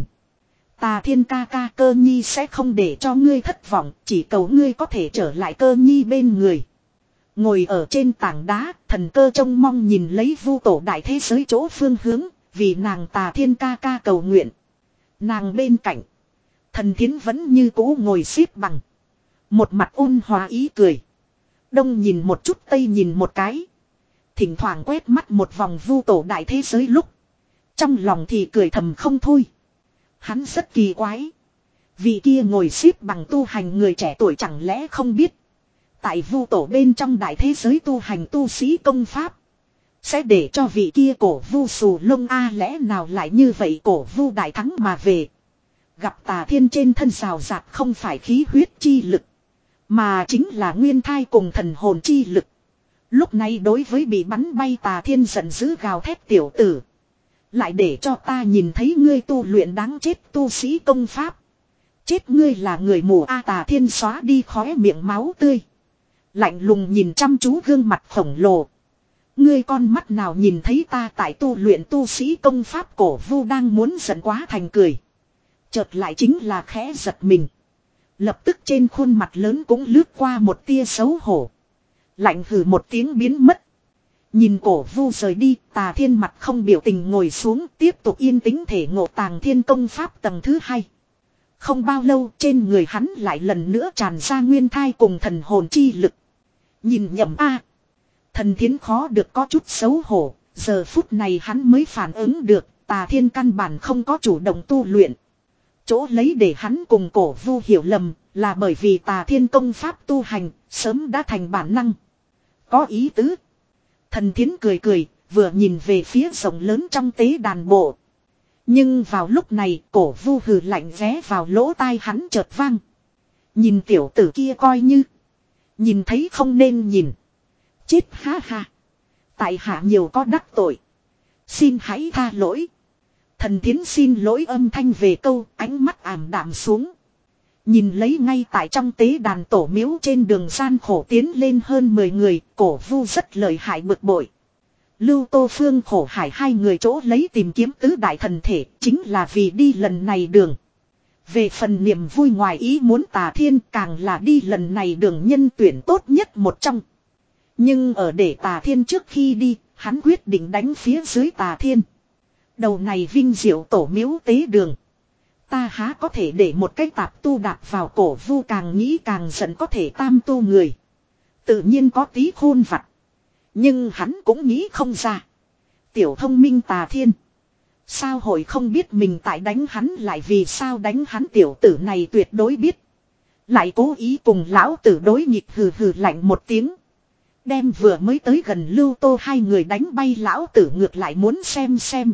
[SPEAKER 1] Tà Thiên ca ca Cơ Nhi sẽ không để cho ngươi thất vọng. Chỉ cầu ngươi có thể trở lại Cơ Nhi bên người. Ngồi ở trên tảng đá, thần cơ trông mong nhìn lấy vu tổ đại thế giới chỗ phương hướng, vì nàng Tà Thiên ca ca cầu nguyện. Nàng bên cạnh, thần thiến vẫn như cũ ngồi xếp bằng. Một mặt ôn hòa ý cười. Đông nhìn một chút tây nhìn một cái. Thỉnh thoảng quét mắt một vòng vu tổ đại thế giới lúc. Trong lòng thì cười thầm không thôi. Hắn rất kỳ quái. Vì kia ngồi xếp bằng tu hành người trẻ tuổi chẳng lẽ không biết. Tại vu tổ bên trong đại thế giới tu hành tu sĩ công pháp. Sẽ để cho vị kia cổ vu xù lông a lẽ nào lại như vậy cổ vu đại thắng mà về. Gặp Tà Thiên trên thân rào rạt không phải khí huyết chi lực. Mà chính là nguyên thai cùng thần hồn chi lực. Lúc này đối với bị bắn bay Tà Thiên giận dữ gào thét tiểu tử. Lại để cho ta nhìn thấy ngươi tu luyện đáng chết tu sĩ công pháp. Chết ngươi là người mù a Tà Thiên xóa đi khóe miệng máu tươi. Lạnh lùng nhìn chăm chú gương mặt khổng lồ. Ngươi con mắt nào nhìn thấy ta tại tu luyện tu sĩ công pháp cổ vu đang muốn giận quá thành cười. Chợt lại chính là khẽ giật mình. Lập tức trên khuôn mặt lớn cũng lướt qua một tia xấu hổ. Lạnh hừ một tiếng biến mất. Nhìn cổ vu rời đi, Tà Thiên mặt không biểu tình ngồi xuống tiếp tục yên tĩnh thể ngộ Tàng Thiên công pháp tầng thứ hai. Không bao lâu trên người hắn lại lần nữa tràn ra nguyên thai cùng thần hồn chi lực. Nhìn nhầm a Thần thiến khó được có chút xấu hổ, giờ phút này hắn mới phản ứng được, Tà Thiên căn bản không có chủ động tu luyện. Chỗ lấy để hắn cùng cổ vu hiểu lầm, là bởi vì Tà Thiên công pháp tu hành, sớm đã thành bản năng. Có ý tứ. Thần thiến cười cười, vừa nhìn về phía rộng lớn trong tế đàn bộ. Nhưng vào lúc này, cổ vu hừ lạnh ghé vào lỗ tai hắn chợt vang. Nhìn tiểu tử kia coi như. Nhìn thấy không nên nhìn. Chết ha ha. Tại hạ nhiều có đắc tội. Xin hãy tha lỗi. Thần thiến xin lỗi âm thanh về câu, ánh mắt ảm đạm xuống. Nhìn lấy ngay tại trong tế đàn tổ miếu trên đường gian khổ tiến lên hơn mười người, cổ vu rất lợi hại bực bội. Lưu Tô Phương khổ hải hai người chỗ lấy tìm kiếm tứ đại thần thể, chính là vì đi lần này đường. Về phần niềm vui ngoài ý muốn Tà Thiên càng là đi lần này đường nhân tuyển tốt nhất một trong. Nhưng ở để Tà Thiên trước khi đi, hắn quyết định đánh phía dưới Tà Thiên. Đầu này vinh diệu tổ miếu tế đường. Ta há có thể để một cái tạp tu đạp vào cổ vu càng nghĩ càng giận có thể tam tu người. Tự nhiên có tí khôn vặt. Nhưng hắn cũng nghĩ không ra. Tiểu thông minh Tà Thiên. Sao hội không biết mình tại đánh hắn lại vì sao đánh hắn tiểu tử này tuyệt đối biết. Lại cố ý cùng lão tử đối nghịch hừ hừ lạnh một tiếng. Đem vừa mới tới gần Lưu Tô hai người đánh bay lão tử ngược lại muốn xem xem.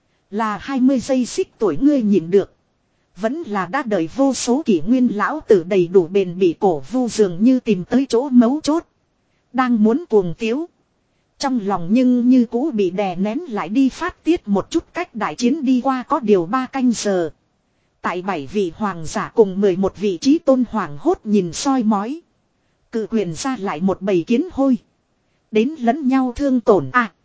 [SPEAKER 1] Là hai mươi giây xích tuổi ngươi nhịn được. Vẫn là đã đợi vô số kỷ nguyên lão tử đầy đủ bền bỉ cổ vu dường như tìm tới chỗ mấu chốt. Đang muốn cuồng tiếu. Trong lòng nhưng như cũ bị đè nén lại đi phát tiết một chút cách đại chiến đi qua có điều ba canh giờ. Tại bảy vị hoàng giả cùng mười một vị trí tôn hoàng hốt nhìn soi mói. Cự quyền ra lại một bầy kiến hôi. Đến lẫn nhau thương tổn à.